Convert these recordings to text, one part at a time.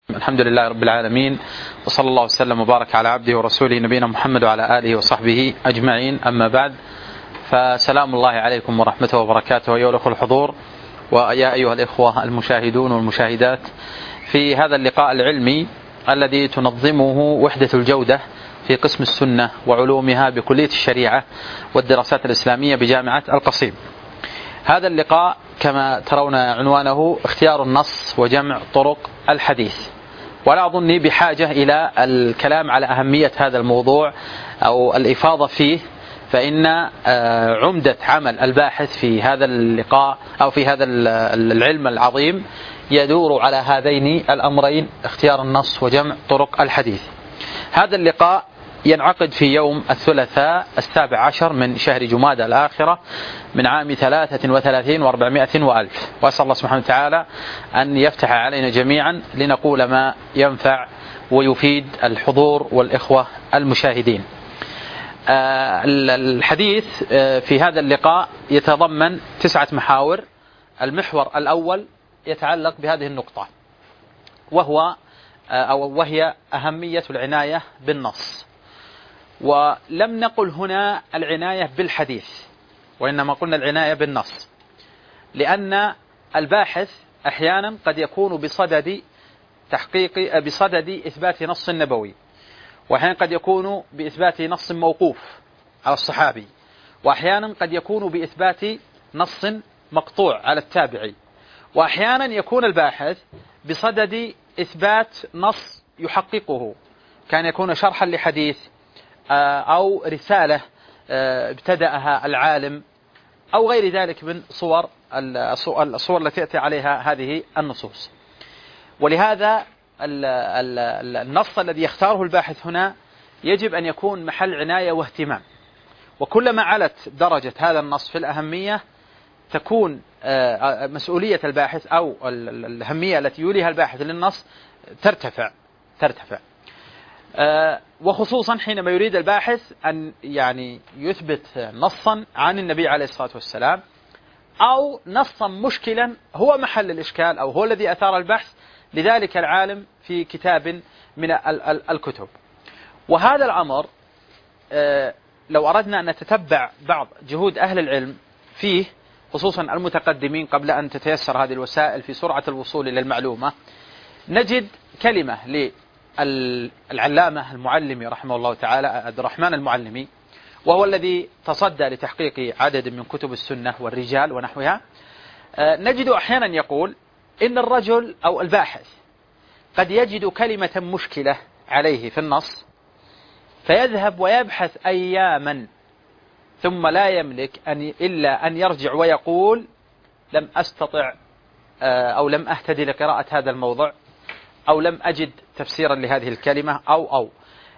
الحمد لله رب العالمين، وصلى الله وسلم وبارك على عبده ورسوله نبينا محمد وعلى آله وصحبه أجمعين. أما بعد، فسلام الله عليكم ورحمته وبركاته أيها الأخوة الحضور، ويا أيها الإخوة المشاهدون والمشاهدات في هذا اللقاء العلمي الذي تنظمه وحدة الجودة في قسم السنة وعلومها بكلية الشريعة والدراسات الإسلامية بجامعة القصيم. هذا اللقاء كما ترون عنوانه اختيار النص وجمع طرق الحديث، ولا أظني بحاجة إلى الكلام على أهمية هذا الموضوع أو الإفاضة فيه، فإن عمدة عمل الباحث في هذا اللقاء أو في هذا العلم العظيم يدور على هذين الأمرين: اختيار النص وجمع طرق الحديث. هذا اللقاء ينعقد في يوم الثلاثاء 17 من شهر جمادى الآخرة من عام 33 و400 وألف، وأسأل الله سبحانه وتعالى أن يفتح علينا جميعا لنقول ما ينفع ويفيد الحضور والإخوة المشاهدين. الحديث في هذا اللقاء يتضمن 9 محاور. المحور الأول يتعلق بهذه النقطة، وهي أهمية العناية بالنص. ولم نقل هنا العناية بالحديث، وإنما قلنا العناية بالنص، لأن الباحث أحيانا قد يكون بصدد إثبات نص نبوي، وأحيانا قد يكون بإثبات نص موقوف على الصحابي، وأحيانا قد يكون بإثبات نص مقطوع على التابعي، وأحيانا يكون الباحث بصدد إثبات نص يحققه، كان يكون شرحا لحديث أو رسالة ابتدأها العالم أو غير ذلك من الصور التي تأتي عليها هذه النصوص. ولهذا النص الذي يختاره الباحث هنا يجب أن يكون محل عناية واهتمام، وكلما علت درجة هذا النص في الأهمية تكون مسؤولية الباحث أو الأهمية التي يوليها الباحث للنص ترتفع، وخصوصا حينما يريد الباحث أن يثبت نصا عن النبي عليه الصلاة والسلام، أو نصا مشكلا هو محل الإشكال أو هو الذي أثار البحث لذلك العالم في كتاب من الكتب. وهذا الأمر لو أردنا أن نتتبع بعض جهود أهل العلم فيه، خصوصا المتقدمين قبل أن تتيسر هذه الوسائل في سرعة الوصول إلى المعلومة، نجد كلمة للعلامة المعلمي رحمه الله تعالى، عبد الرحمن المعلمي، وهو الذي تصدى لتحقيق عدد من كتب السنة والرجال ونحوها. نجد أحيانا يقول إن الرجل أو الباحث قد يجد كلمة مشكلة عليه في النص، فيذهب ويبحث أياما ثم لا يملك إلا أن يرجع ويقول لم أستطع أو لم أهتدي لقراءة هذا الموضع، أو لم أجد تفسيرا لهذه الكلمة، أو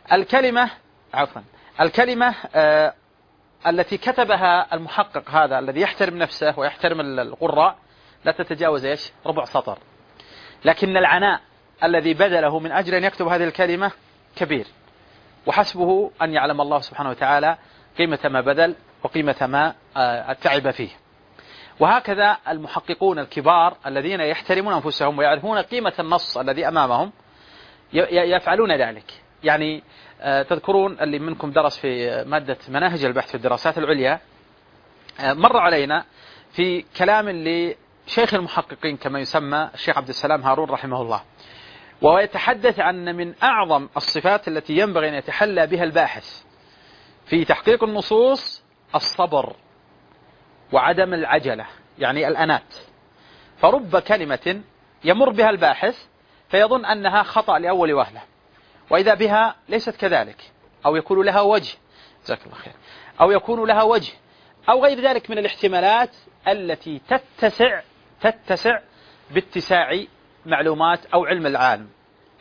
الكلمة التي كتبها المحقق هذا الذي يحترم نفسه ويحترم القراء لا تتجاوز ربع سطر، لكن العناء الذي بذله من أجل أن يكتب هذه الكلمة كبير، وحسبه أن يعلم الله سبحانه وتعالى قيمة ما بذل وقيمة ما تعب فيه. وهكذا المحققون الكبار الذين يحترمون أنفسهم ويعرفون قيمة النص الذي أمامهم يفعلون ذلك. تذكرون اللي منكم درس في مادة مناهج البحث في الدراسات العليا، مر علينا في كلام لشيخ المحققين كما يسمى الشيخ عبد السلام هارون رحمه الله، وهو يتحدث عن من أعظم الصفات التي ينبغي أن يتحلى بها الباحث في تحقيق النصوص الصبر وعدم العجلة، الأنات. فرب كلمة يمر بها الباحث فيظن أنها خطأ لأول وهلة، وإذا بها ليست كذلك، أو يكون لها وجه، جزاك الله خير، أو يكون لها وجه أو غير ذلك من الاحتمالات التي تتسع باتساع معلومات أو علم العالم،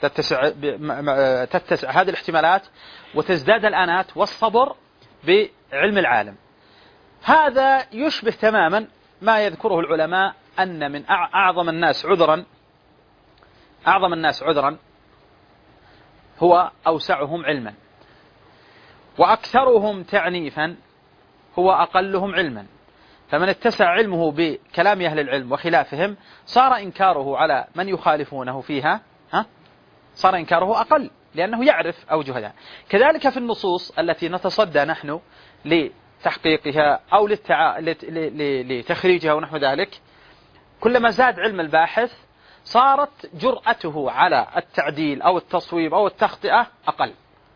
تتسع هذه الاحتمالات وتزداد الآنات والصبر بعلم العالم. هذا يشبه تماما ما يذكره العلماء أن من أعظم الناس عذرا هو أوسعهم علما، وأكثرهم تعنيفا هو أقلهم علما. فمن اتسع علمه بكلام أهل العلم وخلافهم صار إنكاره على من يخالفونه فيها صار إنكاره أقل لأنه يعرف أوجهها. كذلك في النصوص التي نتصدى نحن لتحقيقها أو لتخريجها ونحو ذلك، كلما زاد علم الباحث صارت جرأته على التعديل أو التصويب أو التخطئة أقل.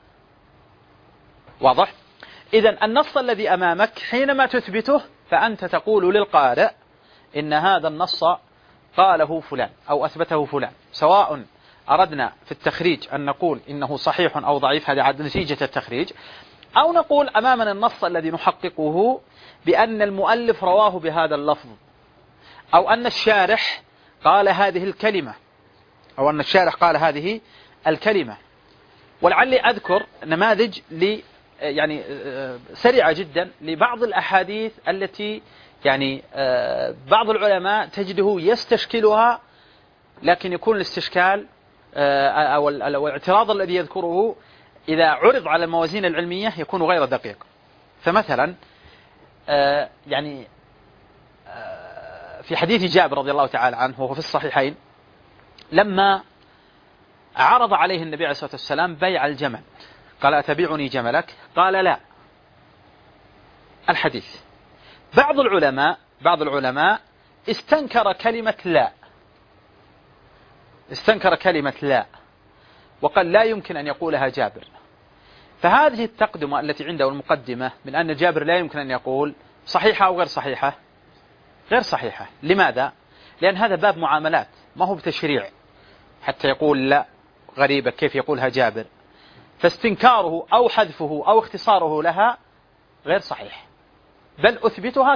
واضح؟ إذن النص الذي أمامك حينما تثبته فأنت تقول للقارئ إن هذا النص قاله فلان أو أثبته فلان، سواء أردنا في التخريج أن نقول إنه صحيح أو ضعيف، هذا عاد نتيجة التخريج، أو نقول أمامنا النص الذي نحققه بأن المؤلف رواه بهذا اللفظ، أو أن الشارح قال هذه الكلمة، أو أن الشارح قال هذه الكلمة. ولعلي أذكر نماذج يعني سريعة جدا لبعض الأحاديث التي يعني بعض العلماء تجده يستشكلها، لكن يكون الاستشكال أو الاعتراض الذي يذكره إذا عرض على الموازين العلمية يكون غير دقيق. فمثلا يعني في حديث جابر رضي الله تعالى عنه وهو في الصحيحين، لما عرض عليه النبي عليه الصلاة والسلام بيع الجمل قال أتبيعني جملك؟ قال لا. الحديث بعض العلماء استنكر كلمة لا، وقال لا يمكن أن يقولها جابر. فهذه التقدمة التي عنده المقدمة من أن جابر لا يمكن أن يقول صحيحة أو غير صحيحة، غير صحيحة. لماذا؟ لأن هذا باب معاملات ما هو بتشريع حتى يقول لا غريبة كيف يقولها جابر. فاستنكاره أو حذفه أو اختصاره لها غير صحيح، بل أثبتها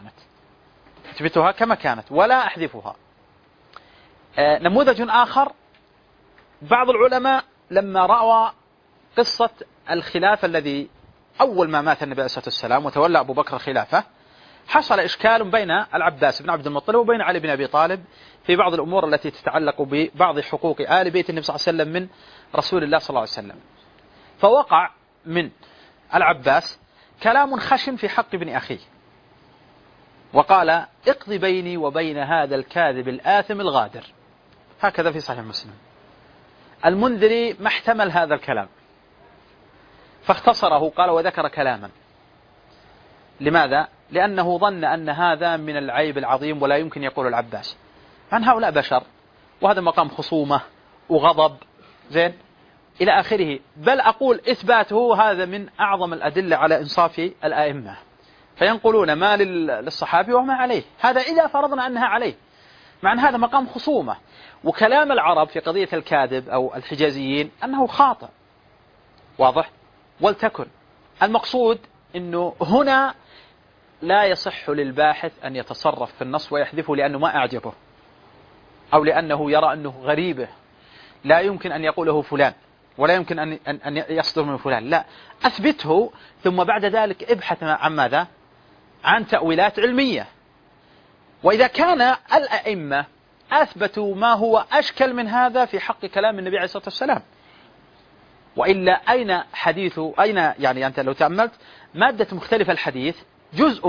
كما كانت ولا أحذفها. نموذج آخر، بعض العلماء لما رأوا قصة الخلافة الذي أول ما مات النبي عليه الصلاة والسلام وتولى أبو بكر الخلافة، حصل إشكال بين العباس بن عبد المطلب وبين علي بن أبي طالب في بعض الأمور التي تتعلق ببعض حقوق آل بيت النبي صلى الله عليه وسلم من رسول الله صلى الله عليه وسلم. فوقع من العباس كلام خشن في حق ابن أخيه، وقال اقض بيني وبين هذا الكاذب الآثم الغادر، هكذا في صحيح مسلم. المنذري ما احتمل هذا الكلام فاختصره، قال وذكر كلاما. لماذا؟ لأنه ظن أن هذا من العيب العظيم ولا يمكن يقول العباس عن هؤلاء بشر، وهذا مقام خصومة وغضب زين إلى آخره. بل أقول إثباته هذا من أعظم الأدلة على إنصاف الآئمة، فينقلون ما للصحابي وما عليه، هذا إذا فرضنا أنها عليه، مع أن هذا مقام خصومة. وكلام العرب في قضية الكاذب أو الحجازيين أنه خاطئ، واضح. ولتكن المقصود أنه هنا لا يصح للباحث أن يتصرف في النص ويحذفه لأنه ما أعجبه أو لأنه يرى أنه غريبه، لا يمكن أن يقوله فلان ولا يمكن أن يصدر من فلان، لا، أثبته ثم بعد ذلك ابحث عن ماذا؟ عن تأويلات علمية. وإذا كان الأئمة أثبتوا ما هو أشكل من هذا في حق كلام النبي عليه الصلاة والسلام، وإلا أين حديثه؟ أين يعني أنت لو تأملت مادة مختلفة الحديث جزء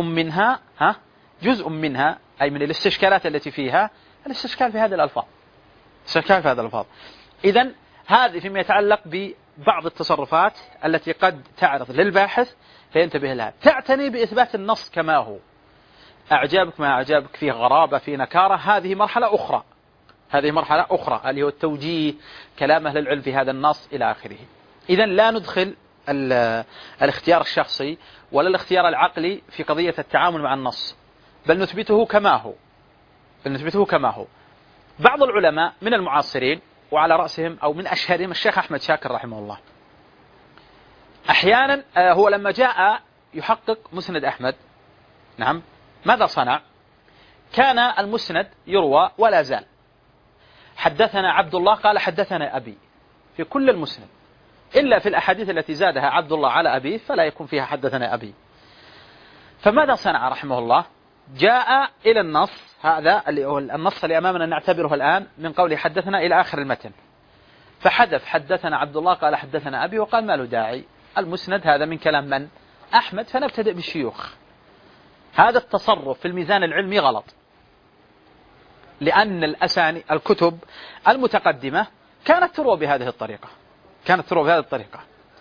منها أي من الاستشكالات التي فيها الاستشكال في هذه الألفاظ. إذن هذه فيما يتعلق ببعض التصرفات التي قد تعرض للباحث فينتبه لها. تعتني بإثبات النص كما هو، أعجابك ما أعجابك، فيه غرابة فيه نكارة، هذه مرحلة أخرى اللي هو التوجيه، كلام أهل العلم في هذا النص إلى آخره. إذن لا ندخل الاختيار الشخصي ولا الاختيار العقلي في قضية التعامل مع النص، بل نثبته كما هو. بعض العلماء من المعاصرين وعلى رأسهم أو من أشهرهم الشيخ أحمد شاكر رحمه الله، أحيانا هو لما جاء يحقق مسند أحمد، نعم، ماذا صنع؟ كان المسند يروى ولا زال حدثنا عبد الله قال حدثنا أبي في كل المسند، إلا في الأحاديث التي زادها عبد الله على أبيه فلا يكون فيها حدثنا أبي. فماذا صنع رحمه الله؟ جاء إلى النص هذا النص اللي أمامنا نعتبره الآن من قوله حدثنا إلى آخر المتن، فحذف حدثنا عبد الله قال حدثنا أبي، وقال ما له داعي، المسند هذا من كلام من؟ أحمد، فنبتدئ بالشيوخ. هذا التصرف في الميزان العلمي غلط، لأن الكتب المتقدمة كانت تروى بهذه الطريقة، كانت تروى بهذه الطريقة.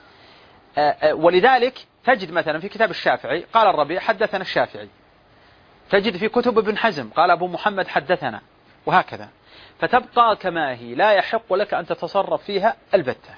ولذلك تجد مثلا في كتاب الشافعي قال الربيع حدثنا الشافعي، تجد في كتب ابن حزم قال أبو محمد حدثنا، وهكذا، فتبقى كما هي، لا يحق لك أن تتصرف فيها البتة.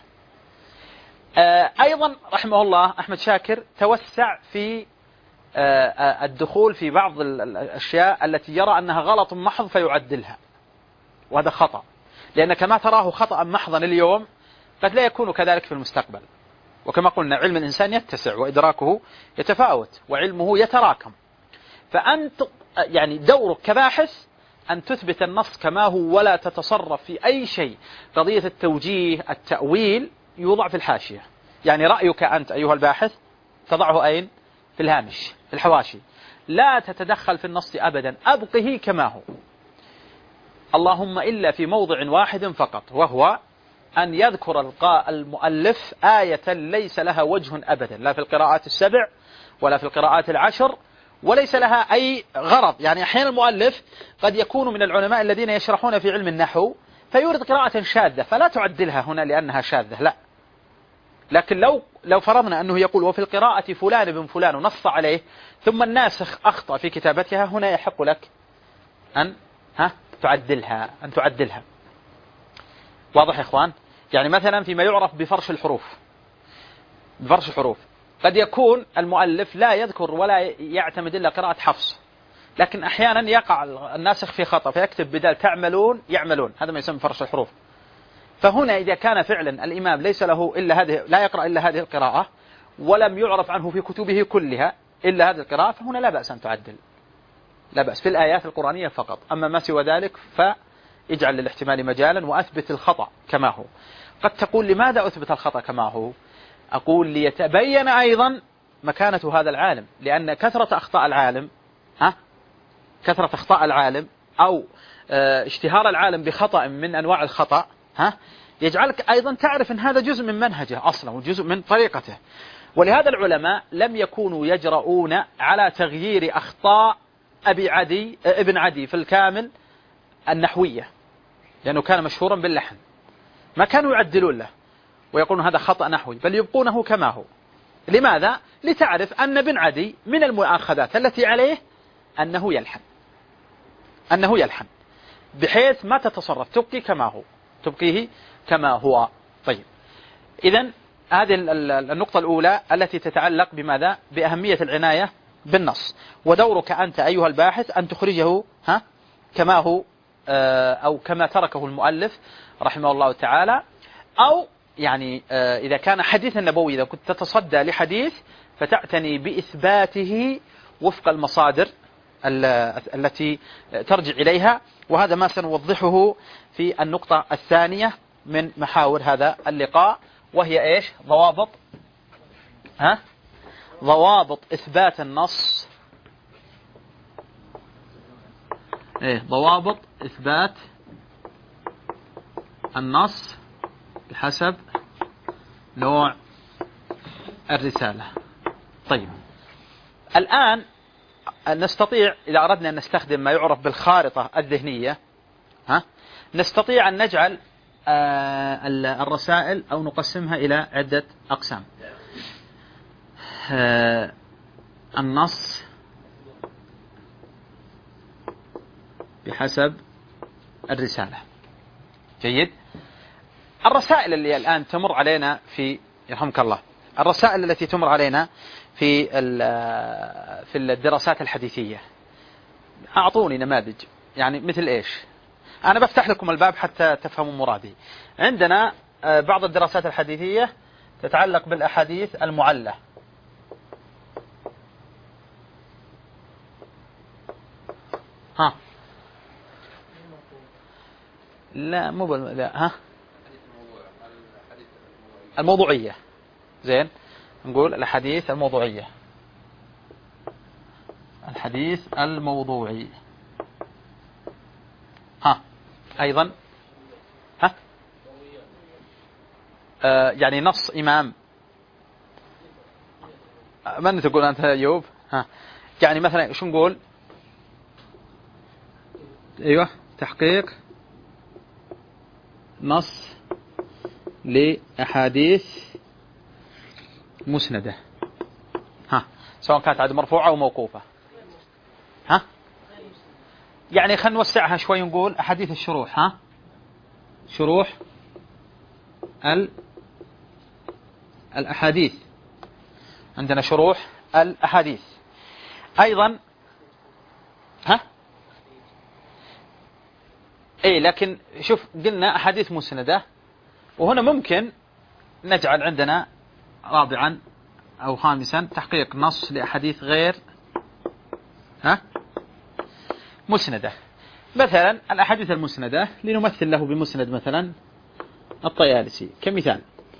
أيضا رحمه الله أحمد شاكر توسع في الدخول في بعض الأشياء التي يرى أنها غلط محض فيعدلها، وهذا خطأ، لأن كما تراه خطأ محضا اليوم قد لا يكون كذلك في المستقبل. وكما قلنا علم الإنسان يتسع وإدراكه يتفاوت وعلمه يتراكم، فأنت يعني دورك كباحث أن تثبت النص كما هو ولا تتصرف في أي شيء. قضية التوجيه التأويل يوضع في الحاشية، يعني رأيك أنت أيها الباحث تضعه أين؟ في الهامش، في الحواشي، لا تتدخل في النص أبدا، أبقه كما هو، اللهم إلا في موضع واحد فقط، وهو أن يذكر المؤلف آية ليس لها وجه أبدا، لا في القراءات السبع ولا في القراءات العشر، وليس لها أي غرض. يعني أحيانا المؤلف قد يكون من العلماء الذين يشرحون في علم النحو فيورد قراءة شاذة فلا تعدلها هنا لأنها شاذة، لا. لكن لو فرضنا أنه يقول وفي القراءة فلان بن فلان ونص عليه ثم الناسخ أخطأ في كتابتها، هنا يحق لك أن تعدلها. واضح يا إخوان؟ يعني مثلا فيما يعرف بفرش الحروف قد يكون المؤلف لا يذكر ولا يعتمد إلا قراءة حفص، لكن أحيانا يقع الناسخ في خطأ فيكتب بدال تعملون يعملون، هذا ما يسمى فرش الحروف. فهنا إذا كان فعلا الإمام ليس له إلا هذه، لا يقرأ إلا هذه القراءة، ولم يعرف عنه في كتبه كلها إلا هذه القراءة، فهنا لا بأس أن تعدل، لا بأس في الآيات القرآنية فقط. أما ما سوى ذلك فاجعل للاحتمال مجالا وأثبت الخطأ كما هو. قد تقول لماذا أثبت الخطأ كما هو؟ أقول ليتبين أيضا مكانة هذا العالم، لأن كثرة أخطاء العالم أو اشتهار العالم بخطأ من أنواع الخطأ يجعلك أيضا تعرف أن هذا جزء من منهجه أصلا وجزء من طريقته. ولهذا العلماء لم يكونوا يجرؤون على تغيير أخطاء ابن عدي في الكامل النحوية، لأنه كان مشهورا باللحن، ما كانوا يعدلون له ويقولون هذا خطأ نحوي، بل يبقونه كما هو. لماذا؟ لتعرف أن ابن عدي من المؤاخذات التي عليه أنه يلحن بحيث ما تتصرف، تبقيه كما هو. طيب، إذن هذه النقطة الأولى التي تتعلق بماذا؟ بأهمية العناية بالنص، ودورك أنت أيها الباحث أن تخرجه كما هو أو كما تركه المؤلف رحمه الله تعالى، أو يعني إذا كان حديث النبوي إذا كنت تتصدى لحديث فتعتني بإثباته وفق المصادر التي ترجع إليها. وهذا ما سنوضحه في النقطة الثانية من محاور هذا اللقاء، وهي إيش؟ ضوابط إثبات النص. ضوابط إثبات النص بحسب نوع الرسالة. طيب، الآن نستطيع إذا أردنا أن نستخدم ما يعرف بالخارطة الذهنية نستطيع أن نجعل الرسائل أو نقسمها إلى عدة أقسام. النص بحسب الرسالة. جيد. الرسائل اللي الآن تمر علينا يرحمك الله، الرسائل التي تمر علينا في الدراسات الحديثية، أعطوني نماذج. يعني مثل إيش؟ أنا بفتح لكم الباب حتى تفهموا مرادي. عندنا بعض الدراسات الحديثية تتعلق بالأحاديث المعلة. لا مو لا الموضوعية. زين، نقول الحديث الموضوعية، الحديث الموضوعي. أيضا يعني نص إمام. من تقول أنت أيوب؟ يعني مثلا شو نقول؟ أيوة، تحقيق نص لأحاديث مسندة، سواء كانت عاد مرفوعة أو موقوفة. يعني خلينا نوسعها شوي نقول أحاديث الشروح. شروح الأحاديث، عندنا شروح الأحاديث أيضا. لكن شوف قلنا أحاديث مسندة، وهنا ممكن نجعل عندنا رابعا أو خامسا تحقيق نص لأحاديث غير مسندة. مثلا الأحاديث المسندة لنمثل له بمسند مثلا الطيالسي كمثال.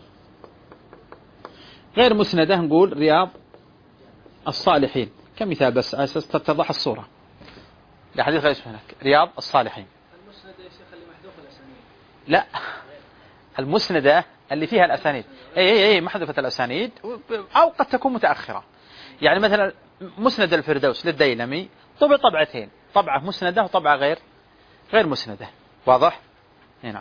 غير مسندة نقول رياض الصالحين كمثال بس على أساس تتضح الصورة. الأحاديث غير مسندة رياض الصالحين. المسندة يا شيخ اللي محذوف الأسانيد؟ لا، المسندة اللي فيها الأسانيد محذوفة الأسانيد أو قد تكون متأخرة. يعني مثلا مسند الفردوس للديلمي طبع طبعتين، طبعة مسندة وطبعة غير مسندة. واضح؟ نعم.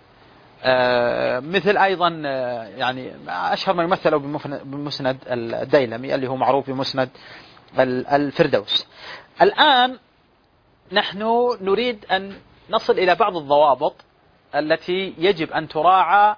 مثل أيضا يعني أشهر ما يمثله بمسند الديلمي اللي هو معروف بمسند الفردوس. الآن نحن نريد أن نصل إلى بعض الضوابط التي يجب أن تراعى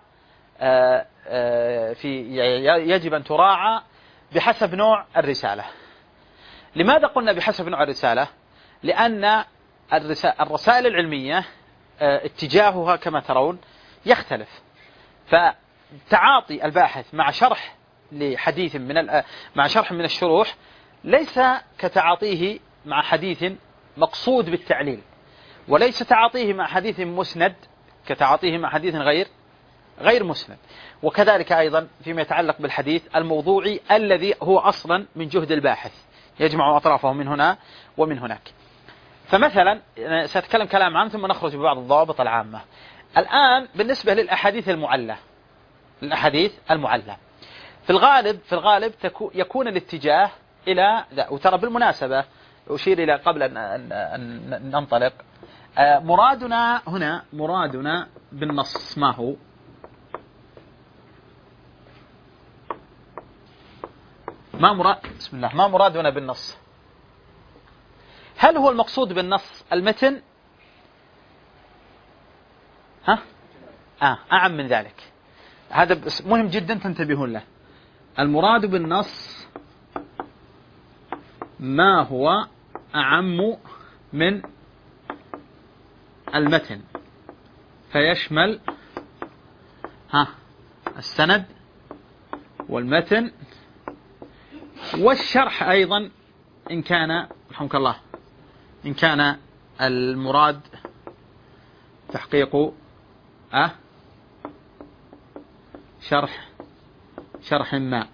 يجب أن تراعى بحسب نوع الرسالة. لماذا قلنا بحسب نوع الرسالة؟ لأن الرسائل العلمية اتجاهها كما ترون يختلف، فتعاطي الباحث مع شرح لحديث مع شرح من الشروح ليس كتعاطيه مع حديث مقصود بالتعليل، وليس تعاطيه مع حديث مسند كتعاطيه مع حديث غير مسند. وكذلك أيضا فيما يتعلق بالحديث الموضوعي الذي هو أصلا من جهد الباحث يجمع أطرافه من هنا ومن هناك. فمثلا سأتكلم كلام عام ثم نخرج ببعض الضوابط العامة. الآن بالنسبة للأحاديث المعلة، في الغالب يكون الاتجاه إلى وترى بالمناسبة أشير إلى قبل أن ننطلق، مرادنا بالنص ما هو؟ ما مرادنا بالنص؟ هل هو المقصود بالنص المتن؟ أعم من ذلك. هذا مهم جدا تنتبهون له. المراد بالنص ما هو أعم من المتن، فيشمل السند والمتن والشرح أيضا إن كان رحمك الله إن كان المراد تحقيق شرح ما.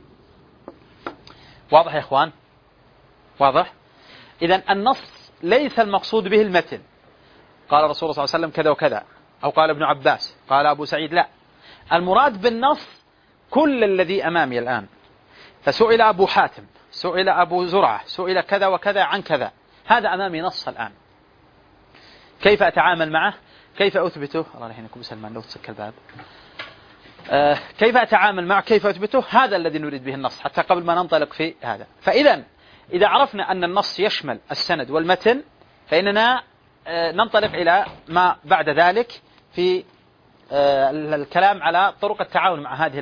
واضح يا إخوان؟ واضح؟ إذن النص ليس المقصود به المتن، قال الرسول صلى الله عليه وسلم كذا وكذا، أو قال ابن عباس، قال أبو سعيد، لا، المراد بالنص كل الذي أمامي الآن. فسئل أبو حاتم، سئل أبو زرعة، سئل كذا وكذا عن كذا، هذا أمامي نص الآن. كيف أتعامل معه؟ كيف أثبته؟ الله يهنيكم سلمان لو تسكر الباب. كيف أتعامل معه؟ كيف أثبته؟ هذا الذي نريد به النص حتى قبل ما ننطلق في هذا. إذا عرفنا أن النص يشمل السند والمتن فإننا ننطلق إلى ما بعد ذلك في الكلام على طرق التعاون مع هذه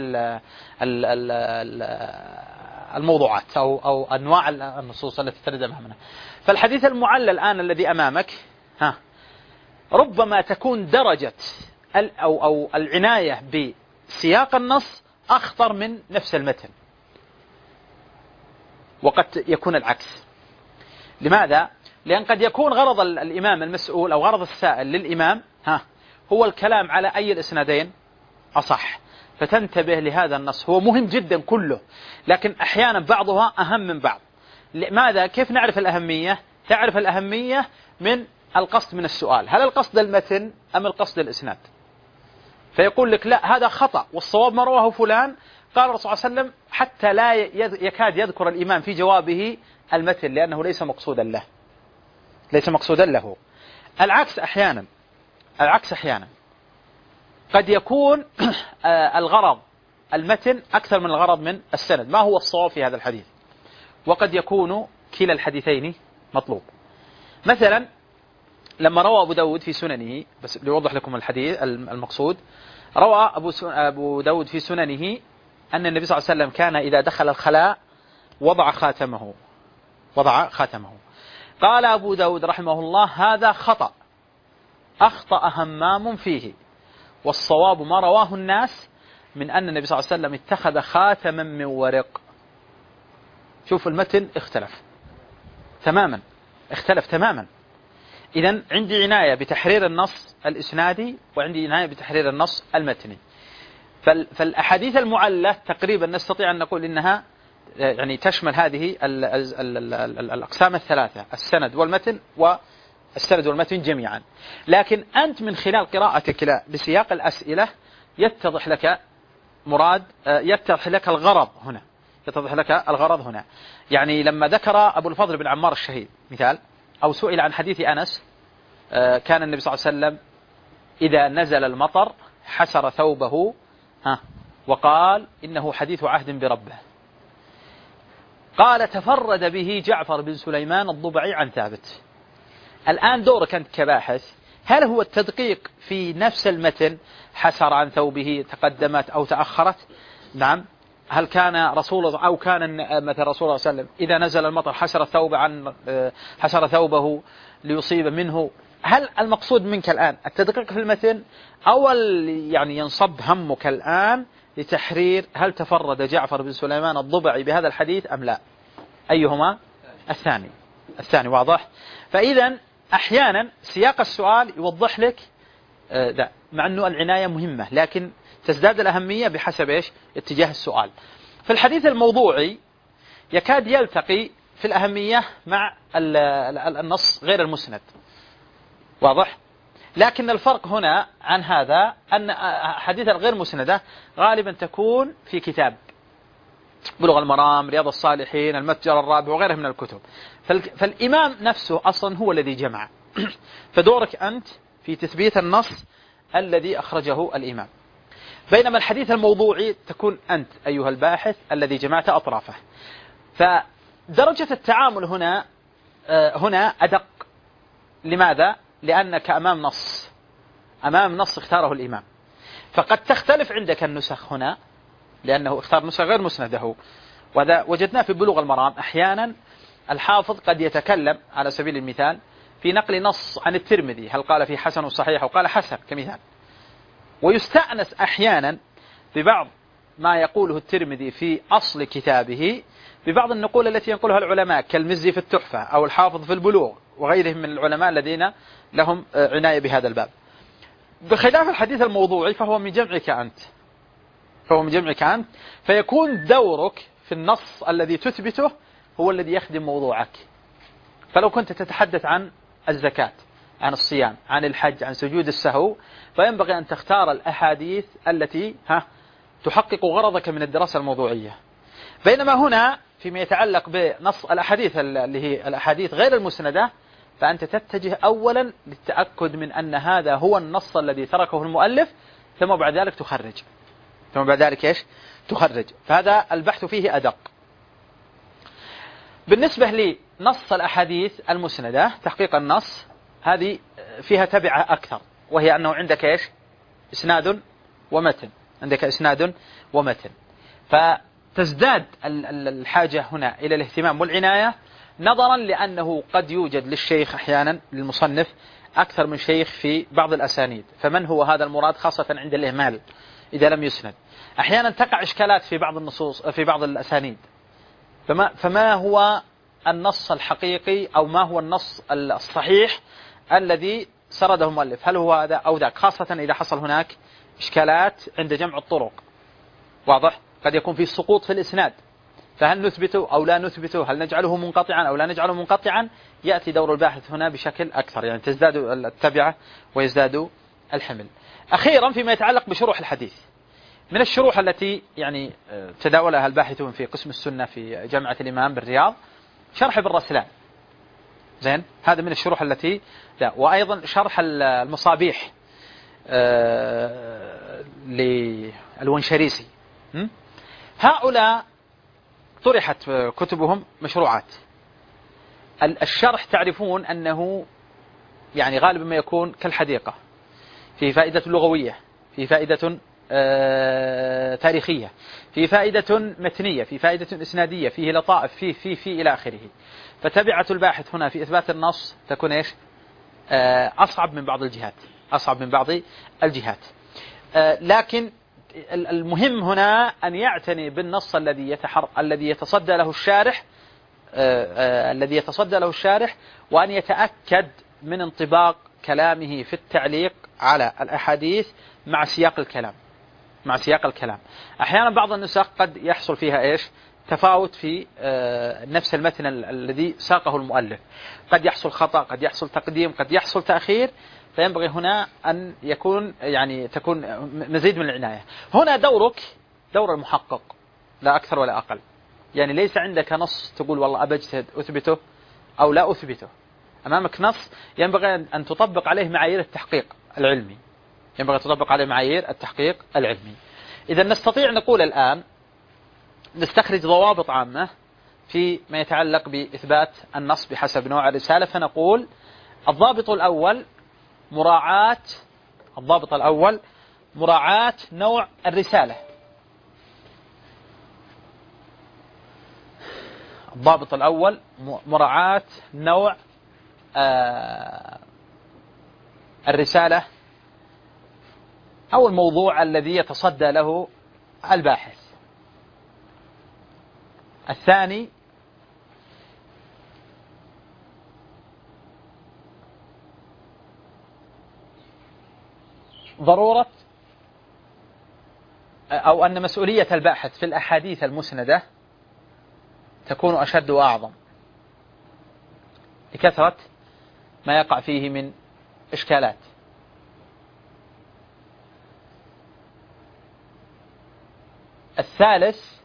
الموضوعات أو أنواع النصوص التي ترد أمامنا. فالحديث المعلل الآن الذي أمامك ربما تكون درجة أو العناية بسياق النص أخطر من نفس المتن، وقد يكون العكس. لماذا؟ لأن قد يكون غرض الإمام المسؤول أو غرض السائل للإمام هو الكلام على أي الإسنادين أصح، فتنتبه لهذا النص، هو مهم جدا كله، لكن أحيانا بعضها أهم من بعض. لماذا؟ كيف نعرف الأهمية؟ تعرف الأهمية من القصد من السؤال، هل القصد المتن أم القصد الإسناد؟ فيقول لك لا، هذا خطأ والصواب ما رواه فلان، قال الرسول صلى الله عليه وسلم، حتى لا يكاد يذكر الإمام في جوابه المتن لأنه ليس مقصودا له. العكس أحيانا قد يكون الغرض المتن أكثر من الغرض من السند، ما هو الصواب في هذا الحديث؟ وقد يكون كلا الحديثين مطلوب. مثلا لما روى أبو داود في سننه، بس ليوضح لكم الحديث المقصود، روى أبو داود في سننه أن النبي صلى الله عليه وسلم كان إذا دخل الخلاء وضع خاتمه. قال أبو داود رحمه الله: هذا خطأ، أخطأ همام فيه، والصواب ما رواه الناس من أن النبي صلى الله عليه وسلم اتخذ خاتما من ورق. شوف المتن اختلف تماما. إذن عندي عناية بتحرير النص الإسنادي، وعندي عناية بتحرير النص المتني. فالأحاديث المعلة تقريبا نستطيع أن نقول إنها يعني تشمل هذه الأقسام الثلاثة: السند والمتن جميعا. لكن أنت من خلال قراءتك لسياق الأسئلة يتضح لك الغرض هنا. يعني لما ذكر أبو الفضل بن عمار الشهيد مثال، أو سئل عن حديث أنس: كان النبي صلى الله عليه وسلم إذا نزل المطر حسر ثوبه وقال: إنه حديث عهد بربه. قال: تفرد به جعفر بن سليمان الضبعي عن ثابت. الآن دورك أنت كباحث، هل هو التدقيق في نفس المتن، حسر عن ثوبه، تقدمت أو تأخرت؟ نعم. هل كان رسول الله أو كان مثل رسول الله صلى الله عليه وسلم إذا نزل المطر حسر ثوبه ليصيب منه؟ هل المقصود منك الآن التدقيق في المتن، أو يعني ينصب همك الآن لتحرير هل تفرد جعفر بن سليمان الضبعي بهذا الحديث أم لا؟ أيهما؟ الثاني واضح. فإذا أحيانا سياق السؤال يوضح لك ده، مع أنه العناية مهمة، لكن تزداد الأهمية بحسب اتجاه السؤال. فالحديث الموضوعي يكاد يلتقي في الأهمية مع النص غير المسند، واضح. لكن الفرق هنا عن هذا أن حديث الغير مسندة غالبا تكون في كتاب بلوغ المرام، رياض الصالحين، المتجر الرابع وغيرها من الكتب. فالإمام نفسه أصلا هو الذي جمع فدورك أنت في تثبيت النص الذي أخرجه الإمام. بينما الحديث الموضوعي تكون أنت أيها الباحث الذي جمعت أطرافه. فدرجة التعامل هنا أدق. لماذا؟ لأنك أمام نص اختاره الإمام. فقد تختلف عندك النسخ هنا، لأنه اختار نسخ غير مسنده، وهذا وجدناه في بلوغ المرام. أحيانا الحافظ قد يتكلم على سبيل المثال في نقل نص عن الترمذي، هل قال فيه حسن وصحيح أو قال حسن كمثال، ويستأنس أحيانا ببعض ما يقوله الترمذي في أصل كتابه ببعض النقول التي ينقلها العلماء كالمزي في التحفة أو الحافظ في البلوغ وغيرهم من العلماء الذين لهم عناية بهذا الباب. بخلاف الحديث الموضوعي فهو من جمعك أنت، فيكون دورك في النص الذي تثبته هو الذي يخدم موضوعك. فلو كنت تتحدث عن الزكاة، عن الصيام، عن الحج، عن سجود السهو، فينبغي أن تختار الأحاديث التي تحقق غرضك من الدراسة الموضوعية. بينما هنا فيما يتعلق بنص الأحاديث اللي هي الأحاديث غير المسندة، فأنت تتجه أولا للتأكد من أن هذا هو النص الذي تركه المؤلف، ثم بعد ذلك تخرج. فهذا البحث فيه أدق. بالنسبة لنص الأحاديث المسندة، تحقيق النص هذه فيها تبعة أكثر، وهي أنه عندك إسناد ومتن. فتزداد الحاجة هنا إلى الاهتمام والعناية، نظرا لأنه قد يوجد للشيخ أحيانا للمصنف أكثر من شيخ في بعض الأسانيد، فمن هو هذا المراد خاصة عند الإهمال إذا لم يسند. أحيانا تقع إشكالات في بعض النصوص في بعض الأسانيد، فما هو النص الحقيقي أو ما هو النص الصحيح الذي سرده المؤلف، هل هو هذا أو ذاك، خاصة إذا حصل هناك إشكالات عند جمع الطرق، واضح. قد يكون في سقوط في الإسناد، فهل نثبته أو لا نثبته، هل نجعله منقطعا أو لا نجعله منقطعا، يأتي دور الباحث هنا بشكل أكثر، يعني تزداد التبعة ويزداد الحمل. أخيرا فيما يتعلق بشروح الحديث، من الشروح التي يعني تداولها الباحثون في قسم السنة في جامعة الإمام بالرياض شرح ابن رسلان، زين، هذا من الشروح التي وأيضا شرح المصابيح للونشريسي. هؤلاء طرحت كتبهم مشروعات. الشرح تعرفون أنه يعني غالبا ما يكون كالحديقة، فيه فائدة لغوية، فيه فائدة تاريخية، فيه فائدة متنية، فيه فائدة إسنادية، فيه لطائف، فيه إلى آخره. فتبعة الباحث هنا في إثبات النص تكون إيش؟ أصعب من بعض الجهات، أصعب من بعض الجهات. لكن المهم هنا أن يعتني بالنص الذي يتصدى له الشارح، الذي يتصدى له الشارح، وأن يتأكد من انطباق كلامه في التعليق على الأحاديث مع سياق الكلام، مع سياق الكلام. أحيانا بعض النسخ قد يحصل فيها إيش؟ تفاوت في نفس المتن الذي ساقه المؤلف، قد يحصل خطأ، قد يحصل تقديم، قد يحصل تأخير، فينبغي هنا أن يكون يعني تكون مزيد من العناية. هنا دورك دور المحقق لا أكثر ولا أقل. يعني ليس عندك نص تقول والله أبى أجتهد أثبته أو لا أثبته. أمامك نص ينبغي أن تطبق عليه معايير التحقيق العلمي، ينبغي تطبق عليه معايير التحقيق العلمي. إذا نستطيع نقول الآن نستخرج ضوابط عامة في ما يتعلق بإثبات النص بحسب نوع الرسالة. فنقول الضابط الأول مراعاة نوع الرسالة. الضابط الأول مراعاة نوع الرسالة أو الموضوع الذي يتصدى له الباحث. الثاني ضرورة أو أن مسؤولية الباحث في الأحاديث المسندة تكون أشد وأعظم لكثرة ما يقع فيه من إشكالات. الثالث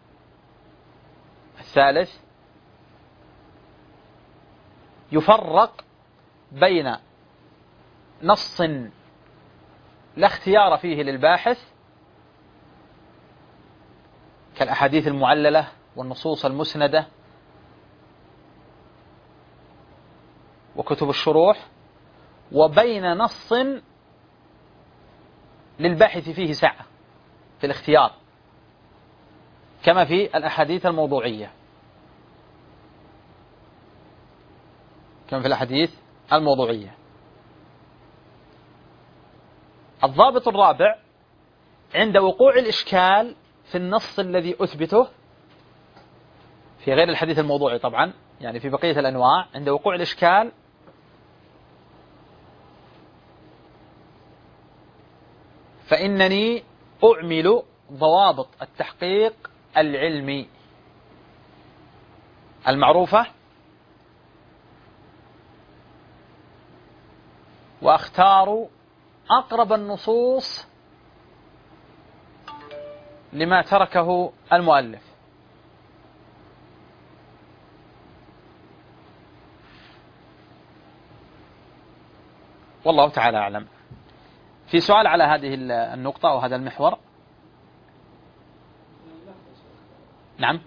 يفرق بين نص لا اختيار فيه للباحث كالأحاديث المعللة والنصوص المسندة وكتب الشروح، وبين نص للباحث فيه سعة في الاختيار كما في الأحاديث الموضوعية، الضابط الرابع عند وقوع الإشكال في النص الذي أثبته في غير الحديث الموضوعي طبعا، يعني في بقية الأنواع، عند وقوع الإشكال فإنني أعمل ضوابط التحقيق العلمي المعروفة وأختار أقرب النصوص لما تركه المؤلف. والله تعالى أعلم. في سؤال على هذه النقطة أو هذا المحور؟ نعم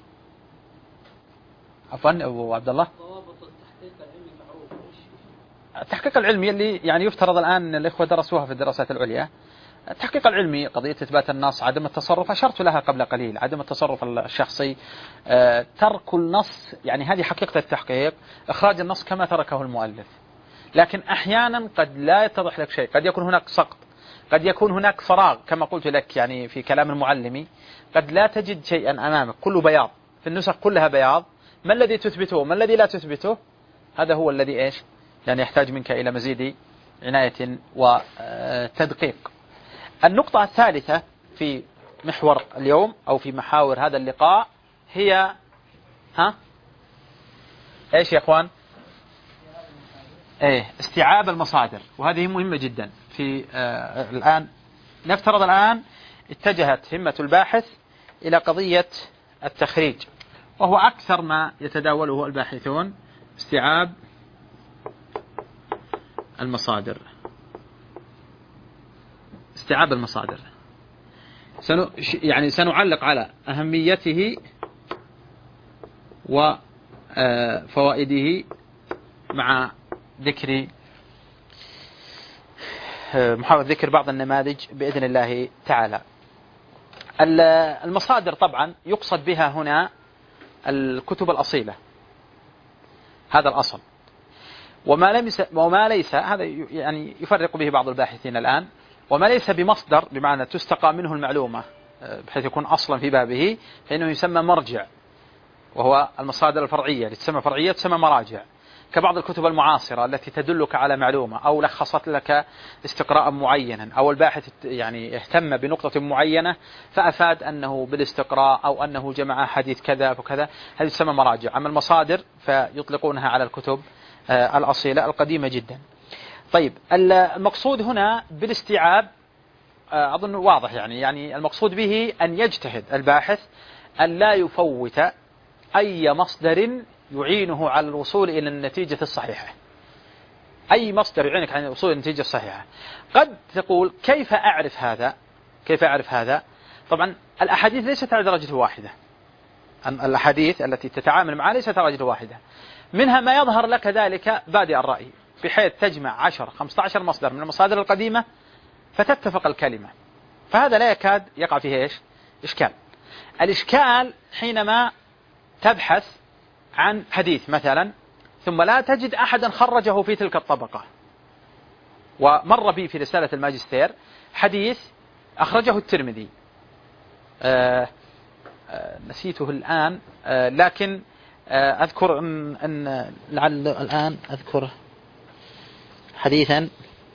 عفوا أبو عبد الله. ضوابط التحقيق العلمي معروفة. التحقيق العلمي اللي يعني يفترض الآن الإخوة درسوها في الدراسات العليا. التحقيق العلمي قضية إثبات النص، عدم التصرف، أشرت لها قبل قليل، عدم التصرف الشخصي، ترك النص، يعني هذه حقيقة التحقيق، إخراج النص كما تركه المؤلف. لكن أحيانا قد لا يتضح لك شيء، قد يكون هناك سقط، قد يكون هناك فراغ كما قلت لك يعني في كلام المعلمي، قد لا تجد شيئا أمامك، كله بياض، في النسخ كلها بياض، ما الذي تثبته وما الذي لا تثبته؟ هذا هو الذي إيش يعني يحتاج منك إلى مزيد عناية وتدقيق. النقطة الثالثة في محور اليوم أو في محاور هذا اللقاء هي إيش يا أخوان؟ استيعاب المصادر، وهذه مهمة جدا. في الآن نفترض الآن اتجهت همة الباحث إلى قضية التخريج، وهو أكثر ما يتداوله الباحثون، استيعاب المصادر. استيعاب المصادر يعني سنعلق على أهميته وفوائده مع ذكر محاولة ذكر بعض النماذج بإذن الله تعالى. المصادر طبعا يقصد بها هنا الكتب الأصيلة، هذا الأصل، وما ليس هذا يعني يفرق به بعض الباحثين الآن، وما ليس بمصدر بمعنى تستقى منه المعلومة بحيث يكون أصلا في بابه فإنه يسمى مرجع، وهو المصادر الفرعية اللي تسمى فرعية تسمى مراجع، كبعض الكتب المعاصرة التي تدلك على معلومة أو لخصت لك استقراء معينا، أو الباحث يعني اهتم بنقطة معينة فأفاد أنه بالاستقراء أو أنه جمع حديث كذا وكذا، هذه تسمى مراجع. أما المصادر فيطلقونها على الكتب الأصيلة القديمة جدا. طيب المقصود هنا بالاستيعاب أظن واضح، يعني المقصود به أن يجتهد الباحث أن لا يفوت أي مصدر يعينه على الوصول إلى النتيجة الصحيحة، أي مصدر يعينك على الوصول إلى النتيجة الصحيحة. قد تقول كيف أعرف هذا؟ كيف أعرف هذا؟ طبعا الأحاديث ليست على درجة واحدة، الأحاديث التي تتعامل معها ليست على درجة واحدة، منها ما يظهر لك ذلك بادئ الرأي بحيث تجمع 10-15 مصدر من المصادر القديمة فتتفق الكلمة، فهذا لا يكاد يقع فيه إيش؟ إشكال. الإشكال حينما تبحث عن حديث مثلا ثم لا تجد أحدا خرجه في تلك الطبقة. ومر بي في رسالة الماجستير حديث أخرجه الترمذي، نسيته الآن، لكن أذكر أن لعل الآن أذكر حديثا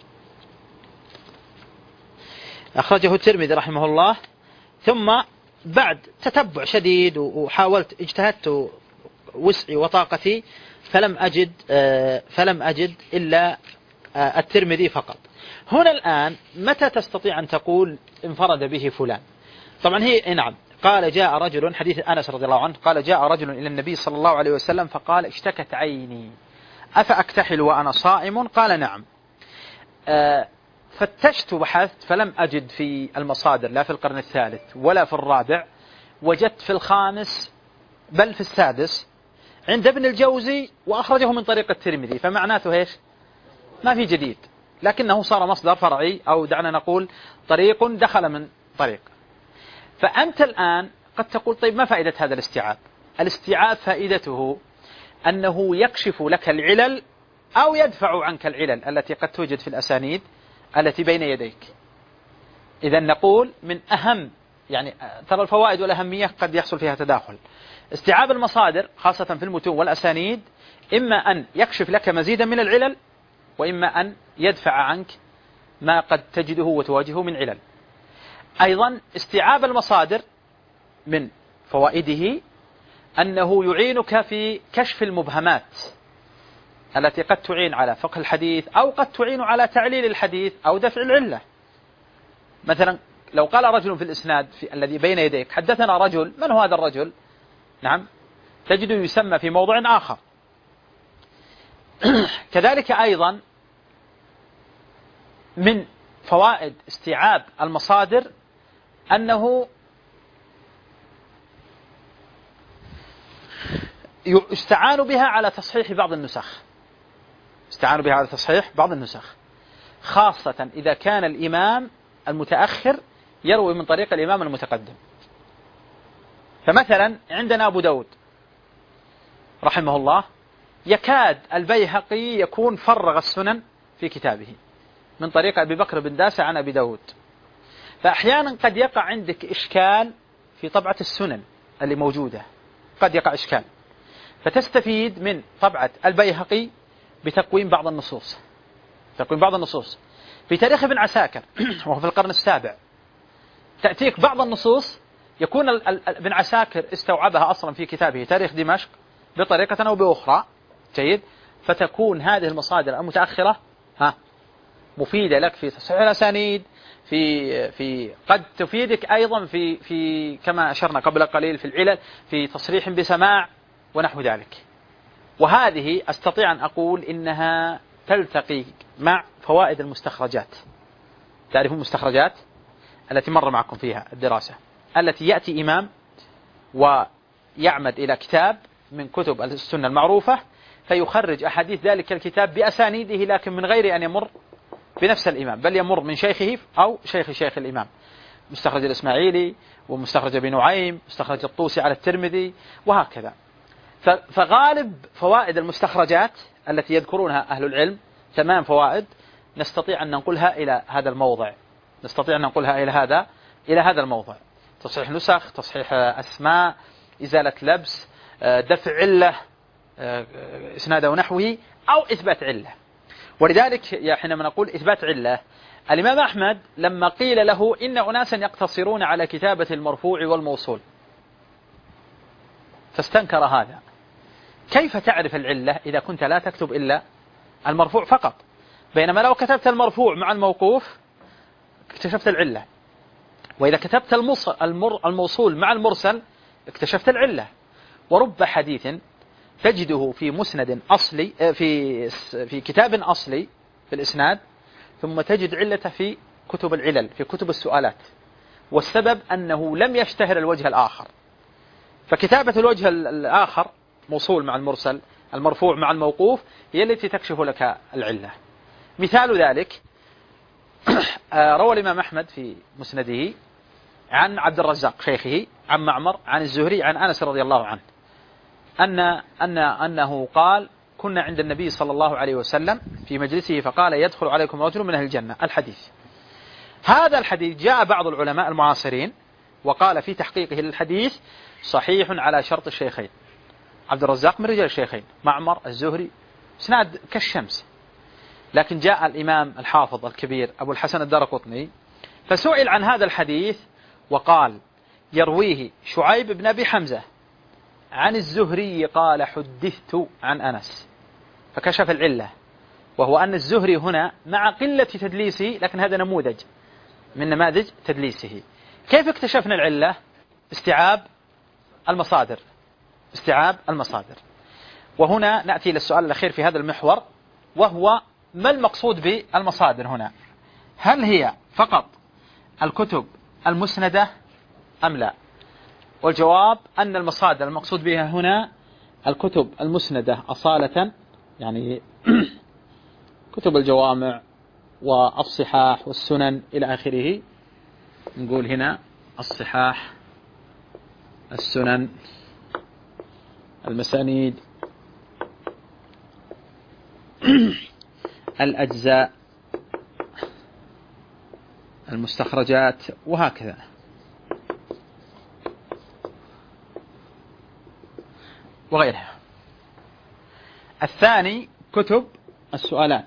أخرجه الترمذي رحمه الله، ثم بعد تتبع شديد وحاولت اجتهدت وسعي وطاقتي فلم أجد إلا الترمذي فقط. هنا الآن متى تستطيع أن تقول انفرد به فلان؟ طبعا هي نعم، قال جاء رجل، حديث أنس رضي الله عنه، قال جاء رجل إلى النبي صلى الله عليه وسلم فقال اشتكت عيني أفأكتحل وأنا صائم؟ قال نعم. فتشت وبحثت فلم أجد في المصادر لا في القرن الثالث ولا في الرابع، وجدت في الخامس بل في السادس عند ابن الجوزي وأخرجه من طريق الترمذي، فمعناته إيش؟ ما في جديد، لكنه صار مصدر فرعي، أو دعنا نقول طريق دخل من طريق. فأنت الآن قد تقول طيب ما فائدة هذا الاستيعاب؟ الاستيعاب فائدته أنه يكشف لك العلل أو يدفع عنك العلل التي قد توجد في الأسانيد التي بين يديك. إذا نقول من أهم يعني ترى الفوائد والأهمية قد يحصل فيها تداخل. استيعاب المصادر خاصة في المتون والأسانيد إما أن يكشف لك مزيدا من العلل، وإما أن يدفع عنك ما قد تجده وتواجهه من علل. أيضا استيعاب المصادر من فوائده أنه يعينك في كشف المبهمات التي قد تعين على فقه الحديث أو قد تعين على تعليل الحديث أو دفع العلة. مثلا لو قال رجل في الإسناد الذي بين يديك حدثنا رجل، من هو هذا الرجل؟ نعم، تجده يسمى في موضع آخر. كذلك أيضا من فوائد استيعاب المصادر أنه يستعان بها على تصحيح بعض النسخ، استعانوا بها على تصحيح بعض النسخ، خاصة إذا كان الإمام المتأخر يروي من طريق الإمام المتقدم. فمثلا عندنا أبو داود رحمه الله يكاد البيهقي يكون فرغ السنن في كتابه من طريق أبي بكر بن داسة عن أبي داود، فأحيانا قد يقع عندك إشكال في طبعة السنن اللي موجودة، قد يقع إشكال، فتستفيد من طبعة البيهقي بتقويم بعض النصوص، تقويم بعض النصوص في تاريخ ابن عساكر وهو في القرن السابع، تأتيك بعض النصوص يكون ابن عساكر استوعبها أصلا في كتابه تاريخ دمشق بطريقة أو بأخرى، جيد، فتكون هذه المصادر المتأخرة مفيدة لك في تصحيح الأسانيد، في قد تفيدك أيضا في كما أشرنا قبل قليل في العلل، في تصريح بسماع ونحو ذلك. وهذه أستطيع أن أقول إنها تلتقي مع فوائد المستخرجات، تعرفون مستخرجات التي مر معكم فيها الدراسة، التي يأتي إمام ويعمد إلى كتاب من كتب السنة المعروفة فيخرج أحاديث ذلك الكتاب بأسانيده، لكن من غير أن يمر بنفس الإمام، بل يمر من شيخه أو شيخ الإمام. مستخرج الإسماعيلي، ومستخرج ابن نعيم، مستخرج الطوسي على الترمذي، وهكذا. فغالب فوائد المستخرجات التي يذكرونها أهل العلم 8 فوائد، نستطيع أن ننقلها إلى هذا الموضع، إلى هذا الموضع: تصحيح نسخ، تصحيح أسماء، إزالة لبس، دفع علة إسناد ونحوه، أو إثبات علة. ولذلك حينما نقول إثبات علة، الإمام أحمد لما قيل له إن أناسا يقتصرون على كتابة المرفوع والموصول فاستنكر هذا. كيف تعرف العلة إذا كنت لا تكتب إلا المرفوع فقط؟ بينما لو كتبت المرفوع مع الموقوف اكتشفت العلة، وإذا كتبت الموصول مع المرسل اكتشفت العلة. ورب حديث تجده في مسند أصلي في كتاب أصلي في الإسناد، ثم تجد علته في كتب العلل، في كتب السؤالات، والسبب أنه لم يشتهر الوجه الآخر. فكتابة الوجه الآخر، موصول مع المرسل، المرفوع مع الموقوف، هي التي تكشف لك العلة. مثال ذلك روى الإمام أحمد في مسنده عن عبد الرزاق شيخه عن معمر عن الزهري عن أنس رضي الله عنه أنه قال: كنا عند النبي صلى الله عليه وسلم في مجلسه فقال: يدخل عليكم رجل من أهل الجنة. الحديث. هذا الحديث جاء بعض العلماء المعاصرين وقال في تحقيقه للحديث: صحيح على شرط الشيخين. عبد الرزاق من رجال الشيخين، معمر، الزهري، اسناد كالشمس. لكن جاء الإمام الحافظ الكبير أبو الحسن الدارقطني فسئل عن هذا الحديث وقال: يرويه شعيب بن أبي حمزة عن الزهري قال: حدثت عن أنس. فكشف العلة، وهو أن الزهري هنا مع قلة تدليسه، لكن هذا نموذج من نماذج تدليسه. كيف اكتشفنا العلة؟ استيعاب المصادر. وهنا نأتي للسؤال الأخير في هذا المحور، وهو: ما المقصود بالمصادر هنا؟ هل هي فقط الكتب المسندة أم لا؟ والجواب أن المصادر المقصود بها هنا الكتب المسندة أصالة، يعني كتب الجوامع والصحاح والسنن إلى آخره. نقول هنا الصحاح، السنن، المسانيد، الأجزاء، المستخرجات، وهكذا. وغيرها. الثاني كتب السؤالات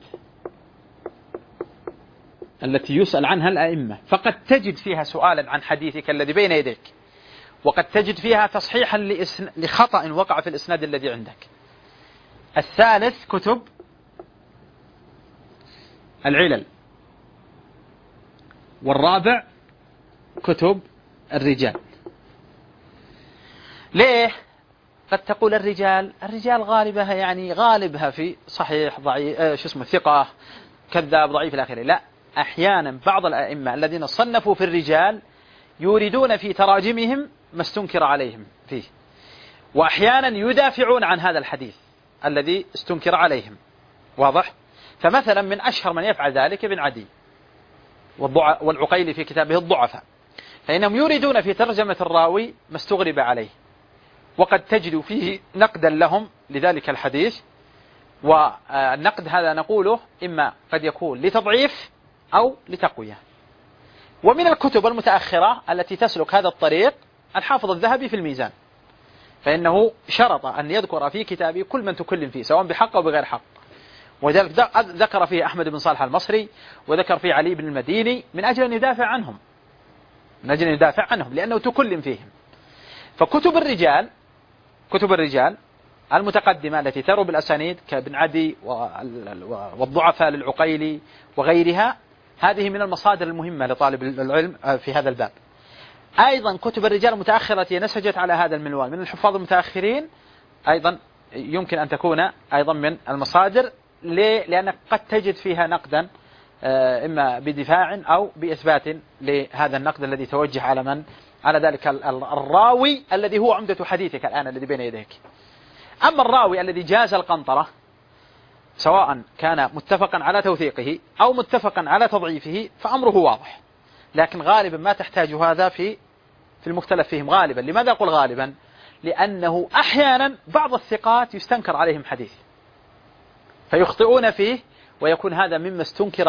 التي يسأل عنها الأئمة، فقد تجد فيها سؤالا عن حديثك الذي بين يديك، وقد تجد فيها تصحيحا لخطأ وقع في الإسناد الذي عندك. الثالث كتب العلل. والرابع كتب الرجال. ليه؟ قد تقول الرجال غالبها، يعني غالبها في صحيح، ضعيف، ثقة، كذاب، ضعيف إلى آخره. لا، أحيانا بعض الأئمة الذين صنفوا في الرجال يريدون في تراجمهم ما استنكر عليهم فيه، وأحيانا يدافعون عن هذا الحديث الذي استنكر عليهم. واضح؟ فمثلا من أشهر من يفعل ذلك ابن عدي والعقيلي في كتابه الضعفاء، فإنهم يريدون في ترجمة الراوي ما استغرب عليه، وقد تجد فيه نقدا لهم لذلك الحديث. والنقد هذا نقوله إما قد يكون لتضعيف أو لتقوية. ومن الكتب المتأخرة التي تسلك هذا الطريق الحافظ الذهبي في الميزان، فإنه شرط أن يذكر في كتابه كل من تكلم فيه سواء بحق أو بغير حق، وذلك ذكر فيه أحمد بن صالح المصري، وذكر فيه علي بن المديني، من أجل أن يدافع عنهم، لأنه تكلم فيهم. فكتب الرجال المتقدمة التي تروي بالأسانيد كابن عدي والضعفاء للعقيلي وغيرها، هذه من المصادر المهمة لطالب العلم في هذا الباب. أيضا كتب الرجال المتأخرة التي نسجت على هذا المنوال من الحفاظ المتأخرين أيضا يمكن أن تكون أيضا من المصادر. ليه؟ لأنك قد تجد فيها نقدا إما بدفاع أو بإثبات لهذا النقد الذي توجه على من؟ على ذلك الراوي الذي هو عمدة حديثك الآن الذي بين يديك. أما الراوي الذي جاز القنطرة سواء كان متفقا على توثيقه أو متفقا على تضعيفه فأمره واضح، لكن غالبا ما تحتاج هذا في المختلف فيهم غالبا. لماذا أقول غالبا؟ لأنه أحيانا بعض الثقات يستنكر عليهم حديث فيخطئون فيه، ويكون هذا مما استنكر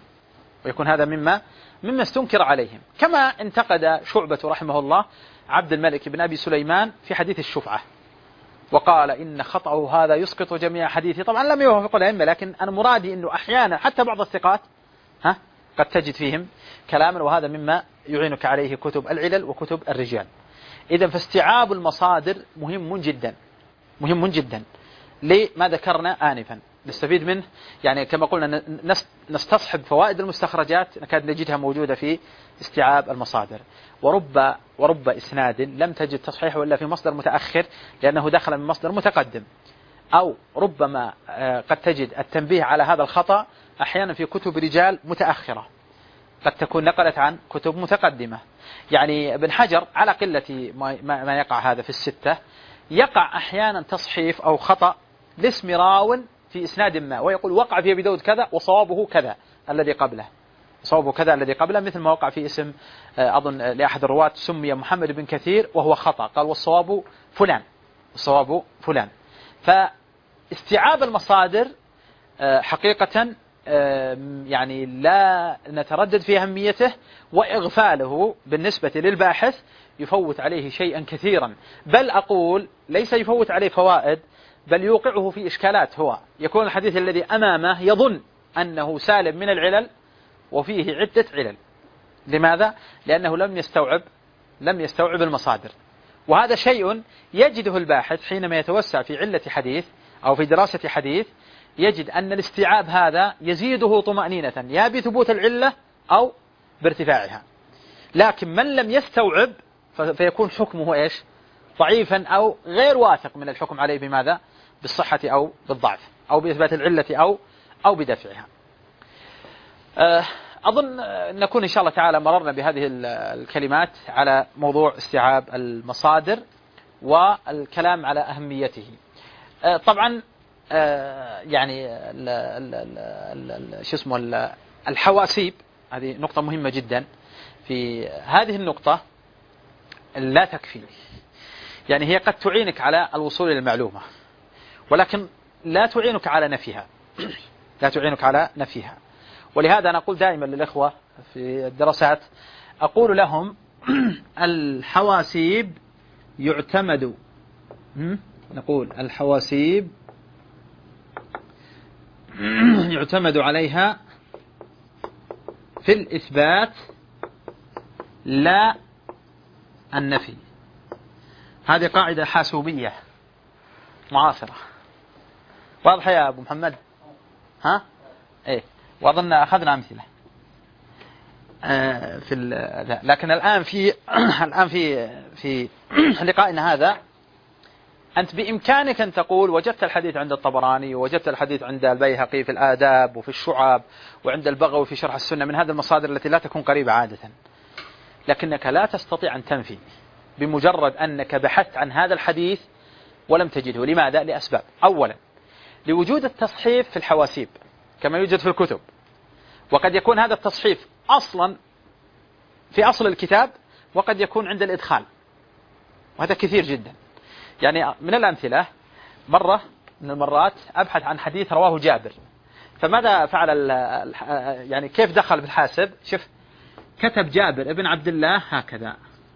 عليهم، كما انتقد شعبة رحمه الله عبد الملك بن أبي سليمان في حديث الشفعة وقال إن خطأه هذا يسقط جميع حديثه. طبعا لم يوافق الأئمة، لكن أنا مرادي أنه أحيانا حتى بعض الثقات قد تجد فيهم كلاما، وهذا مما يعينك عليه كتب العلل وكتب الرجال. إذن فاستيعاب المصادر مهم جدا لما ذكرنا آنفا، نستفيد منه. يعني كما قلنا نستصحب فوائد المستخرجات نكاد نجدها موجودة في استيعاب المصادر. ورب إسناد لم تجد تصحيحه إلا في مصدر متأخر لأنه دخل من مصدر متقدم، أو ربما قد تجد التنبيه على هذا الخطأ أحيانا في كتب رجال متأخرة قد تكون نقلت عن كتب متقدمة. يعني ابن حجر على قلة ما يقع هذا في الستة، يقع أحيانا تصحيف أو خطأ لاسم راو في إسناد ما، ويقول وقع في أبي داود كذا وصوابه كذا الذي قبله، مثل ما وقع في اسم أظن لأحد الرواة سمي محمد بن كثير وهو خطأ، قال والصواب فلان. فاستيعاب المصادر حقيقة يعني لا نتردد في أهميته، وإغفاله بالنسبة للباحث يفوت عليه شيئا كثيرا، بل أقول ليس يفوت عليه فوائد، بل يوقعه في إشكالات. هو يكون الحديث الذي أمامه يظن أنه سالم من العلل وفيه عدة علل. لماذا؟ لأنه لم يستوعب المصادر، وهذا شيء يجده الباحث حينما يتوسع في علة حديث أو في دراسة حديث، يجد أن الاستيعاب هذا يزيده طمأنينة يا بثبوت العلة أو بارتفاعها. لكن من لم يستوعب فيكون حكمه إيش؟ ضعيفا أو غير واثق من الحكم عليه بماذا؟ بالصحة أو بالضعف أو بإثبات العلة أو بدفعها. أظن نكون إن شاء الله تعالى مررنا بهذه الكلمات على موضوع استيعاب المصادر والكلام على أهميته. طبعا يعني الحواسيب هذه نقطة مهمة جدا. في هذه النقطة لا تكفي، يعني هي قد تعينك على الوصول إلى المعلومة، ولكن لا تعينك على نفيها. ولهذا أنا أقول دائما للإخوة في الدراسات، أقول لهم الحواسيب يعتمد عليها في الإثبات لا النفي. هذه قاعدة حاسوبية معاصرة، واضحة يا أبو محمد؟ إيه، وأظن أخذنا أمثلة لكن الآن في لقائنا هذا أنت بإمكانك أن تقول وجدت الحديث عند الطبراني، ووجدت الحديث عند البيهقي في الآداب وفي الشعب، وعند البغوي في شرح السنة، من هذه المصادر التي لا تكون قريبة عادة، لكنك لا تستطيع أن تنفي بمجرد أنك بحثت عن هذا الحديث ولم تجده. لماذا؟ لأسباب. أولا، لوجود التصحيف في الحواسيب كما يوجد في الكتب، وقد يكون هذا التصحيف أصلا في أصل الكتاب، وقد يكون عند الإدخال، وهذا كثير جدا. يعني من الأمثلة، مرة من المرات أبحث عن حديث رواه جابر، فماذا فعل يعني كيف دخل في الحاسب؟ شوف، كتب جابر ابن عبد الله هكذا،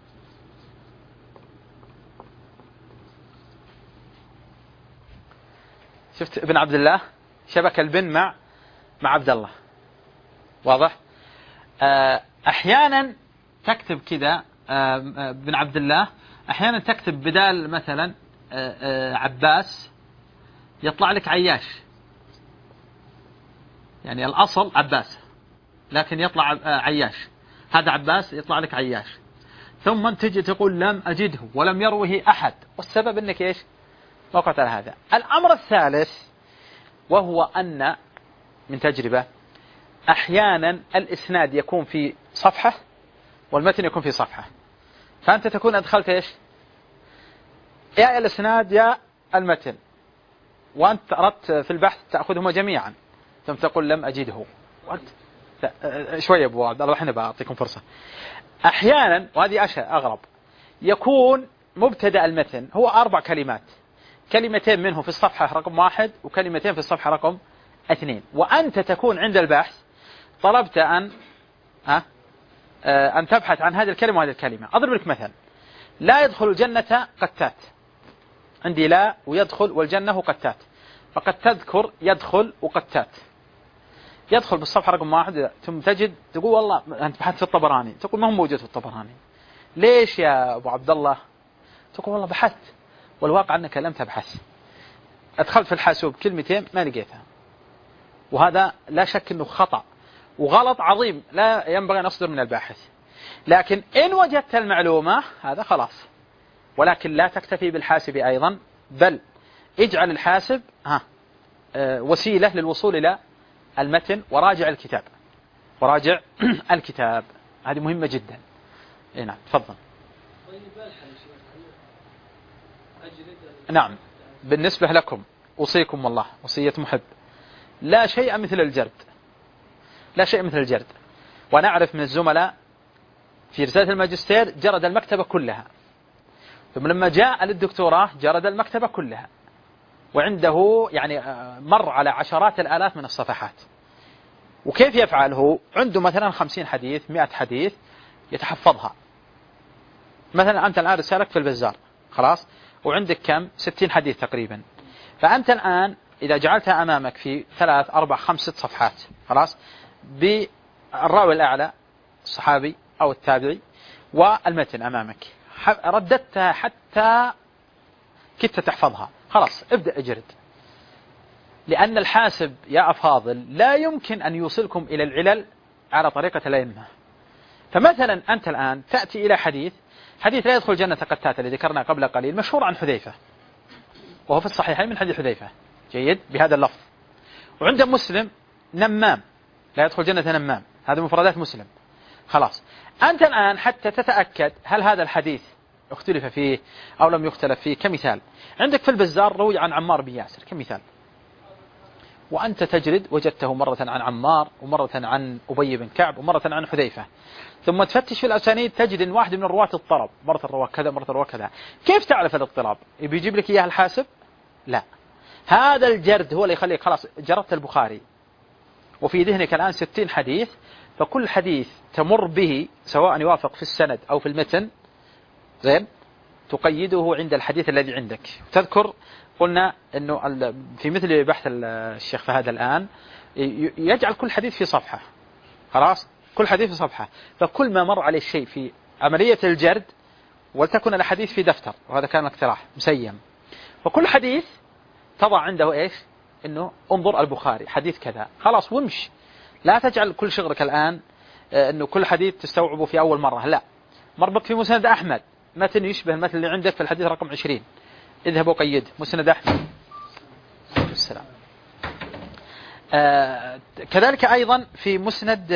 شفت ابن عبد الله، شبك البن مع عبد الله، واضح؟ أحيانا تكتب كذا ابن عبد الله، أحيانا تكتب بدال مثلا عباس يطلع لك عياش، يعني الأصل عباس لكن يطلع عياش، هذا عباس يطلع لك عياش، ثم تجي تقول لم أجده ولم يروه أحد، والسبب أنك إيش؟ وقعت على هذا. الأمر الثالث، وهو أن من تجربة أحيانا الإسناد يكون في صفحة والمتن يكون في صفحة، فأنت تكون أدخلت إيش؟ يا الإسناد يا المتن، وأنت أردت في البحث تأخذهما جميعا ثم تقول لم أجده. وأنت شوية أبو عبد الله، الحين بعطيكم فرصة. أحيانا، وهذه أشياء أغرب، يكون مبتدأ المتن هو 4 كلمات، كلمتين منه في الصفحة رقم 1 وكلمتين في الصفحة رقم 2، وأنت تكون عند البحث طلبت أن تبحث عن هذه الكلمة وهذه الكلمة. أضرب لك مثل: لا يدخل الجنة قتات، عندي لا ويدخل والجنة قتات، فقد تذكر يدخل وقتات. يدخل بالصفحة رقم 1 ثم تجد تقول والله أنت بحثت في الطبراني، تقول ما هو موجود في الطبراني. ليش يا أبو عبد الله؟ تقول والله بحثت، والواقع أنك لم تبحث، أدخلت في الحاسوب كلمتين ما لقيتها. وهذا لا شك أنه خطأ وغلط عظيم لا ينبغي أن يصدر من الباحث. لكن إن وجدت المعلومة هذا خلاص، ولكن لا تكتفي بالحاسب أيضا، بل اجعل الحاسب وسيلة للوصول إلى المتن، وراجع الكتاب، وراجع الكتاب. هذه مهمة جدا. نعم تفضل. نعم، بالنسبة لكم أوصيكم والله وصية محب، لا شيء مثل الجرد، لا شيء مثل الجرد. وأنا أعرف من الزملاء في رسالة الماجستير جرد المكتبة كلها، ثم لما جاء للدكتوراه جرد المكتبة كلها، وعنده يعني مر على عشرات الآلاف من الصفحات. وكيف يفعل هو؟ عنده مثلا 50 حديث 100 حديث يتحفظها. مثلا أنت الآن رسالك في البزار خلاص، وعندك كم 60 حديث تقريبا، فأنت الآن إذا جعلتها أمامك في 3 4 5 6 صفحات خلاص، بالراوي الأعلى الصحابي أو التابعي والمتن أمامك، رددتها حتى كنت تحفظها، خلاص ابدأ اجرد. لأن الحاسب يا أفاضل لا يمكن أن يوصلكم إلى العلل على طريقة الأئمة. فمثلا أنت الآن تأتي إلى حديث لا يدخل الجنة قتات الذي ذكرنا قبل قليل، مشهور عن حذيفة، وهو في الصحيحين من حديث حذيفة جيد بهذا اللفظ. وعند مسلم نمام، لا يدخل الجنة نمام، هذه مفردات مسلم. خلاص أنت الآن حتى تتأكد هل هذا الحديث اختلف فيه أو لم يختلف فيه، كمثال عندك في البزار روي عن عمار بن ياسر كمثال، وأنت تجرد وجدته مرة عن عمار ومرة عن أبي بن كعب ومرة عن حذيفة، ثم تفتش في الأسانيد تجد إن واحد من الرواة اضطرب، مرة الرواة كذا مرة الرواة كذا. كيف تعرف الاضطراب؟ بيجيب لك إياه الحاسب؟ لا، هذا الجرد هو اللي يخليك خلاص جردت البخاري وفي ذهنك الآن 60 حديث، فكل حديث تمر به سواء يوافق في السند أو في المتن زين تقيده عند الحديث الذي عندك. تذكر قلنا أنه في مثل بحث الشيخ فهد الآن يجعل كل حديث في صفحة، خلاص كل حديث في صفحة، فكل ما مر عليه الشيء في عملية الجرد، ولتكن الحديث في دفتر، وهذا كان اقتراح مسيم، فكل حديث تضع عنده إيش؟ أنه انظر البخاري حديث كذا، خلاص وامش. لا تجعل كل شغلك الآن أنه كل حديث تستوعبه في أول مرة، لا، مربك في مسند أحمد متن يشبه المتن اللي عندك في الحديث رقم 20، اذهب وقيد مسند أحمد. السلام. كذلك أيضا في مسند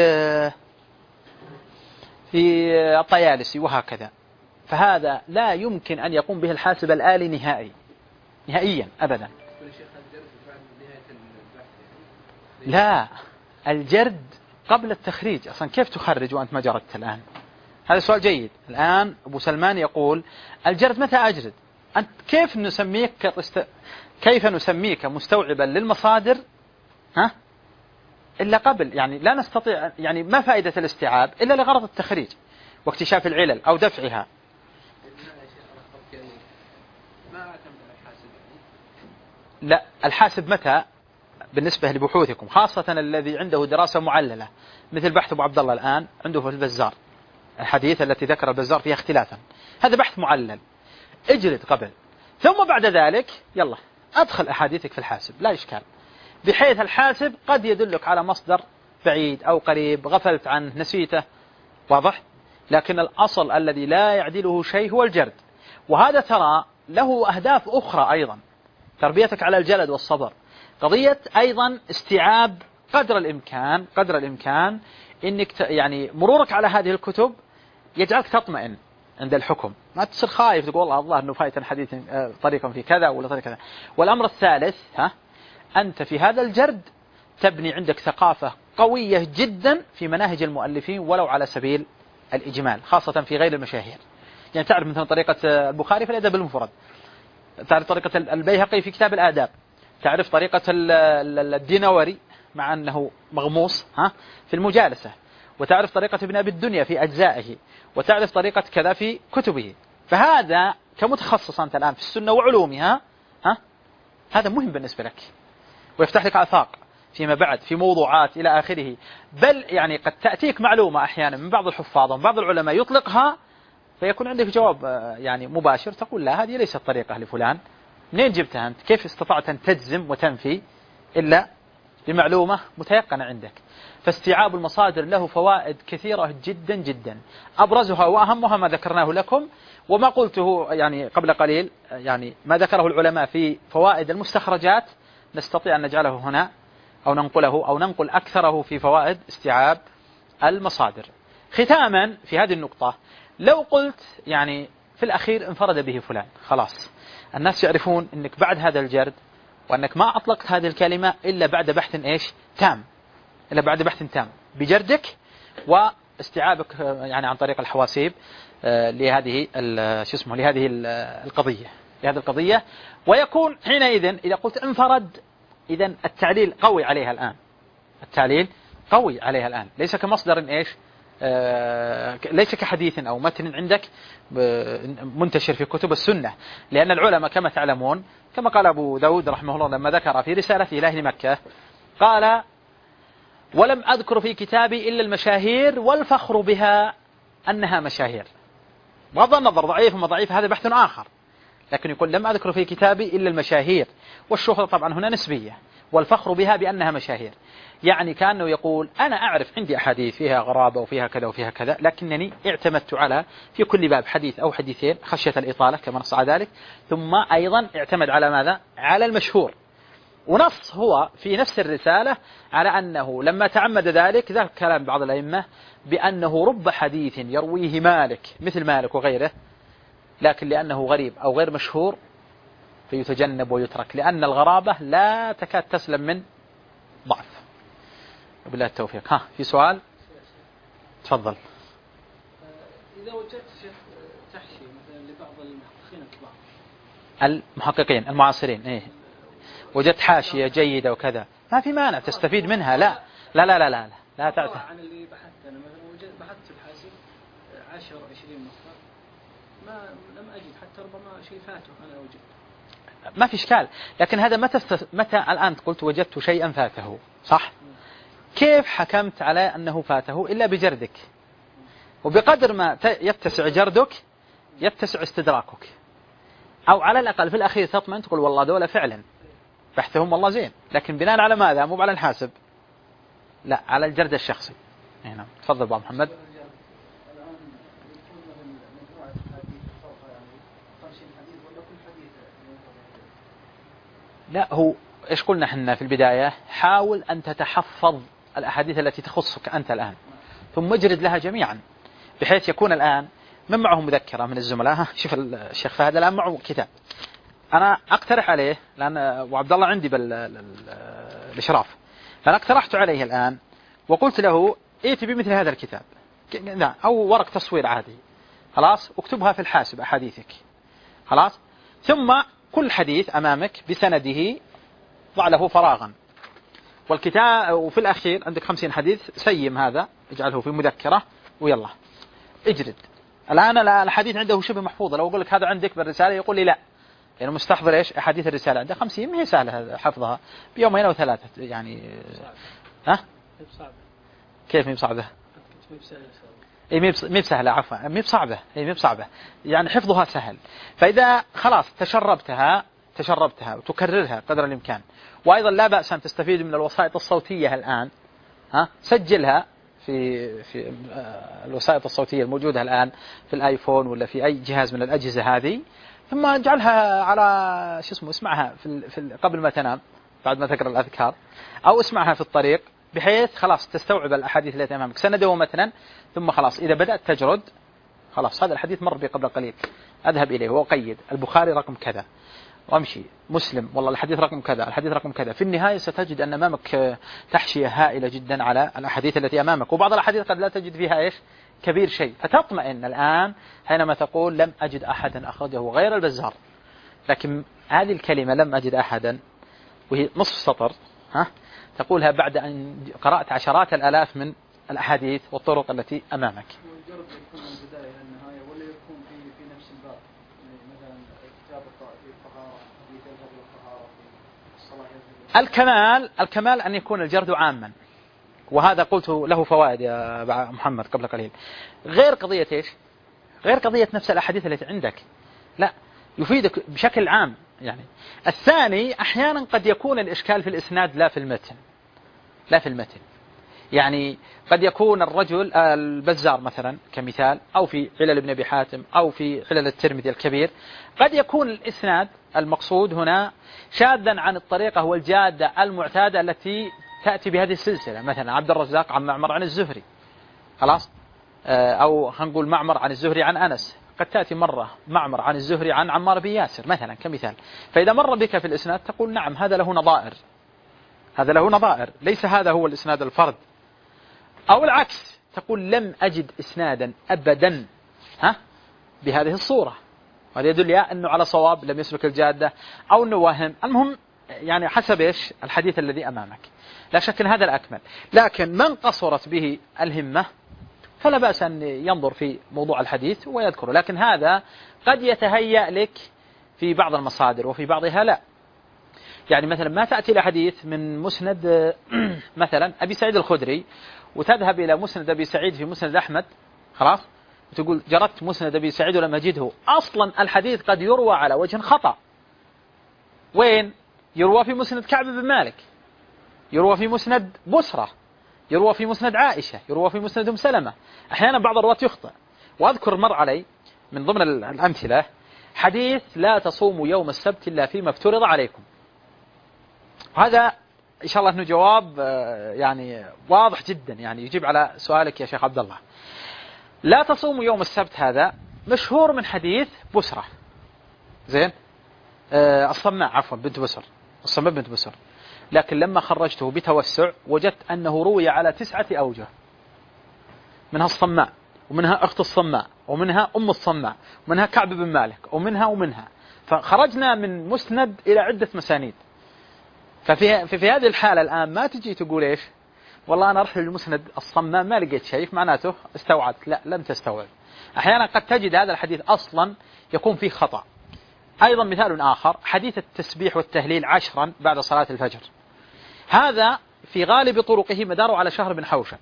في الطيالسي وهكذا، فهذا لا يمكن أن يقوم به الحاسب الآلي نهائيا أبدا. لا، الجرد قبل التخريج أصلا، كيف تخرج وأنت ما جردت الآن؟ هذا سؤال جيد. الآن أبو سلمان يقول الجرد متى أجرد؟ أنت كيف نسميك مستوعبا للمصادر إلا قبل؟ يعني لا نستطيع، يعني ما فائدة الاستيعاب إلا لغرض التخريج واكتشاف العلل أو دفعها. لا، الحاسب متى بالنسبة لبحوثكم، خاصة الذي عنده دراسة معللة مثل بحث أبو عبد الله الآن عنده في البزار الحديث التي ذكر البزار فيها اختلافا، هذا بحث معلل، اجلد قبل، ثم بعد ذلك يلا أدخل أحاديثك في الحاسب لا إشكال، بحيث الحاسب قد يدلك على مصدر بعيد أو قريب غفلت عنه نسيته، واضح؟ لكن الأصل الذي لا يعدله شيء هو الجرد. وهذا ترى له أهداف أخرى أيضا، تربيتك على الجلد والصبر، قضية أيضا استيعاب قدر الإمكان إنك يعني مرورك على هذه الكتب يجعلك تطمئن عند الحكم، ما تصير خايف تقول والله الله أنه فايت حديث طريقا في كذا ولا طريقا كذا. والأمر الثالث أنت في هذا الجرد تبني عندك ثقافة قوية جدا في مناهج المؤلفين ولو على سبيل الإجمال، خاصة في غير المشاهير. يعني تعرف مثلا طريقة البخاري في الأدب المفرد، تعرف طريقة البيهقي في كتاب الآداب، تعرف طريقة الدينوري مع أنه مغموس في المجالسة، وتعرف طريقة ابن أبي الدنيا في أجزائه، وتعرف طريقة كذا في كتبه. فهذا كمتخصص أنت الآن في السنة وعلومها هذا مهم بالنسبة لك، ويفتح لك آفاق فيما بعد في موضوعات إلى آخره. بل يعني قد تأتيك معلومة أحيانا من بعض الحفاظ ومن بعض العلماء يطلقها فيكون عندك جواب يعني مباشر، تقول لا هذه ليست طريقة لفلان، منين جبتها أنت؟ كيف استطعت أن تجزم وتنفي إلا بمعلومة متيقنة عندك؟ فاستيعاب المصادر له فوائد كثيرة جدا جدا، أبرزها وأهمها ما ذكرناه لكم وما قلته يعني قبل قليل، يعني ما ذكره العلماء في فوائد المستخرجات نستطيع أن نجعله هنا أو ننقله أو ننقل أكثره في فوائد استيعاب المصادر. ختاما في هذه النقطة، لو قلت يعني في الأخير انفرد به فلان، خلاص الناس يعرفون أنك بعد هذا الجرد وأنك ما أطلقت هذه الكلمة إلا بعد بحث تام، إلا بعد بحث تام بجردك واستيعابك يعني عن طريق الحواسيب لهذه القضية. ويكون حينئذ إذا قلت انفرد إذن التعليل قوي عليها الآن، ليس كمصدر ليس كحديث أو متن عندك منتشر في كتب السنة. لأن العلماء كما تعلمون كما قال أبو داود رحمه الله لما ذكر في رسالته إلى أهل مكة قال: ولم أذكر في كتابي إلا المشاهير والفخر بها أنها مشاهير. بغض النظر ضعيف وما ضعيف هذا بحث آخر، لكن يقول لم أذكر في كتابي إلا المشاهير، والشهرة طبعا هنا نسبية، والفخر بها بأنها مشاهير. يعني كأنه يقول أنا أعرف عندي أحاديث فيها غرابة وفيها كذا وفيها كذا، لكنني اعتمدت على في كل باب حديث أو حديثين خشية الإطالة كما نص على ذلك، ثم أيضا اعتمد على ماذا؟ على المشهور. ونص هو في نفس الرسالة على أنه لما تعمد ذلك ذاك كلام بعض الأئمة بأنه رب حديث يرويه مالك مثل مالك وغيره، لكن لأنه غريب أو غير مشهور فيتجنب ويترك، لأن الغرابة لا تكاد تسلم من ضعف. وبالله التوفيق. في سؤال؟ تفضل. إذا وجدت شيخ تحشي مثلا لبعض المحققين الكبار، المحققين المعاصرين، وجدت حاشية جيدة وكذا ما في مانع تستفيد منها. لا تعتقد عن اللي بحثت أنا مثلا بحثت في الحاسب 10 أو 20 مصدر لم أجد، حتى ربما شيء فاته أنا وجدت. ما في إشكال، لكن هذا متى الآن قلت وجدت شيئا فاته، صح؟ كيف حكمت على أنه فاته إلا بجردك؟ وبقدر ما يتسع جردك يتسع استدراكك، أو على الأقل في الأخير تطمئن تقول والله دولة فعلا بحثهم والله زين، لكن بناء على ماذا؟ مو على الحاسب، لا على الجرد الشخصي. هنا تفضل أبو محمد. لا هو إيش قلنا حنا في البداية؟ حاول أن تتحفظ الأحاديث التي تخصك أنت الآن، ثم اجرد لها جميعا، بحيث يكون الآن من معه مذكرة من الزملاء. شوف الشيخ فهد الآن معه كتاب، أنا أقترح عليه لأن وعبد الله عندي بالإشراف، فأنا اقترحت عليه الآن وقلت له ائت بمثل هذا الكتاب أو ورق تصوير عادي، خلاص اكتبها في الحاسب أحاديثك، خلاص، ثم كل حديث أمامك بسنده ضع له فراغا، والكتاب وفي الأخير عندك 50 حديث سيم هذا اجعله في مذكرة ويلا اجرد. الآن الحديث عنده شبه محفوظة، لو أقول لك هذا عندك بالرسالة يقول لي لا، يعني مستحضر إيش أحاديث الرسالة عنده 50، ما هي سهلة حفظها بيومين أو ثلاثة يعني. كيف مي بصعبة؟ مي بسهلة، عفوا مي بصعبة، مي بصعبة يعني حفظها سهل. فإذا خلاص تشربتها وتكررها قدر الإمكان، وأيضا لا بأس أن تستفيد من الوسائط الصوتية الآن، سجلها في الوسائط الصوتية الموجودة الآن في الآيفون ولا في أي جهاز من الأجهزة هذه، ثم اجعلها على اسمعها قبل ما تنام بعد ما تقرأ الأذكار، أو اسمعها في الطريق بحيث خلاص تستوعب الأحاديث التي أمامك سندا ومتنا، ثم خلاص إذا بدأت تجرد خلاص هذا الحديث مر بي قبل قليل، أذهب إليه وأقيد البخاري رقم كذا وأمشي، مسلم والله الحديث رقم كذا، الحديث رقم كذا. في النهاية ستجد أن أمامك تحشية هائلة جدا على الأحاديث التي أمامك، وبعض الأحاديث قد لا تجد فيها إيش كبير شيء، فتطمئن الآن حينما تقول لم أجد أحدا أخرجه غير البزار. لكن هذه الكلمة لم أجد أحدا وهي نصف سطر تقولها بعد أن قرأت عشرات الآلاف من الأحاديث والطرق التي أمامك. والجرد يكون من البداية إلى النهاية ولا يكون في نفس الباب، مثلا كتاب الطهارة يذهب للطهارة في الصلاة. الكمال أن يكون الجرد عاما، وهذا قلت له فوائد يا محمد قبل قليل. غير قضية إيش؟ غير قضية نفس الأحاديث التي عندك، لا يفيدك بشكل عام. يعني الثاني أحيانا قد يكون الإشكال في الإسناد لا في المتن. يعني قد يكون الرجل البزار مثلا كمثال، أو في علل ابن أبي حاتم، أو في علل الترمذي الكبير، قد يكون الإسناد المقصود هنا شاذا عن الطريقة والجادة المعتادة التي تأتي بهذه السلسلة، مثلا عبد الرزاق عن معمر عن الزهري، خلاص، أو هنقول معمر عن الزهري عن أنس، قد تأتي مرة معمر عن الزهري عن عمار بن ياسر مثلا كمثال. فإذا مر بك في الإسناد تقول نعم هذا له نظائر، ليس هذا هو الإسناد الفرد. أو العكس، تقول لم أجد إسنادا أبدا بهذه الصورة، وهذا يدل يا أنه على صواب لم يسلك الجادة أو أنه واهم. المهم يعني حسب إيش الحديث الذي أمامك، لا شك أن هذا الأكمل. لكن من قصرت به الهمة فلا بأس أن ينظر في موضوع الحديث ويذكره، لكن هذا قد يتهيأ لك في بعض المصادر وفي بعضها لا. يعني مثلا ما تأتي لحديث من مسند مثلا أبي سعيد الخدري وتذهب إلى مسند أبي سعيد في مسند أحمد، خلاص، وتقول جردت مسند أبي سعيد ولم أجده. أصلا الحديث قد يروى على وجه خطأ. وين؟ يروى في مسند كعب بن مالك، يروى في مسند بسرة، يروى في مسند عائشة، يروى في مسند أم سلمة. أحيانا بعض الرواة يخطئ. وأذكر مر علي من ضمن الأمثلة حديث لا تصوموا يوم السبت إلا فيما افترض عليكم. هذا إن شاء الله أنه جواب يعني واضح جدا، يعني يجيب على سؤالك يا شيخ عبد الله. لا تصوموا يوم السبت هذا مشهور من حديث بسرة، زين، الصماء عفوا بنت بسر، الصماء بنت بسر. لكن لما خرجته بتوسع وجدت أنه روي على 9 أوجه، منها الصماء، ومنها أخت الصماء، ومنها أم الصماء، ومنها كعب بن مالك، ومنها. فخرجنا من مسند إلى عدة مسانيد. ففي هذه الحالة الآن ما تجي تقول إيش والله أنا رحت للمسند الصماء ما لقيت شيء معناته استوعبت، لا لم تستوعب. أحيانا قد تجد هذا الحديث أصلا يكون فيه خطأ. أيضا مثال آخر حديث التسبيح والتهليل 10 بعد صلاة الفجر، هذا في غالب طرقه مداره على شهر بن حوشب.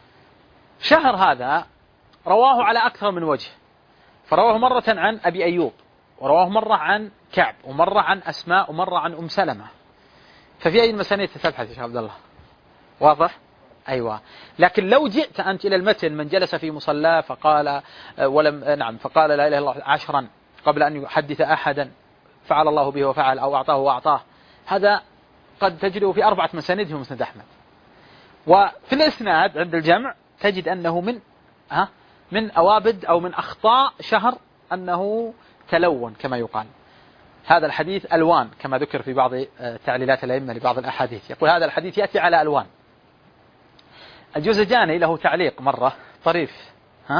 شهر هذا رواه على أكثر من وجه، فرواه مرة عن أبي أيوب، ورواه مرة عن كعب، ومرة عن أسماء، ومرة عن أم سلمة. ففي أي المسانيد تبحث يا شيخ عبد الله؟ واضح؟ أيوة. لكن لو جئت أنت إلى المتن من جلس في مصلاه فقال فقال لا إله إلا الله 10 قبل أن يحدث أحدا فعل الله به وفعل، أو أعطاه وأعطاه، هذا قد تجده في 4 مسانيد في مسند أحمد. وفي الإسناد عند الجمع تجد أنه من أوابد أو من أخطاء شهر أنه تلون كما يقال. هذا الحديث ألوان كما ذكر في بعض تعليلات الأئمة لبعض الأحاديث، يقول هذا الحديث يأتي على ألوان. الجوزجاني له تعليق مرة طريف،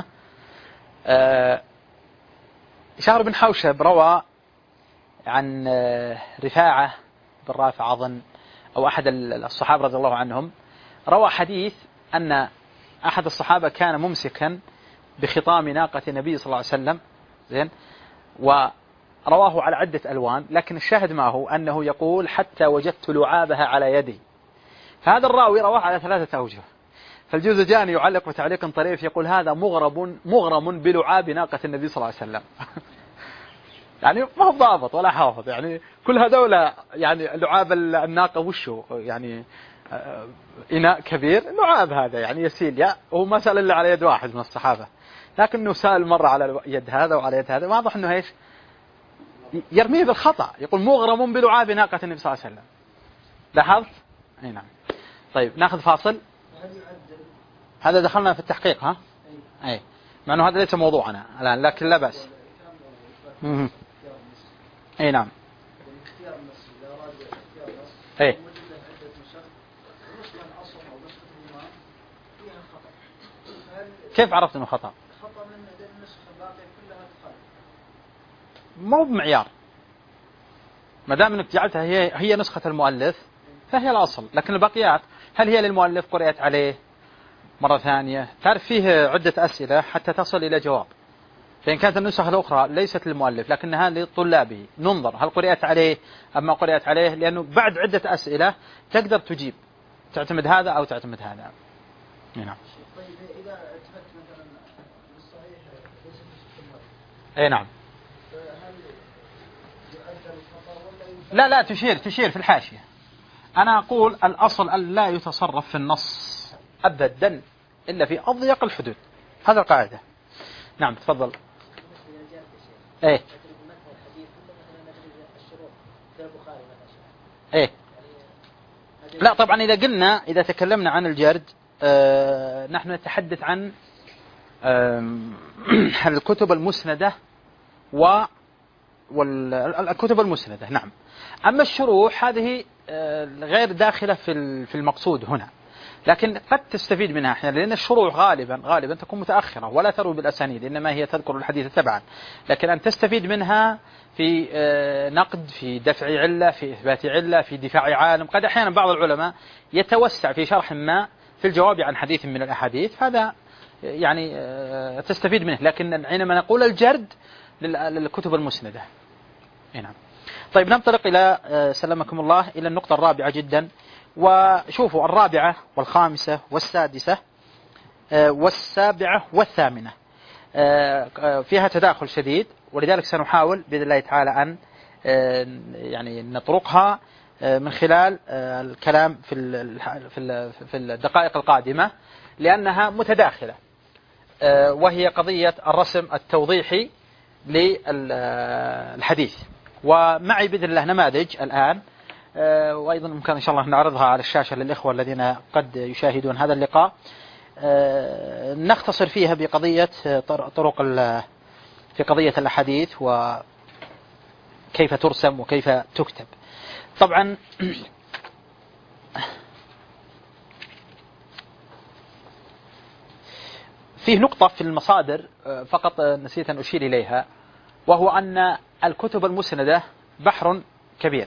شهر بن حوشب روى عن رفاعة بن رافع أظن أو أحد الصحابة رضي الله عنهم، روى حديث أن أحد الصحابة كان ممسكا بخطام ناقة النبي صلى الله عليه وسلم، زين، ورواه على عدة ألوان، لكن الشاهد ما هو أنه يقول حتى وجدت لعابها على يدي. فهذا الراوي رواه على 3 أوجه. فالجوزجاني يعلق بتعليق طريف يقول هذا مغرم بلعاب ناقة النبي صلى الله عليه وسلم. يعني ما هو ضابط ولا حافظ، يعني كل هذول يعني لعاب الناقة وشه يعني إناء كبير، لعاب هذا يعني يسيل، هو ما سأل إلا على يد واحد من الصحابة، لكنه سأل مرة على يد هذا وعلى يد هذا، واضح أنه إيش يرميه بالخطأ، يقول مغرم بلعاب ناقة النبي صلى الله عليه وسلم. لاحظت؟ أي نعم. طيب ناخذ فاصل. هذا دخلنا في التحقيق ها؟ أي مع أنه هذا ليس موضوعنا الآن لكن لا بأس. أي نعم. أي كيف عرفت أنه خطأ؟ خطأ من النسخ الباقية كلها تخالف. مو بمعيار، ما دام أنك جعلتها هي نسخة المؤلف فهي الأصل، لكن البقيات هل هي للمؤلف قرأت عليه مرة ثانية؟ تعرف فيه عدة أسئلة حتى تصل إلى جواب. فإن كانت النسخ الأخرى ليست للمؤلف لكنها لطلابه ننظر هل قرأت عليه أم ما قرأت عليه، لأنه بعد عدة أسئلة تقدر تجيب تعتمد هذا أو تعتمد هذا. نعم. طيب إذا اتفقت مثلا بالصحيح ليس نسخة المؤلف. أي نعم. هل يعدل الخطأ ولا لا تشير في الحاشية. أنا أقول الأصل أن لا يتصرف في النص أبدا إلا في أضيق الحدود، هذا القاعدة. نعم تفضل. إيه إيه لا طبعا إذا تكلمنا عن الجرد نحن نتحدث عن الكتب المسندة والكتب المسندة. نعم. أما الشروح هذه غير داخلة في المقصود هنا، لكن قد تستفيد منها أحيانا، لأن الشروح غالبا تكون متأخرة ولا تروي بالأسانيد، إنما هي تذكر الحديث تبعا، لكن أن تستفيد منها في نقد، في دفع علة، في إثبات علة، في دفاع عالم. قد أحيانا بعض العلماء يتوسع في شرح ما في الجواب عن حديث من الأحاديث، هذا يعني تستفيد منه، لكن حينما نقول الجرد للكتب المسندة. نعم. طيب ننطلق إلى سلمكم الله إلى النقطة الرابعة جدا. وشوفوا الرابعة والخامسة والسادسة والسابعة والثامنة فيها تداخل شديد، ولذلك سنحاول بإذن الله تعالى أن يعني نطرقها من خلال الكلام في الدقائق القادمة، لأنها متداخلة، وهي قضية الرسم التوضيحي للحديث. ومعي بإذن الله نماذج الآن، وأيضا ممكن إن شاء الله نعرضها على الشاشة للإخوة الذين قد يشاهدون هذا اللقاء، نختصر فيها بقضية طرق في قضية الأحاديث وكيف ترسم وكيف تكتب. طبعا فيه نقطة في المصادر فقط نسيت أن أشير إليها، وهو أن الكتب المسندة بحر كبير،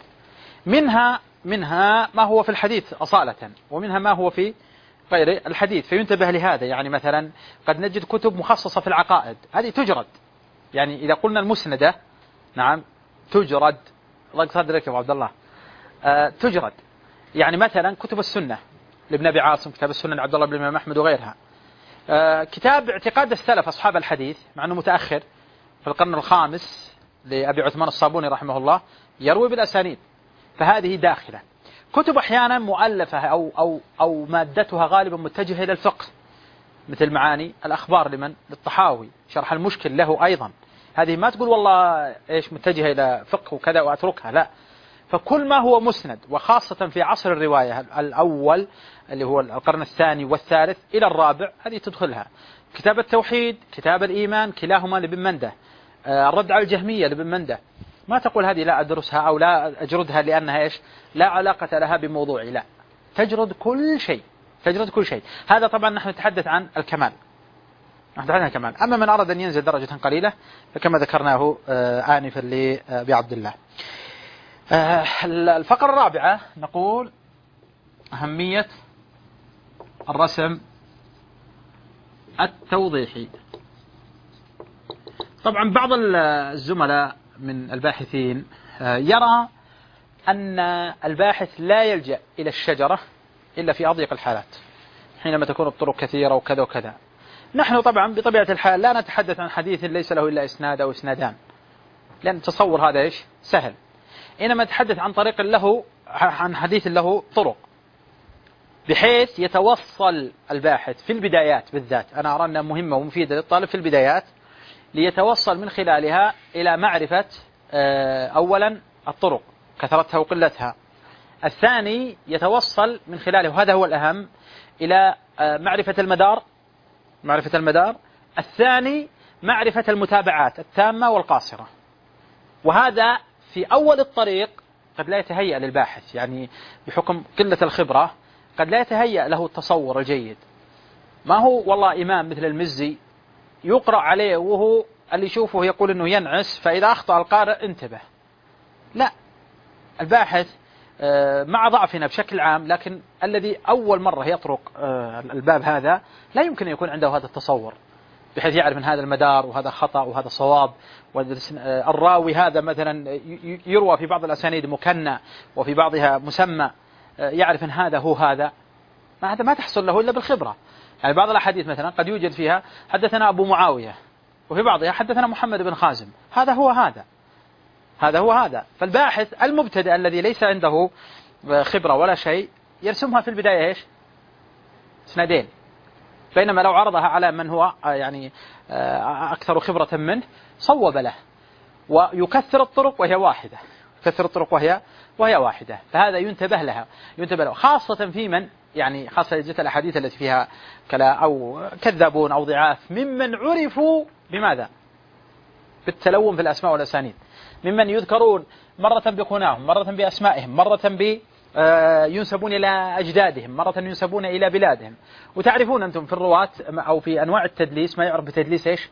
منها ما هو في الحديث أصالة، ومنها ما هو في غير الحديث، فينتبه لهذا. يعني مثلا قد نجد كتب مخصصة في العقائد، هذه تجرد. يعني إذا قلنا المسندة نعم تجرد، الله يصدرك يا أبو عبد الله، تجرد. يعني مثلا كتب السنة لابن أبي عاصم، كتاب السنة لعبد الله بن الإمام أحمد وغيرها، كتاب اعتقاد السلف أصحاب الحديث مع أنه متأخر في القرن الخامس لأبي عثمان الصابوني رحمه الله، يروي بالأسانيد، فهذه داخلة. كتب أحيانا مؤلفة أو مادتها غالبا متجهة إلى الفقه، مثل معاني الأخبار للطحاوي، شرح المشكل له أيضا، هذه ما تقول والله إيش متجهة إلى فقه وكذا وأتركها، لا. فكل ما هو مسند، وخاصة في عصر الرواية الأول اللي هو القرن الثاني والثالث إلى الرابع، هذه تدخلها. كتاب التوحيد، كتاب الإيمان، كلاهما لابن منده، الرد على الجهمية لابن منده. ما تقول هذه لا أدرسها أو لا أجردها لأنها إيش لا علاقة لها بموضوعي، لا، تجرد كل شيء، تجرد كل شيء. هذا طبعا نحن نتحدث عن الكمال، أما من أراد أن ينزل درجة قليلة فكما ذكرناه آنفا لأبي عبد الله. الفقرة الرابعة نقول أهمية الرسم التوضيحي. طبعا بعض الزملاء من الباحثين يرى أن الباحث لا يلجأ إلى الشجرة إلا في أضيق الحالات، حينما تكون الطرق كثيرة وكذا وكذا. نحن طبعا بطبيعة الحال لا نتحدث عن حديث ليس له إلا إسناد أو إسنادان، لأن تصور هذا إيش سهل، إنما نتحدث عن طريق له، عن حديث له طرق، بحيث يتوصل الباحث في البدايات بالذات. أنا أرى أنها مهمة ومفيدة للطالب في البدايات، ليتوصل من خلالها إلى معرفة أولا الطرق كثرتها وقلتها، الثاني يتوصل من خلاله، وهذا هو الأهم، إلى معرفة المدار. الثاني معرفة المتابعات التامة والقاصرة، وهذا في أول الطريق قد لا يتهيأ للباحث، يعني بحكم قلة الخبرة قد لا يتهيأ له التصور الجيد. ما هو والله إمام مثل المزي يقرأ عليه وهو اللي يشوفه يقول أنه ينعس، فإذا أخطأ القارئ انتبه. لا، الباحث مع ضعفنا بشكل عام، لكن الذي أول مرة يطرق الباب هذا لا يمكن أن يكون عنده هذا التصور، بحيث يعرف أن هذا المدار وهذا خطأ وهذا صواب. الراوي هذا مثلا يروى في بعض الأسانيد مكنى وفي بعضها مسمى، يعرف أن هذا هو هذا. هذا ما تحصل له إلا بالخبرة. يعني بعض الأحاديث مثلا قد يوجد فيها حدثنا أبو معاوية، وفي بعضها حدثنا محمد بن خازم، هذا هو هذا. فالباحث المبتدئ الذي ليس عنده خبرة ولا شيء يرسمها في البداية إيش؟ اسنادين، بينما لو عرضها على من هو يعني أكثر خبرة منه صوب له، ويكثر الطرق وهي واحدة. فهذا ينتبه له خاصة في من يعني خاصة جت الأحاديث التي فيها أو كذابون أو ضعاف، ممن عرفوا بماذا؟ بالتلون في الأسماء والأسانيد، ممن يذكرون مرة بكناهم، مرة بأسمائهم، مرة ينسبون إلى أجدادهم، مرة ينسبون إلى بلادهم. وتعرفون أنتم في الرواة أو في أنواع التدليس ما يعرف بتدليس إيش؟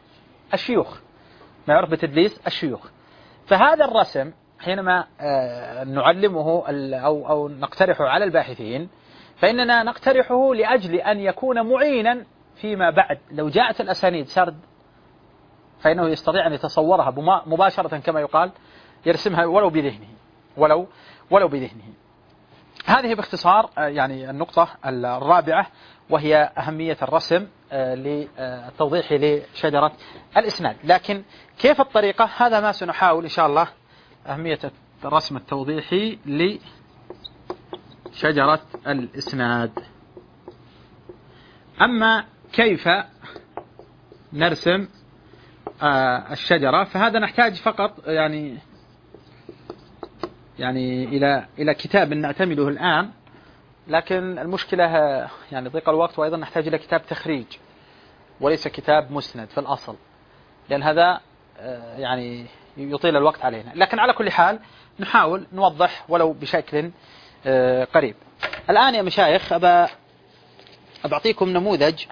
الشيوخ. فهذا الرسم حينما نعلمه أو نقترحه على الباحثين، فإننا نقترحه لأجل أن يكون معينا فيما بعد لو جاءت الأسانيد سرد، فإنه يستطيع أن يتصورها مباشرة كما يقال، يرسمها ولو بذهنه. هذه باختصار يعني النقطة الرابعة، وهي أهمية الرسم للتوضيح لشجرة الإسناد. لكن كيف الطريقة؟ هذا ما سنحاول إن شاء الله، أهمية الرسم التوضيحي لشجرة الإسناد. أما كيف نرسم الشجرة فهذا نحتاج فقط يعني إلى كتاب نعتمده الآن، لكن المشكلة يعني ضيق الوقت، وأيضا نحتاج إلى كتاب تخريج وليس كتاب مسند في الأصل، لأن هذا يعني يطيل الوقت علينا. لكن على كل حال نحاول نوضح ولو بشكل قريب. الآن يا مشايخ أعطيكم نموذج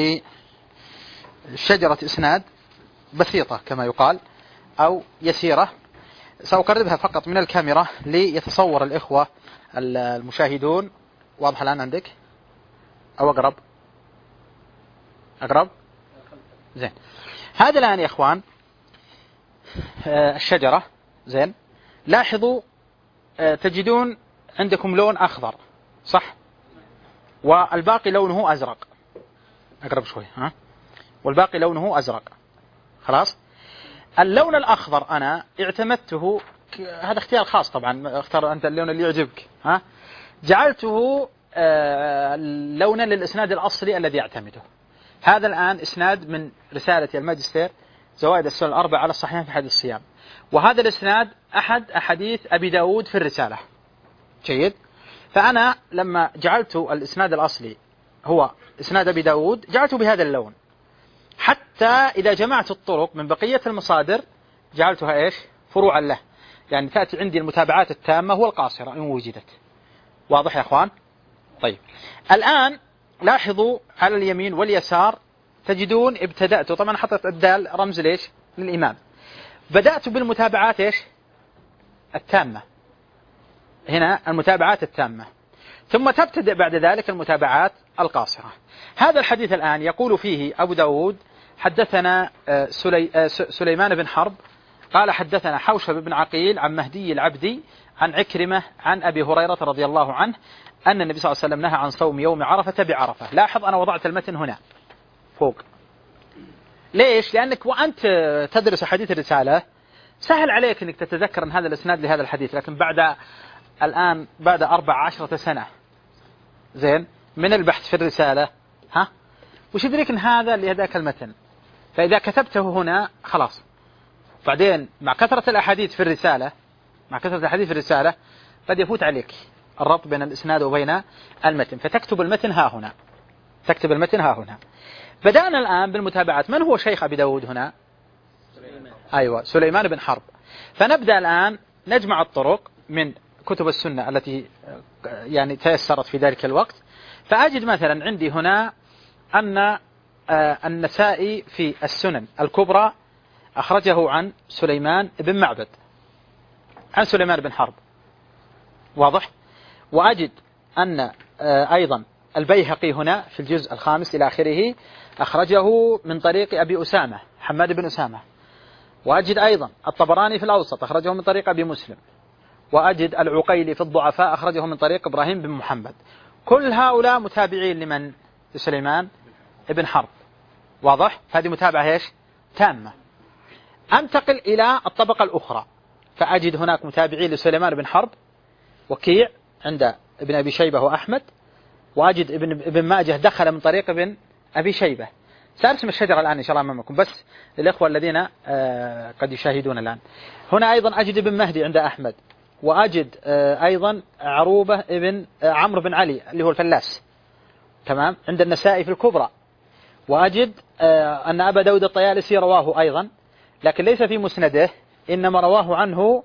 لشجرة إسناد بسيطة كما يقال أو يسيرة، سأقربها فقط من الكاميرا ليتصور الإخوة المشاهدون. واضح الآن عندك أو أقرب؟ زين. هذا الآن يا إخوان الشجرة، زين، لاحظوا تجدون عندكم لون أخضر صح، والباقي لونه أزرق. أقرب شوي والباقي لونه أزرق. خلاص، اللون الأخضر أنا اعتمدته، هذا اختيار خاص طبعا، اختار أنت اللون اللي يعجبك، جعلته لونا للإسناد الأصلي الذي يعتمده. هذا الآن إسناد من رسالة الماجستير زوائد السنن الأربع على الصحيحين في حديث الصيام، وهذا الإسناد أحد أحاديث أبي داود في الرسالة. جيد. فأنا لما جعلت الإسناد الأصلي هو إسناد أبي داود جعلته بهذا اللون، حتى إذا جمعت الطرق من بقية المصادر جعلتها إيش؟ فروعا له، يعني تأتي عندي المتابعات التامة والقاصرة إن وجدت. واضح يا أخوان؟ طيب الآن لاحظوا على اليمين واليسار تجدون ابتدأت، طبعا حطت الدال رمز ليش؟ للإمام. بدأت بالمتابعات إيش؟ التامة، هنا المتابعات التامة، ثم تبتدأ بعد ذلك المتابعات القاصرة. هذا الحديث الآن يقول فيه أبو داود حدثنا سليمان بن حرب قال حدثنا حوشب بن عقيل عن مهدي العبدي عن عكرمة عن أبي هريرة رضي الله عنه أن النبي صلى الله عليه وسلم نهى عن صوم يوم عرفة بعرفة. لاحظ أنا وضعت المتن هنا فوق. ليش؟ لأنك وأنت تدرس حديث الرسالة سهل عليك أنك تتذكر أن هذا الإسناد لهذا الحديث، لكن بعد 14 سنة زين من البحث في الرسالة وش يدريك أن هذا لهذاك المتن؟ فإذا كتبته هنا خلاص، بعدين مع كثرة الأحاديث في الرسالة قد يفوت عليك، الربط بين الإسناد وبين المتن، فتكتب المتن ها هنا، تكتب المتن ها هنا. بدأنا الآن بالمتابعات. من هو شيخ أبي داود هنا؟ أيوة، سليمان بن حرب. فنبدأ الآن نجمع الطرق من كتب السنة التي يعني تيسرت في ذلك الوقت. فأجد مثلا عندي هنا أن النسائي في السنن الكبرى أخرجه عن سليمان بن معبد، عن سليمان بن حرب، واضح. وأجد أن أيضا البيهقي هنا في الجزء الخامس إلى آخره أخرجه من طريق أبي أسامة، حماد بن أسامة. وأجد أيضا الطبراني في الأوسط أخرجه من طريق أبي مسلم. وأجد العقيلي في الضعفاء أخرجه من طريق إبراهيم بن محمد. كل هؤلاء متابعين لمن؟ لسليمان بن حرب، واضح. هذه متابعة إيش؟ تامة. أنتقل إلى الطبقة الأخرى، فأجد هناك متابعين لسليمان بن حرب، وكيع عند ابن أبي شيبة وأحمد. وأجد ابن ماجه دخل من طريق ابن أبي شيبة. سأرسم الشجرة الآن إن شاء الله أمامكم بس للإخوة الذين قد يشاهدون الآن. هنا أيضا أجد ابن مهدي عند أحمد. وأجد أيضا عروبة ابن عمرو بن علي اللي هو الفلاس، تمام، عند النسائي في الكبرى. وأجد أن أبا داود الطيالسي رواه أيضا، لكن ليس في مسنده، إنما رواه عنه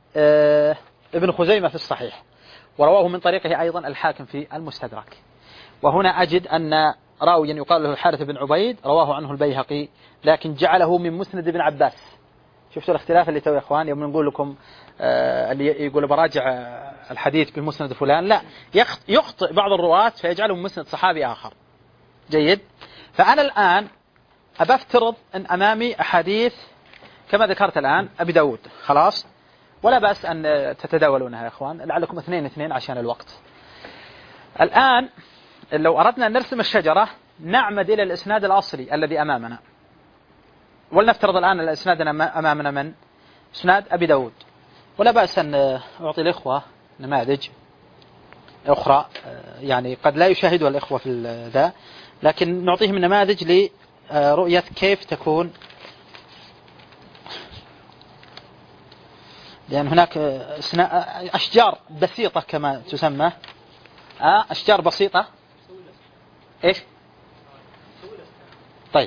ابن خزيمة في الصحيح، ورواه من طريقه أيضا الحاكم في المستدرك. وهنا أجد أن راويا يقال له الحارث بن عبيد رواه عنه البيهقي، لكن جعله من مسند ابن عباس. شفتوا الاختلاف اللي تو يا إخوان؟ يوم نقول لكم اللي يقول براجع الحديث بمسند فلان، لا، يخطئ بعض الرواة فيجعله من مسند صحابي آخر. جيد. فأنا الآن أبفترض أن أمامي أحاديث كما ذكرت الآن أبي داود، خلاص، ولا بأس أن تتداولونها يا إخوان، لعلكم 2-2 عشان الوقت. الآن لو أردنا أن نرسم الشجرة نعمد إلى الإسناد الأصلي الذي أمامنا، ولنفترض الآن الإسناد أمامنا من؟ إسناد أبي داود. ولا بأس أن أعطي الإخوة نماذج أخرى، يعني قد لا يشاهدها الإخوة في ذا، لكن نعطيهم نماذج لرؤية كيف تكون، لأن هناك أشجار بسيطة كما تسمى، أشجار بسيطة. إيش؟ طيب،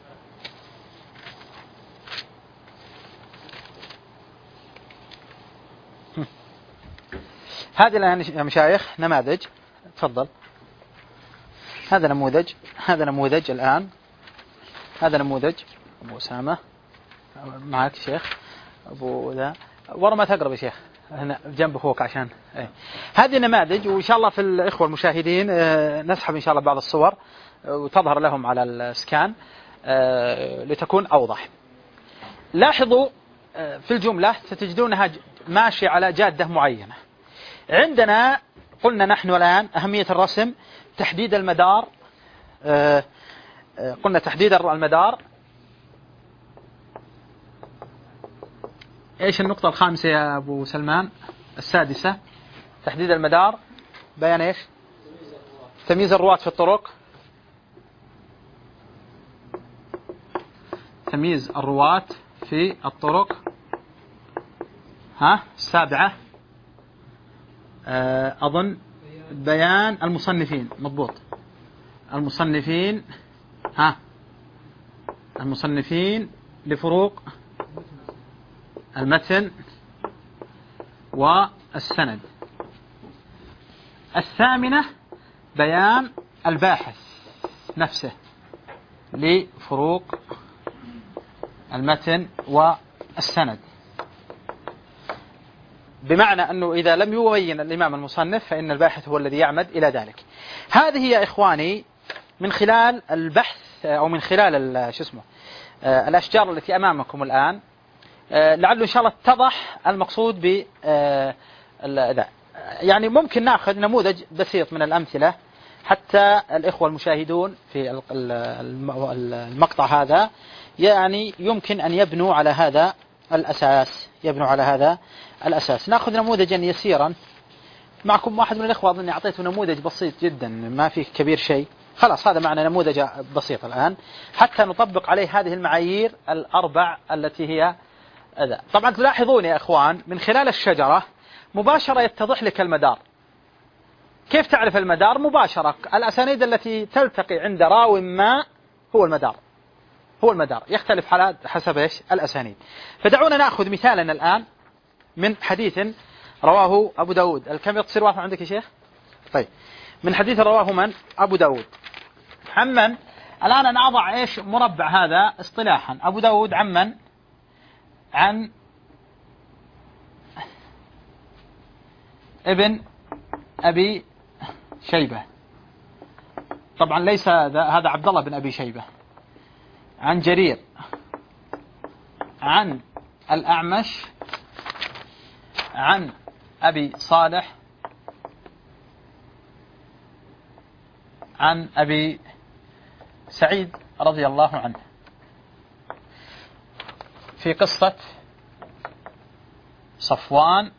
هذه الآن يا مشايخ نماذج. تفضل. هذا نموذج الآن. هذا نموذج أبو أسامة معك شيخ أبو ذا، ورا ما تقرب يا شيخ، هنا جنب أخوك عشان هذه نماذج. وإن شاء الله في الإخوة المشاهدين نسحب إن شاء الله بعض الصور وتظهر لهم على السكان لتكون أوضح. لاحظوا في الجملة ستجدونها ماشية على جادة معينة. عندنا قلنا نحن الآن أهمية الرسم، تحديد المدار. قلنا تحديد المدار. إيش النقطة الخامسة يا أبو سلمان؟ السادسة، تحديد المدار. بيان إيش؟ تمييز الرواة في الطرق. تمييز الرواة في الطرق. السابعة أظن بيان المصنفين. مضبوط. المصنفين. المصنفين لفروق المتن والسند. الثامنة بيان الباحث نفسه لفروق المتن والسند، بمعنى أنه إذا لم يبين الإمام المصنف فإن الباحث هو الذي يعمد إلى ذلك. هذه يا إخواني من خلال البحث أو من خلال الأشجار التي أمامكم الآن، لعله إن شاء الله اتضح المقصود ب يعني ممكن نأخذ نموذج بسيط من الأمثلة حتى الإخوة المشاهدون في المقطع هذا يعني يمكن أن يبنوا على هذا الأساس. نأخذ نموذجا يسيرا معكم. واحد من الإخوة أظن أعطيته نموذج بسيط جدا ما فيه كبير شيء، خلاص هذا معنا نموذج بسيط الآن حتى نطبق عليه هذه المعايير الأربع التي هي طبعا تلاحظون يا إخوان من خلال الشجرة مباشرة يتضح لك المدار. كيف تعرف المدار؟ مباشرة الأسانيد التي تلتقي عند راو ما هو المدار، هو المدار، يختلف حسب إيش الأسانيد. فدعونا نأخذ مثالا الآن من حديث رواه أبو داود. الكم تصير واضح عندك يا شيخ؟ طيب، من حديث رواه من؟ أبو داود. عمن؟ الآن أنا أضع إيش مربع هذا اصطلاحا. أبو داود عمن؟ عن ابن أبي شيبة. طبعا ليس هذا عبد الله بن أبي شيبة. عن جرير عن الأعمش عن أبي صالح عن أبي سعيد رضي الله عنه في قصة صفوان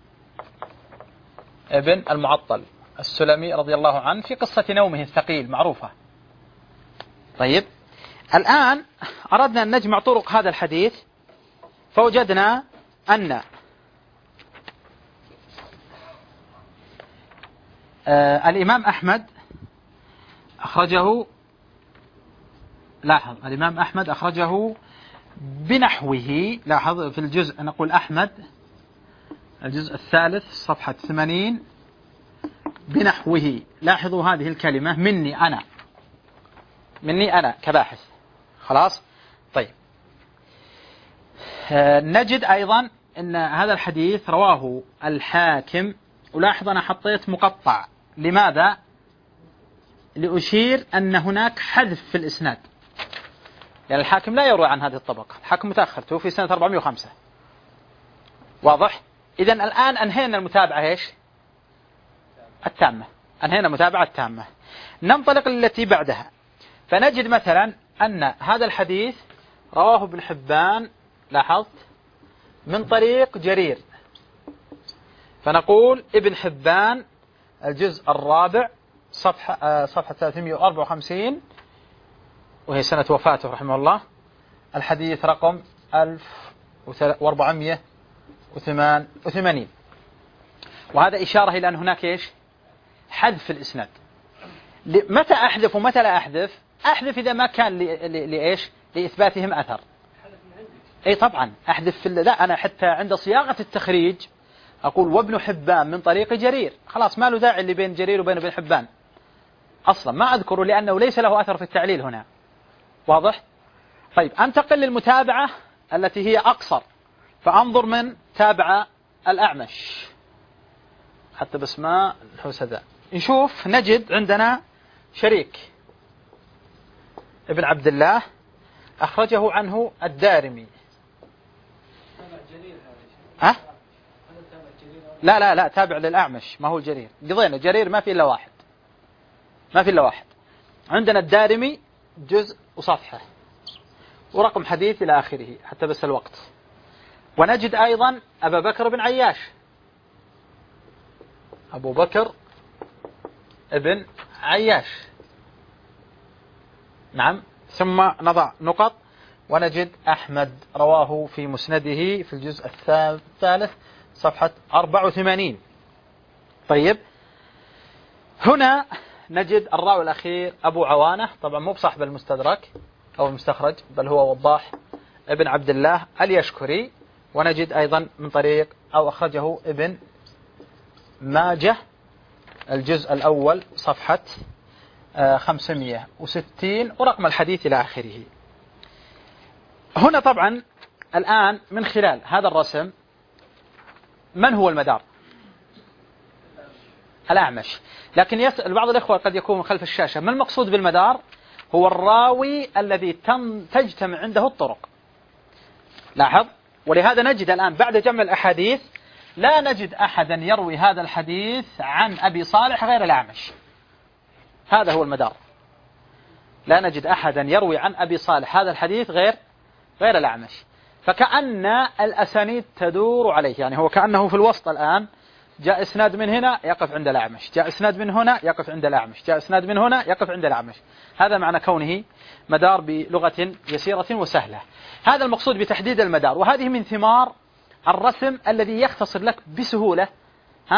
ابن المعطل السلمي رضي الله عنه في قصة نومه الثقيل معروفة. طيب، الآن أردنا أن نجمع طرق هذا الحديث، فوجدنا أن الإمام أحمد أخرجه، لاحظ الإمام أحمد أخرجه بنحوه، لاحظ في الجزء نقول أحمد الجزء الثالث صفحة 80 بنحوه. لاحظوا هذه الكلمة مني أنا، مني أنا كباحث. خلاص. طيب، نجد أيضا أن هذا الحديث رواه الحاكم. ولاحظ أنا حطيت مقطع، لماذا؟ لأشير أن هناك حذف في الإسناد، يعني الحاكم لا يروي عن هذه الطبقة، الحاكم متأخر توفي سنة 405. واضح؟ إذن الآن أنهينا المتابعة إيش؟ التامة، أنهينا المتابعة التامة. ننطلق للتي بعدها، فنجد مثلا أن هذا الحديث رواه ابن حبان، لاحظت، من طريق جرير، فنقول ابن حبان الجزء الرابع صفحة 354 وهي سنة وفاته رحمه الله، الحديث رقم 1488. وهذا إشارة إلى أن هناك إيش؟ حذف في الإسناد. متى أحذف ومتى لا أحذف؟ أحذف إذا ما كان لإيش؟ لإثباتهم أثر. أي طبعا أحذف في لا، أنا حتى عند صياغة التخريج أقول وابن حبان من طريق جرير، خلاص ما له داعي اللي بين جرير وبين ابن حبان أصلا، ما أذكره لأنه ليس له أثر في التعليل هنا. واضح؟ طيب، أنتقل للمتابعة التي هي أقصر، فأنظر من تابع الأعمش حتى بس ما نحوس هذا. نشوف نجد عندنا شريك ابن عبد الله أخرجه عنه الدارمي. ها؟ لا لا لا، تابع للأعمش، ما هو الجرير. قضينا جرير ما في إلا واحد، ما في إلا واحد. عندنا الدارمي جزء وصفحة ورقم حديث إلى آخره حتى بس الوقت. ونجد أيضا أبا بكر بن عياش، أبو بكر ابن عياش، نعم. ثم نضع نقط ونجد أحمد رواه في مسنده في الجزء الثالث صفحة 84. طيب، هنا نجد الراوي الأخير أبو عوانة، طبعا مو بصاحب المستدرك أو المستخرج، بل هو وضاح ابن عبد الله اليشكري. ونجد أيضا من طريق أو أخرجه ابن ماجه الجزء الأول صفحة 560 ورقم الحديث إلى آخره. هنا طبعا الآن من خلال هذا الرسم من هو المدار؟ الأعمش. لكن يسأل بعض الإخوة قد يكون من خلف الشاشة، ما المقصود بالمدار؟ هو الراوي الذي تجتمع عنده الطرق. لاحظ، ولهذا نجد الآن بعد جمع الأحاديث لا نجد أحدا يروي هذا الحديث عن أبي صالح غير الأعمش. هذا هو المدار، لا نجد أحدا يروي عن أبي صالح هذا الحديث غير الأعمش. فكأن الأسانيد تدور عليه، يعني هو كأنه في الوسط الآن، جاء إسناد من هنا يقف عند الأعمش، جاء إسناد من هنا يقف عند الأعمش، جاء إسناد من هنا يقف عند الأعمش. هذا معنى كونه مدار بلغة يسيرة وسهلة. هذا المقصود بتحديد المدار، وهذه من ثمار الرسم الذي يختصر لك بسهولة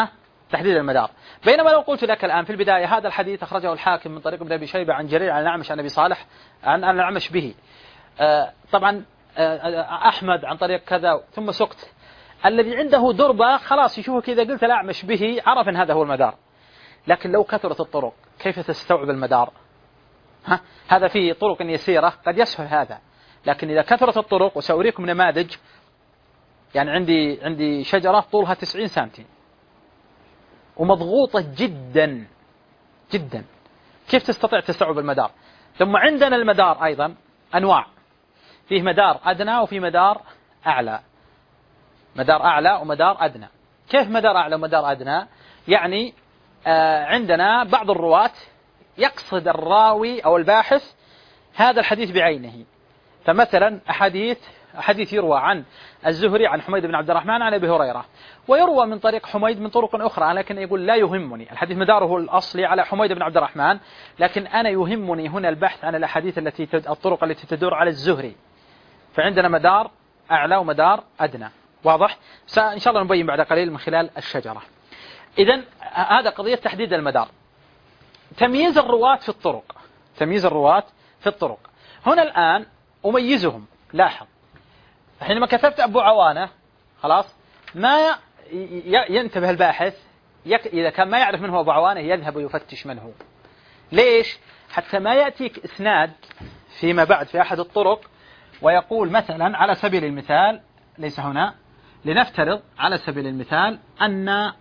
تحديد المدار. بينما لو قلت لك الآن في البداية هذا الحديث أخرجه الحاكم من طريق ابن أبي شيبة عن جرير عن الأعمش عن أبي صالح عن الأعمش به، طبعا أحمد عن طريق كذا ثم سكت، الذي عنده دربة خلاص يشوفك إذا قلت الأعمش به عرف أن هذا هو المدار. لكن لو كثرت الطرق كيف تستوعب المدار؟ هذا فيه طرق يسيرة قد يسهل هذا، لكن إذا كثرت الطرق، وسأريكم نماذج، يعني عندي شجرة طولها 90 سنتي ومضغوطة جدا جدا، كيف تستطيع تستوعب المدار؟ ثم عندنا المدار أيضا أنواع، فيه مدار أدنى وفيه مدار أعلى، مدار أعلى ومدار أدنى. كيف مدار أعلى ومدار أدنى؟ يعني عندنا بعض الرواة يقصد الراوي أو الباحث هذا الحديث بعينه، فمثلا أحاديث يروى عن الزهري عن حميد بن عبد الرحمن عن أبي هريرة، ويروى من طريق حميد من طرق أخرى، لكن يقول لا يهمني الحديث مداره الأصلي على حميد بن عبد الرحمن، لكن أنا يهمني هنا البحث عن الأحاديث الطرق التي تدور على الزهري، فعندنا مدار أعلى ومدار أدنى. واضح؟ إن شاء الله نبين بعد قليل من خلال الشجرة. إذن هذا قضية تحديد المدار. تمييز الرواة في الطرق، تمييز الرواة في الطرق. هنا الآن أميزهم. لاحظ حينما كتبت أبو عوانة خلاص ما ينتبه الباحث إذا كان ما يعرف من هو أبو عوانة يذهب ويفتش من هو. ليش؟ حتى ما يأتيك إسناد فيما بعد في أحد الطرق ويقول مثلا على سبيل المثال، ليس هنا، لنفترض على سبيل المثال أن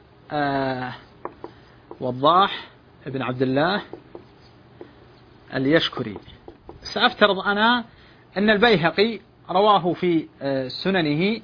وضاح ابن عبد الله اليشكري، سأفترض أنا أن البيهقي رواه في سننه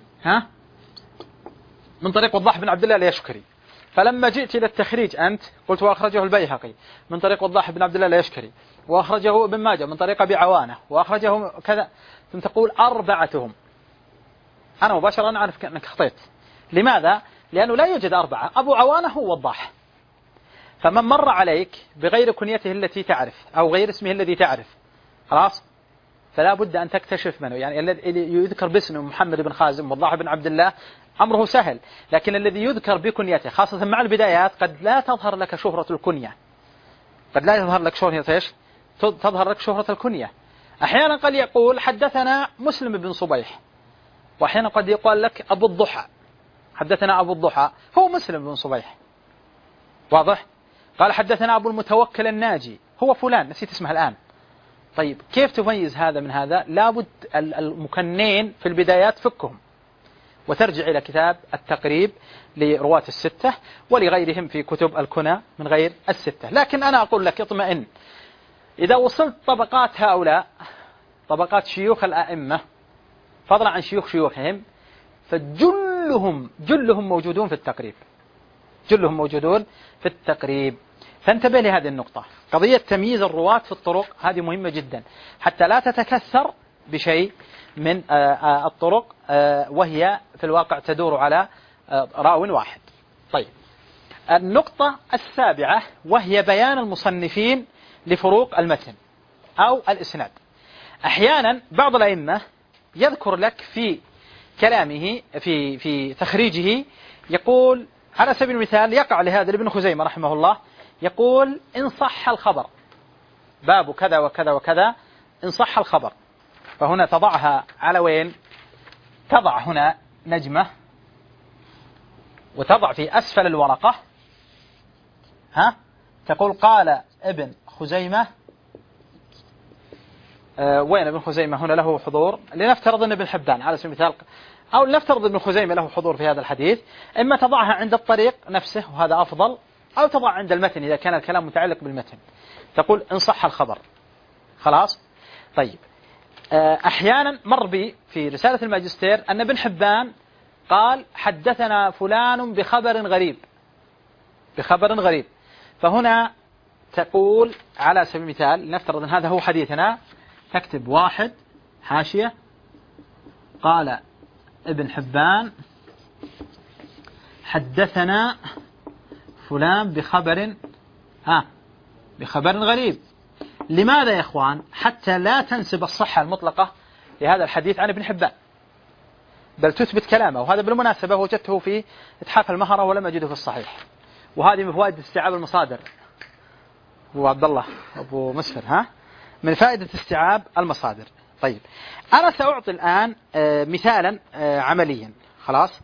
من طريق وضاح بن عبد الله اليشكري، فلما جئت إلى التخريج أنت قلت وأخرجه البيهقي من طريق وضاح بن عبد الله اليشكري، وأخرجه ابن ماجه من طريق أبي عوانة، وأخرجه كذا، ثم تقول أربعتهم، أنا مباشرة أعرف أنك خطيت. لماذا؟ لأنه لا يوجد أربعة، أبو عوانة هو وضاح، فمن مر عليك بغير كنيته التي تعرف أو غير اسمه الذي تعرف خلاص فلا بد أن تكتشف منه. يعني الذي يذكر باسمه محمد بن خازم وضاح بن عبد الله أمره سهل، لكن الذي يذكر بكنيته خاصة مع البدايات قد لا تظهر لك شهرة الكنية، قد لا يظهر لك شهرة إيش؟ تظهر لك شهرة الكنية. أحيانا قد يقول حدثنا مسلم بن صبيح، وأحيانا قد يقول لك أبو الضحى، حدثنا أبو الضحى هو مسلم بن صبيح. واضح؟ قال حدثنا أبو المتوكل الناجي هو فلان نسيت اسمه الآن. طيب كيف تميز هذا من هذا؟ لابد المكنين في البدايات فكهم، وترجع إلى كتاب التقريب لرواة الستة ولغيرهم في كتب الكنى من غير الستة. لكن أنا أقول لك اطمئن، إذا وصلت طبقات هؤلاء، طبقات شيوخ الأئمة فضلا عن شيوخهم، فجلهم موجودون في التقريب، جلهم موجودون في التقريب. فانتبه لهذه النقطة، قضية تمييز الرواة في الطرق هذه مهمة جدا حتى لا تتكثر بشيء من الطرق وهي في الواقع تدور على راو واحد. طيب النقطة السابعة وهي بيان المصنفين لفروق المتن أو الإسناد. أحيانا بعض الأئمة يذكر لك في كلامه في تخريجه يقول على سبيل المثال يقع لهذا لابن خزيمة رحمه الله، يقول إن صح الخبر باب كذا وكذا وكذا إن صح الخبر، فهنا تضعها على وين؟ تضع هنا نجمة وتضع في أسفل الورقة تقول قال ابن خزيمة. وين ابن خزيمة هنا له حضور؟ لنفترض أن ابن حبان على سبيل المثال، أو لنفترض ابن خزيمة له حضور في هذا الحديث، إما تضعها عند الطريق نفسه وهذا أفضل، أو تضع عند المتن إذا كان الكلام متعلق بالمتن، تقول إن صح الخبر خلاص. طيب أحيانا مر بي في رسالة الماجستير أن ابن حبان قال حدثنا فلان بخبر غريب، فهنا تقول على سبيل المثال نفترض أن هذا هو حديثنا، تكتب واحد حاشية قال ابن حبان حدثنا فلان بخبر غريب. لماذا يا إخوان؟ حتى لا تنسب الصحة المطلقة لهذا الحديث عن ابن حبان، بل تثبت كلامه. وهذا بالمناسبة وجدته في إتحاف المهرة ولم أجده في الصحيح، وهذه من فوائد استيعاب المصادر. أبو عبد الله أبو مسفر، ها، من فائدة استيعاب المصادر. طيب أنا سأعطي الآن مثالا عمليا، خلاص،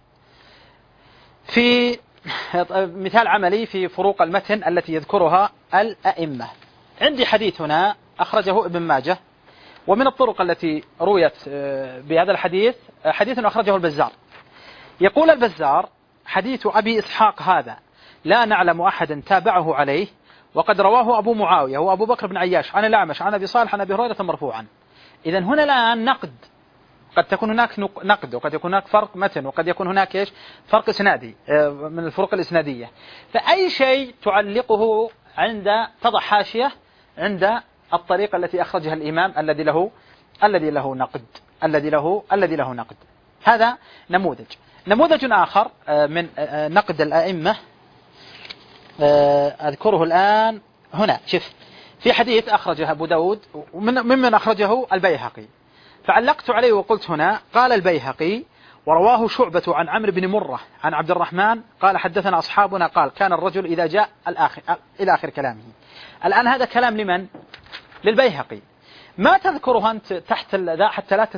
في مثال عملي في فروق المتن التي يذكرها الأئمة. عندي حديث هنا أخرجه ابن ماجه، ومن الطرق التي رويت بهذا الحديث حديث أخرجه البزار. يقول البزار: حديث أبي إسحاق هذا لا نعلم أحدا تابعه عليه، وقد رواه أبو معاوية وأبو بكر بن عياش عن الأعمش عن أبي صالح عن أبي هريرة مرفوعا. إذن هنا الآن نقد، قد تكون هناك نقد، وقد يكون هناك فرق متن، وقد يكون هناك إيش؟ فرق إسنادي من الفروق الإسنادية. فأي شيء تعلقه عند تضع حاشية عند الطريقة التي أخرجها الإمام الذي له نقد. هذا نموذج. نموذج آخر من نقد الأئمة أذكره الآن هنا. شوف، في حديث أخرجه أبو داود ممن أخرجه البيهقي، فعلقت عليه وقلت هنا: قال البيهقي: ورواه شعبة عن عمرو بن مرة عن عبد الرحمن قال حدثنا أصحابنا قال كان الرجل إذا جاء إلى آخر كلامه. الآن هذا كلام لمن؟ للبيهقي. ما تذكره أنت تحت ذا حتى لا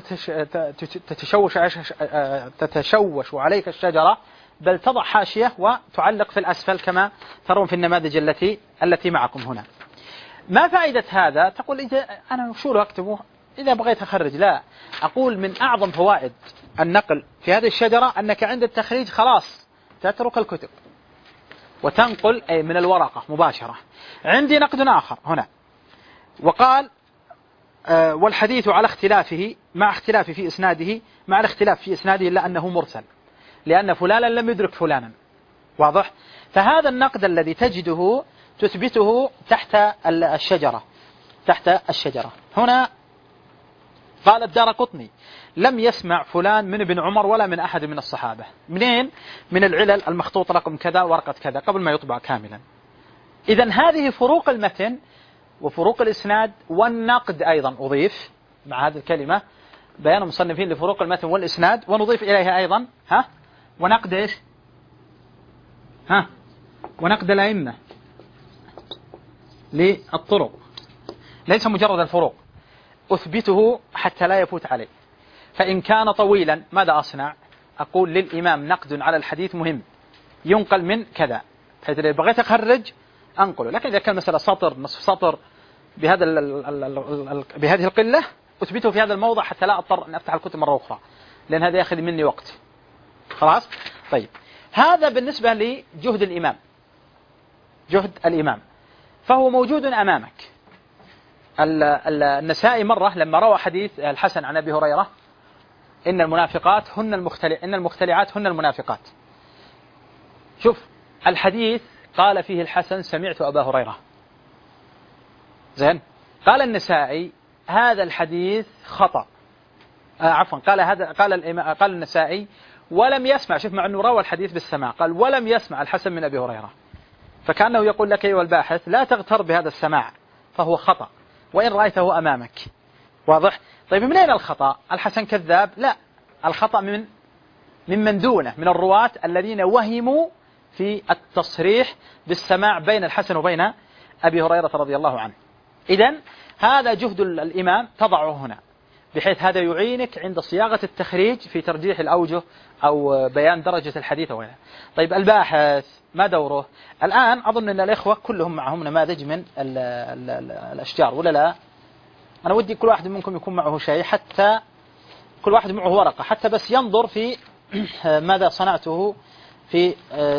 تتشوش عليك الشجرة، بل تضع حاشية وتعلق في الأسفل كما ترون في النماذج التي معكم هنا. ما فائدة هذا؟ تقول إذا أنا شو له أكتبه إذا بغيت أخرج؟ لا، أقول من أعظم فوائد النقل في هذه الشجرة أنك عند التخريج خلاص تترك الكتب وتنقل أي من الورقة مباشرة. عندي نقد آخر هنا، وقال: والحديث على اختلافه مع اختلاف في إسناده، مع الاختلاف في إسناده إلا أنه مرسل، لأن فلانا لم يدرك فلانا. واضح؟ فهذا النقد الذي تجده تثبته تحت الشجرة. هنا قال الدارقطني: لم يسمع فلان من ابن عمر ولا من أحد من الصحابة. منين؟ من العلل المخطوط رقم كذا ورقة كذا قبل ما يطبع كاملا. إذن هذه فروق المتن وفروق الإسناد والنقد أيضا أضيف مع هذه الكلمة بيان المصنفين لفروق المتن والإسناد، ونضيف إليها أيضا ونقد إيش؟ ونقد الأئمة للطرق، ليس مجرد الفروق، أثبته حتى لا يفوت عليه. فإن كان طويلا ماذا أصنع؟ أقول للإمام نقد على الحديث مهم ينقل من كذا، حيث إذا بغيت أخرج أنقله. لكن إذا كان مثلا سطر نصف سطر بهذه القلة أثبته في هذا الموضع حتى لا أضطر أن أفتح الكتب مرة أخرى، لأن هذا يأخذ مني وقت. خلاص؟ طيب، هذا بالنسبة لجهد الإمام، فهو موجود أمامك. النسائي مرة لما روى حديث الحسن عن أبي هريرة: إن المختلعات هن المنافقات. شوف الحديث قال فيه الحسن: سمعت أبا هريرة. زين، قال النسائي: هذا الحديث خطأ. قال النسائي: ولم يسمع. شوف، مع أنه روى الحديث بالسماع، قال: ولم يسمع الحسن من أبي هريرة. فكأنه يقول لك أيها الباحث لا تغتر بهذا السماع، فهو خطأ وإن رأيته أمامك. واضح؟ طيب، من أين الخطأ؟ الحسن كذاب؟ لا، الخطأ من دونه، من الرواة الذين وهموا في التصريح بالسماع بين الحسن وبين أبي هريرة رضي الله عنه. إذن هذا جهد الإمام تضعه هنا، بحيث هذا يعينك عند صياغة التخريج في ترجيح الأوجه أو بيان درجة الحديث وغيرها. طيب، الباحث ما دوره؟ الآن أظن أن الإخوة كلهم معهم نماذج من الأشجار ولا لا؟ أنا ودي كل واحد منكم يكون معه شيء، حتى كل واحد معه ورقة، حتى بس ينظر في ماذا صنعته في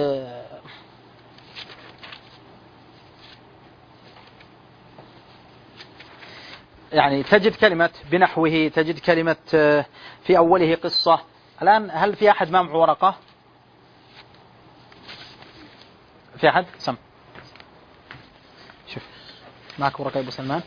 يعني تجد كلمة بنحوه، تجد كلمة في أوله قصة. الآن هل في أحد ما معه ورقة؟ في أحد؟ سم. شوف معك ورقة يا أبو سلمان؟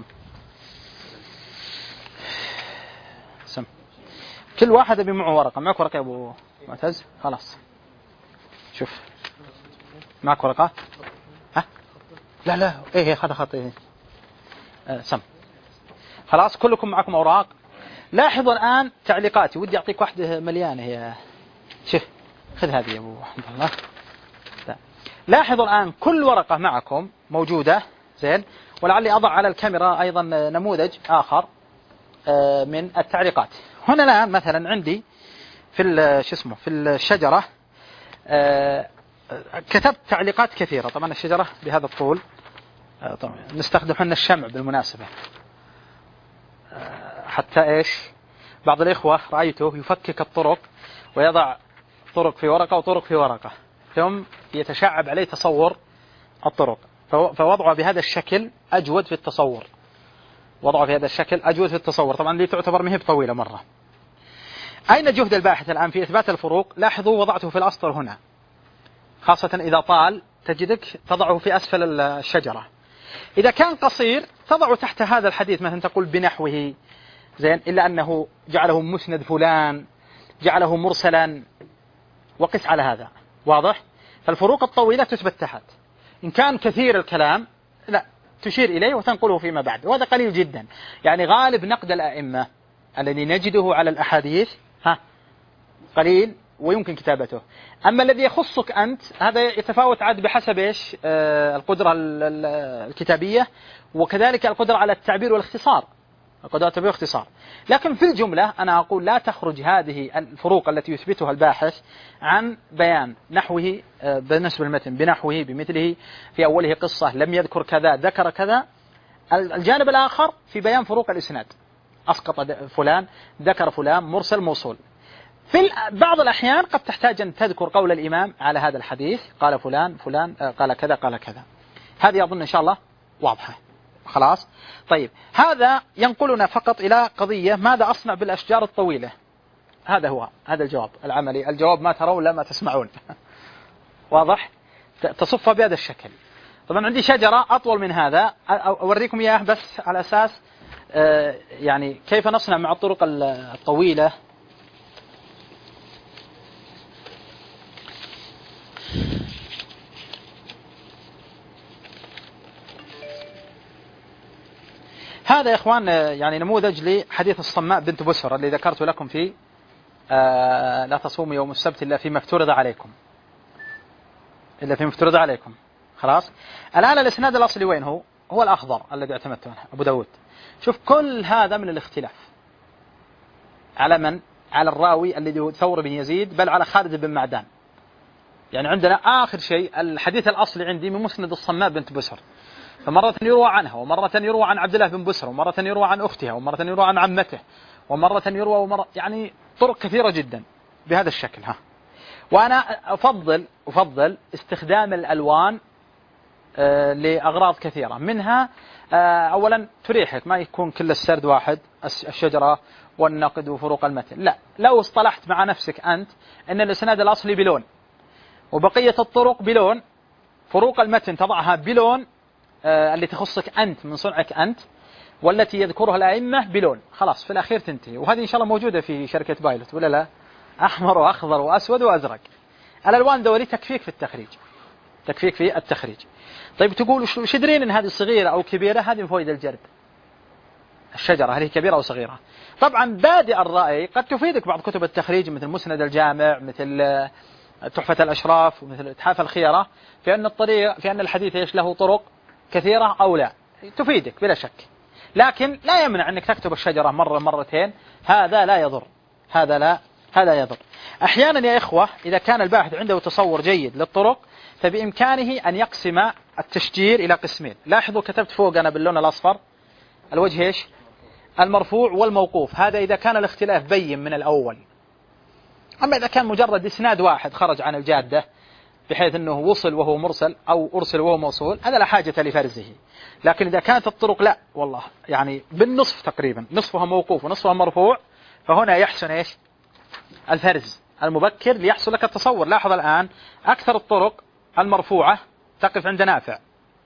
سم. كل واحد يبي معه ورقة. معك ورقة يا أبو معتز؟ خلاص. شوف معك ورقة؟ لا إيه خذ خط إيه. سم. خلاص كلكم معكم أوراق. لاحظوا الآن تعليقاتي، ودي أعطيك واحدة مليانة هي. شوف، خذ هذه يا أبو حمد الله. لاحظوا الآن كل ورقة معكم موجودة زين، ولعلي أضع على الكاميرا أيضا نموذج آخر من التعليقات. هنا الآن مثلا عندي في في الشجرة كتبت تعليقات كثيرة. طبعا الشجرة بهذا الطول، طبعا نستخدم حنا الشمع بالمناسبة حتى إيش بعض الإخوة رأيته يفكك الطرق ويضع طرق في ورقة وطرق في ورقة، ثم يتشعب عليه تصور الطرق، فوضعه بهذا الشكل أجود في التصور. وضعه في هذا الشكل أجود في التصور. طبعا دي تعتبر مهب طويلة مرة. أين جهد الباحث الآن في إثبات الفروق؟ لاحظوا وضعته في الأسطر هنا، خاصة إذا طال تجدك تضعه في أسفل الشجرة. إذا كان قصير تضعه تحت هذا الحديث، مثلا تقول بنحوه زين، إلا أنه جعله مسند فلان، جعله مرسلا، وقس على هذا. واضح؟ فالفروق الطويلة تثبت تحت. إن كان كثير الكلام لا تشير إليه وتنقله فيما بعد، وهذا قليل جدا. يعني غالب نقد الأئمة الذي نجده على الأحاديث قليل ويمكن كتابته. أما الذي يخصك أنت هذا يتفاوت عاد بحسب إيش القدرة الكتابية، وكذلك القدرة على التعبير والاختصار، القدرة على التعبير والاختصار. لكن في الجملة أنا أقول لا تخرج هذه الفروق التي يثبتها الباحث عن بيان نحوه بالنسبة للمتن، بنحوه بمثله، في أوله قصة لم يذكر كذا ذكر كذا. الجانب الآخر في بيان فروق الإسناد، أسقط فلان ذكر فلان مرسل موصول. في بعض الأحيان قد تحتاج أن تذكر قول الإمام على هذا الحديث، قال فلان فلان قال كذا قال كذا. هذه أظن إن شاء الله واضحة. خلاص. طيب هذا ينقلنا فقط إلى قضية ماذا أصنع بالأشجار الطويلة. هذا الجواب العملي. الجواب ما ترون لا ما تسمعون. واضح؟ تصفها بهذا الشكل. طبعا عندي شجرة أطول من هذا، أوريكم إياه بس على أساس يعني كيف نصنع مع الطرق الطويلة. هذا يا إخوان يعني نموذج لحديث الصماء بنت بسر اللي ذكرت لكم في لا تصوموا يوم السبت إلا فيما افترض عليكم، إلا فيما افترض عليكم. خلاص. الآن الإسناد الأصلي وين هو الأخضر الذي اعتمدته أنا أبو داود. شوف كل هذا من الاختلاف على من؟ على الراوي الذي هو ثور بن يزيد، بل على خالد بن معدان. يعني عندنا آخر شيء الحديث الأصلي عندي من مسند الصماء بنت بسر، فمرة يروى عنها، ومرة يروى عن عبد الله بن بسر، ومرة يروى عن أختها، ومرة يروى عن عمته، ومرة يروى يعني طرق كثيرة جدا بهذا الشكل. وأنا أفضل استخدام الألوان لأغراض كثيرة، منها أولا تريحك، ما يكون كل السرد واحد، الشجرة والنقد وفروق المتن. لا، لو اصطلحت مع نفسك أنت أن الإسناد الأصلي بلون وبقية الطرق بلون، فروق المتن تضعها بلون اللي تخصك أنت من صنعك أنت، والتي يذكرها الأئمة بلون، خلاص في الأخير تنتهي. وهذه إن شاء الله موجودة في شركة بايلوت ولا لا؟ أحمر وأخضر وأسود وأزرق. الألوان دولي تكفيك في التخريج، تكفيك في التخريج. طيب تقول وش درين إن هذه صغيرة أو كبيرة؟ هذه من فوائد الجرد. الشجرة هل هي كبيرة أو صغيرة؟ طبعا بادئ الرأي قد تفيدك بعض كتب التخريج مثل مسند الجامع، مثل تحفة الأشراف، ومثل إتحاف الخيرة، في أن الحديث إيش له طرق كثيرة أو لا، تفيدك بلا شك. لكن لا يمنع أنك تكتب الشجرة مرة مرتين، هذا لا يضر، هذا يضر. أحيانا يا إخوة إذا كان الباحث عنده تصور جيد للطرق فبإمكانه أن يقسم التشجير إلى قسمين. لاحظوا كتبت فوق أنا باللون الأصفر الوجه إيش؟ المرفوع والموقوف. هذا إذا كان الاختلاف بين من الأول. أما إذا كان مجرد إسناد واحد خرج عن الجادة بحيث أنه وصل وهو مرسل أو أرسل وهو موصول، هذا لا حاجة لفرزه. لكن إذا كانت الطرق لا والله يعني بالنصف تقريبا، نصفها موقوف ونصفها مرفوع، فهنا يحسن إيش؟ الفرز المبكر ليحصل لك التصور. لاحظ الآن أكثر الطرق المرفوعة تقف عند نافع،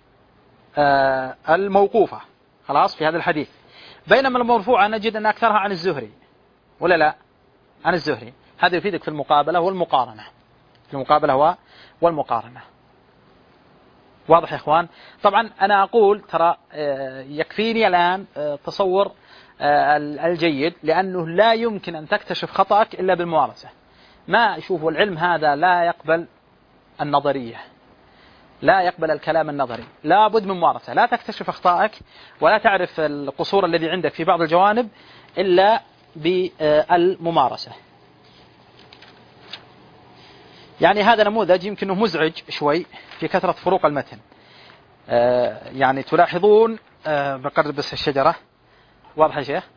الموقوفة خلاص في هذا الحديث، بينما المرفوعة نجد أن أكثرها عن الزهري ولا لا؟ عن الزهري. هذا يفيدك في المقابلة والمقارنة، في المقابلة والمقارنة. واضح يا إخوان؟ طبعا أنا أقول ترى يكفيني الآن تصور الجيد، لأنه لا يمكن أن تكتشف خطأك إلا بالممارسة. ما أشوف العلم هذا لا يقبل النظرية، لا يقبل الكلام النظري، لا بد من ممارسة، لا تكتشف أخطائك ولا تعرف القصور الذي عندك في بعض الجوانب إلا بالممارسة. يعني هذا نموذج يمكنه مزعج شوي في كثرة فروق المتن. يعني تلاحظون بقرب بس الشجرة واضح يا شيخ،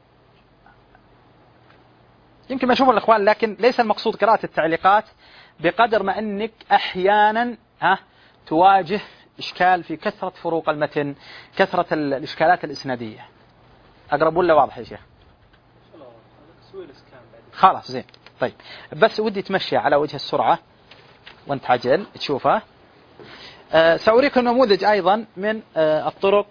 يمكن ما يشوفون الإخوان، لكن ليس المقصود قراءة التعليقات بقدر ما أنك أحيانا تواجه إشكال في كثرة فروق المتن، كثرة الإشكالات الإسنادية. أقرب ولا واضح يا شيخ؟ خلاص زين. طيب بس ودي تمشي على وجه السرعة وانت عجل تشوفه. سأريكم نموذج أيضا من الطرق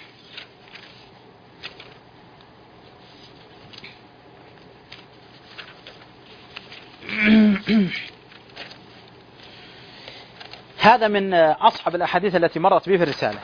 هذا من أصعب الأحاديث التي مرت به في الرسالة.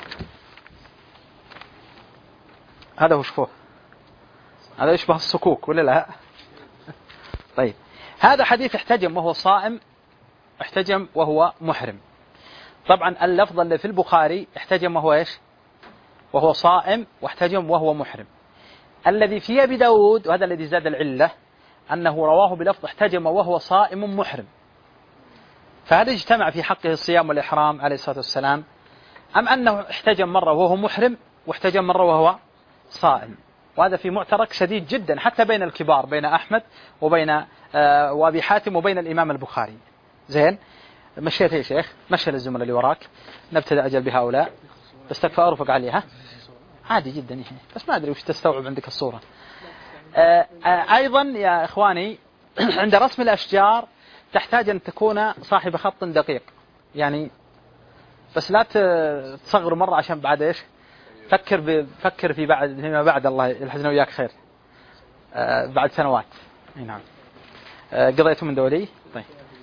هذا هو، شوفوه، هذا يشبه الصكوك ولا لا؟ طيب هذا حديث احتجم وهو صائم، احتجم وهو محرم. طبعا اللفظ اللي في البخاري احتجم وهو ايش؟ وهو صائم، واحتجم وهو محرم. الذي في أبي داود، وهذا الذي زاد العلة، أنه رواه بلفظ احتجم وهو صائم محرم. فهل اجتمع في حقه الصيام والإحرام عليه الصلاة والسلام، أم أنه احتجم مرة وهو محرم واحتجم مرة وهو صائم؟ وهذا في معترك شديد جدا حتى بين الكبار، بين أحمد وبين وأبي حاتم وبين الإمام البخاري. زين، مشيت يا شيخ، مشي للزملاء اللي وراك، نبتدأ أجل بهؤلاء، بس تكفى أرفق عليها عادي جدا، بس ما أدري وش تستوعب عندك الصورة. أيضا يا إخواني عند رسم الأشجار تحتاج أن تكون صاحب خط دقيق، يعني بس لا تصغر مرة عشان بعد إيش، فكر في بعد فيما بعد، الله يحزن وياك خير بعد سنوات. نعم. قضيتم من دولي؟ طيب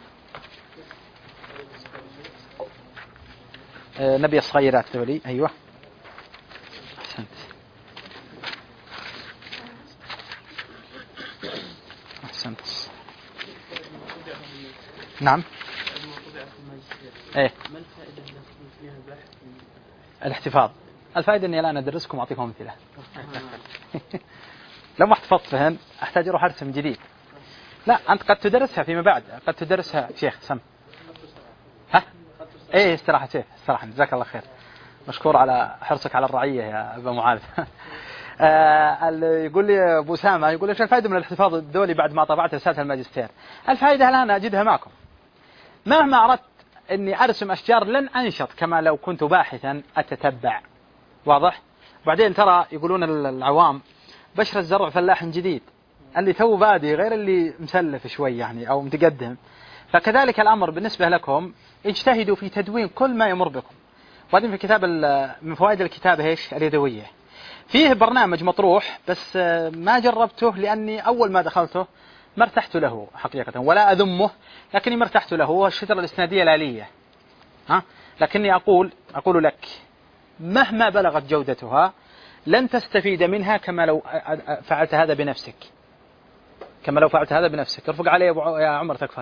نبي الصغيرات دولي. أيوة أحسنت. أحسنت. نعم. إيه الاحتفاظ. الفائدة أني الآن أدرسكم وأعطيكم أمثلة. لو ما احتفظت فيهن أحتاج أروح أرسم جديد. لا أنت قد تدرسها فيما بعد، قد تدرسها شيخ سم. ها؟ إيه استراحة شيخ، استراحة، جزاك الله خير، مشكور على حرصك على الرعية يا أبا معاذ. يقول لي أبو سامة، يقول إيش الفائدة من الاحتفاظ الدولي بعد ما طبعت رسالة الماجستير؟ الفائدة الآن أجدها معكم. مهما أردت أني أرسم أشجار لن أنشط كما لو كنت باحثا أتتبع. واضح؟ بعدين ترى يقولون العوام بشر الزرع فلاح جديد، اللي تو بادي غير اللي مسلف شوي يعني أو متقدم. فكذلك الأمر بالنسبة لكم، اجتهدوا في تدوين كل ما يمر بكم. وبعدين في كتاب من فوائد الكتابة ايش؟ اليدوية. فيه برنامج مطروح بس ما جربته لأني أول ما دخلته ما ارتحت له حقيقة، ولا أذمه، لكني ما ارتحت له. هو الشجرة الإسنادية الآلية. لكني أقول لك مهما بلغت جودتها لن تستفيد منها كما لو فعلت هذا بنفسك. كما لو فعلت هذا بنفسك. ارفق علي يا عمر تكفى.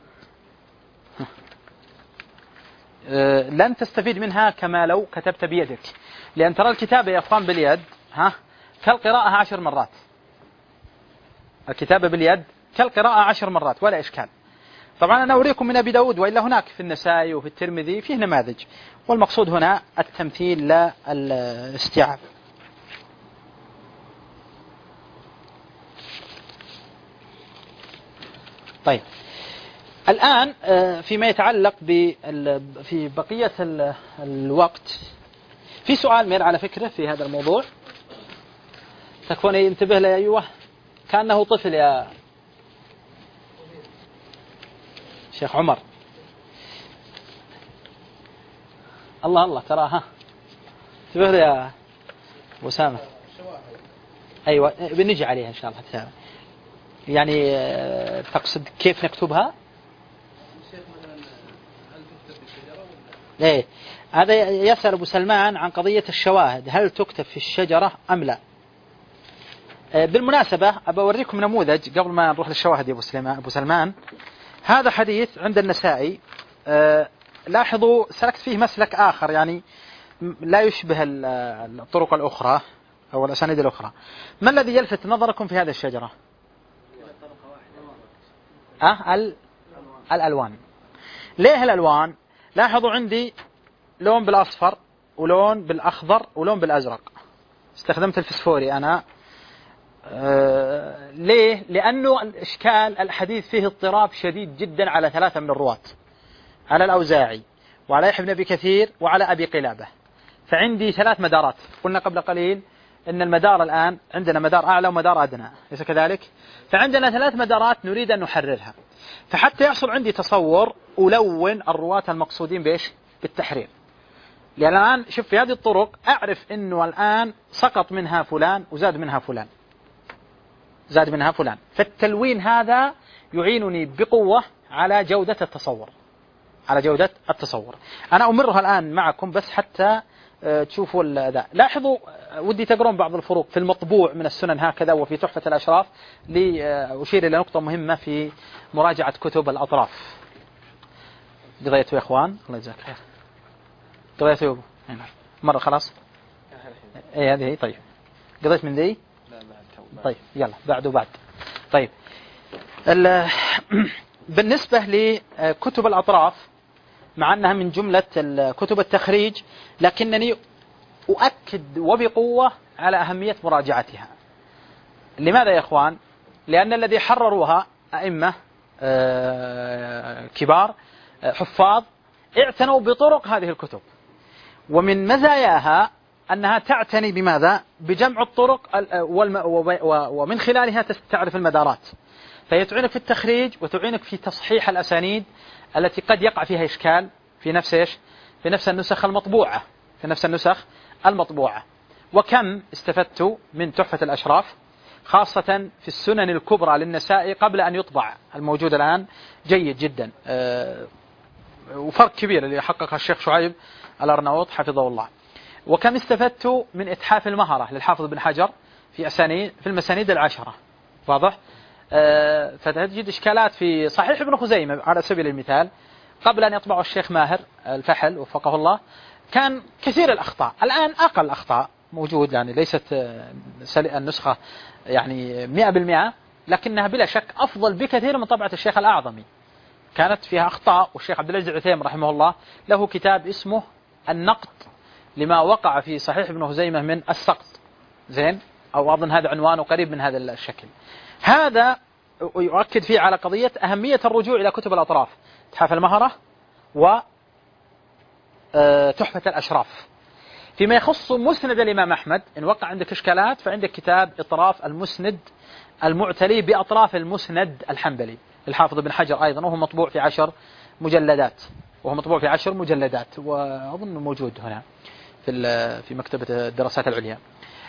لن تستفيد منها كما لو كتبت بيدك، لأن ترى الكتابة يا أخوان باليد كالقراءة 10 مرات. الكتابة باليد كالقراءة 10 مرات ولا إشكال. طبعا أنا أريكم من أبي داود، وإلا هناك في النسائي وفي الترمذي فيه نماذج، والمقصود هنا التمثيل لا الاستيعاب. طيب الآن فيما يتعلق في بقية الوقت، في سؤال مير على فكرة في هذا الموضوع، تكفون ينتبه له. أيوه كأنه طفل يا شيخ عمر. الله تراها، انتبه له يا أبو سامة. أيوة بنجي عليها إن شاء الله. يعني تقصد كيف نكتبها؟ إيه هذا يسأل أبو سلمان عن قضية الشواهد، هل تكتب في الشجرة أم لا؟ بالمناسبة أبى أوريكم نموذج قبل ما نروح للشواهد يا أبو سلمان. هذا حديث عند النسائي لاحظوا سلكت فيه مسلك آخر يعني لا يشبه الطرق الأخرى أو الأسانيد الأخرى. ما الذي يلفت نظركم في هذه الشجرة؟ الألوان. ليه الألوان؟ لاحظوا عندي لون بالأصفر ولون بالأخضر ولون بالأزرق. استخدمت الفسفوري أنا. ليه؟ لأنه الإشكال الحديث فيه اضطراب شديد جدا على 3 من الرواة، على الأوزاعي وعلى يحيى بن أبي كثير وعلى أبي قلابة. فعندي 3 مدارات. قلنا قبل قليل أن المدار الآن عندنا مدار أعلى ومدار أدنى، ليس كذلك؟ فعندنا 3 مدارات نريد أن نحررها. فحتى يحصل عندي تصور ألون الرواة المقصودين بإيش؟ بالتحرير. لأن الآن شوف في هذه الطرق أعرف أنه الآن سقط منها فلان وزاد منها فلان، زاد منها فلان. فالتلوين هذا يعينني بقوة على جودة التصور، على جودة التصور. أنا أمرها الآن معكم بس حتى تشوفوا ذا. لاحظوا، ودي تقرون بعض الفروق في المطبوع من السنن هكذا وفي تحفة الأشراف. لأشير إلى نقطة مهمة في مراجعة كتب الأطراف. قضيته يا إخوان؟ الله يجزاك خير. قضيته يا أبو مرة خلاص؟ إيه هذه. طيب قضيت من ذي؟ طيب يلا بعد. طيب بالنسبة لكتب الأطراف، مع أنها من جملة كتب التخريج، لكنني أؤكد وبقوة على أهمية مراجعتها. لماذا يا إخوان؟ لأن الذي حرروها أئمة كبار حفاظ اعتنوا بطرق هذه الكتب، ومن مزاياها أنها تعتني بماذا؟ بجمع الطرق ومن خلالها تعرف المدارات. فهي تعينك في التخريج وتعينك في تصحيح الأسانيد التي قد يقع فيها إشكال في نفس إيش؟ في نفس النسخ المطبوعة، في نفس النسخ المطبوعة. وكم استفدت من تحفة الأشراف خاصة في السنن الكبرى للنسائي قبل أن يطبع، الموجود الآن جيد جدا، وفرق كبير اللي حققه الشيخ شعيب الأرناؤوط حفظه الله. وكم استفدت من إتحاف المهرة للحافظ بن حجر في المسانيد 10. واضح؟ فتجد إشكالات في صحيح ابن خزيمة على سبيل المثال قبل أن يطبعه الشيخ ماهر الفحل وفقه الله كان كثير الأخطاء. الآن أقل أخطاء موجود، يعني ليست النسخة يعني 100%، لكنها بلا شك أفضل بكثير من طبعة الشيخ الأعظمي، كانت فيها أخطاء. والشيخ عبد العزيز العثيمين رحمه الله له كتاب اسمه النقد لما وقع في صحيح ابن خزيمة من السقط، زين، أو أظن هذا عنوانه قريب من هذا الشكل. هذا يؤكد فيه على قضية أهمية الرجوع إلى كتب الأطراف، إتحاف المهرة وتحفة الأشراف. فيما يخص مسند الإمام أحمد، إن وقع عندك إشكالات فعندك كتاب إطراف المسند المعتلي بأطراف المسند الحنبلي الحافظ بن حجر أيضا، وهو مطبوع في 10 مجلدات، وأظن موجود هنا في مكتبة الدراسات العليا.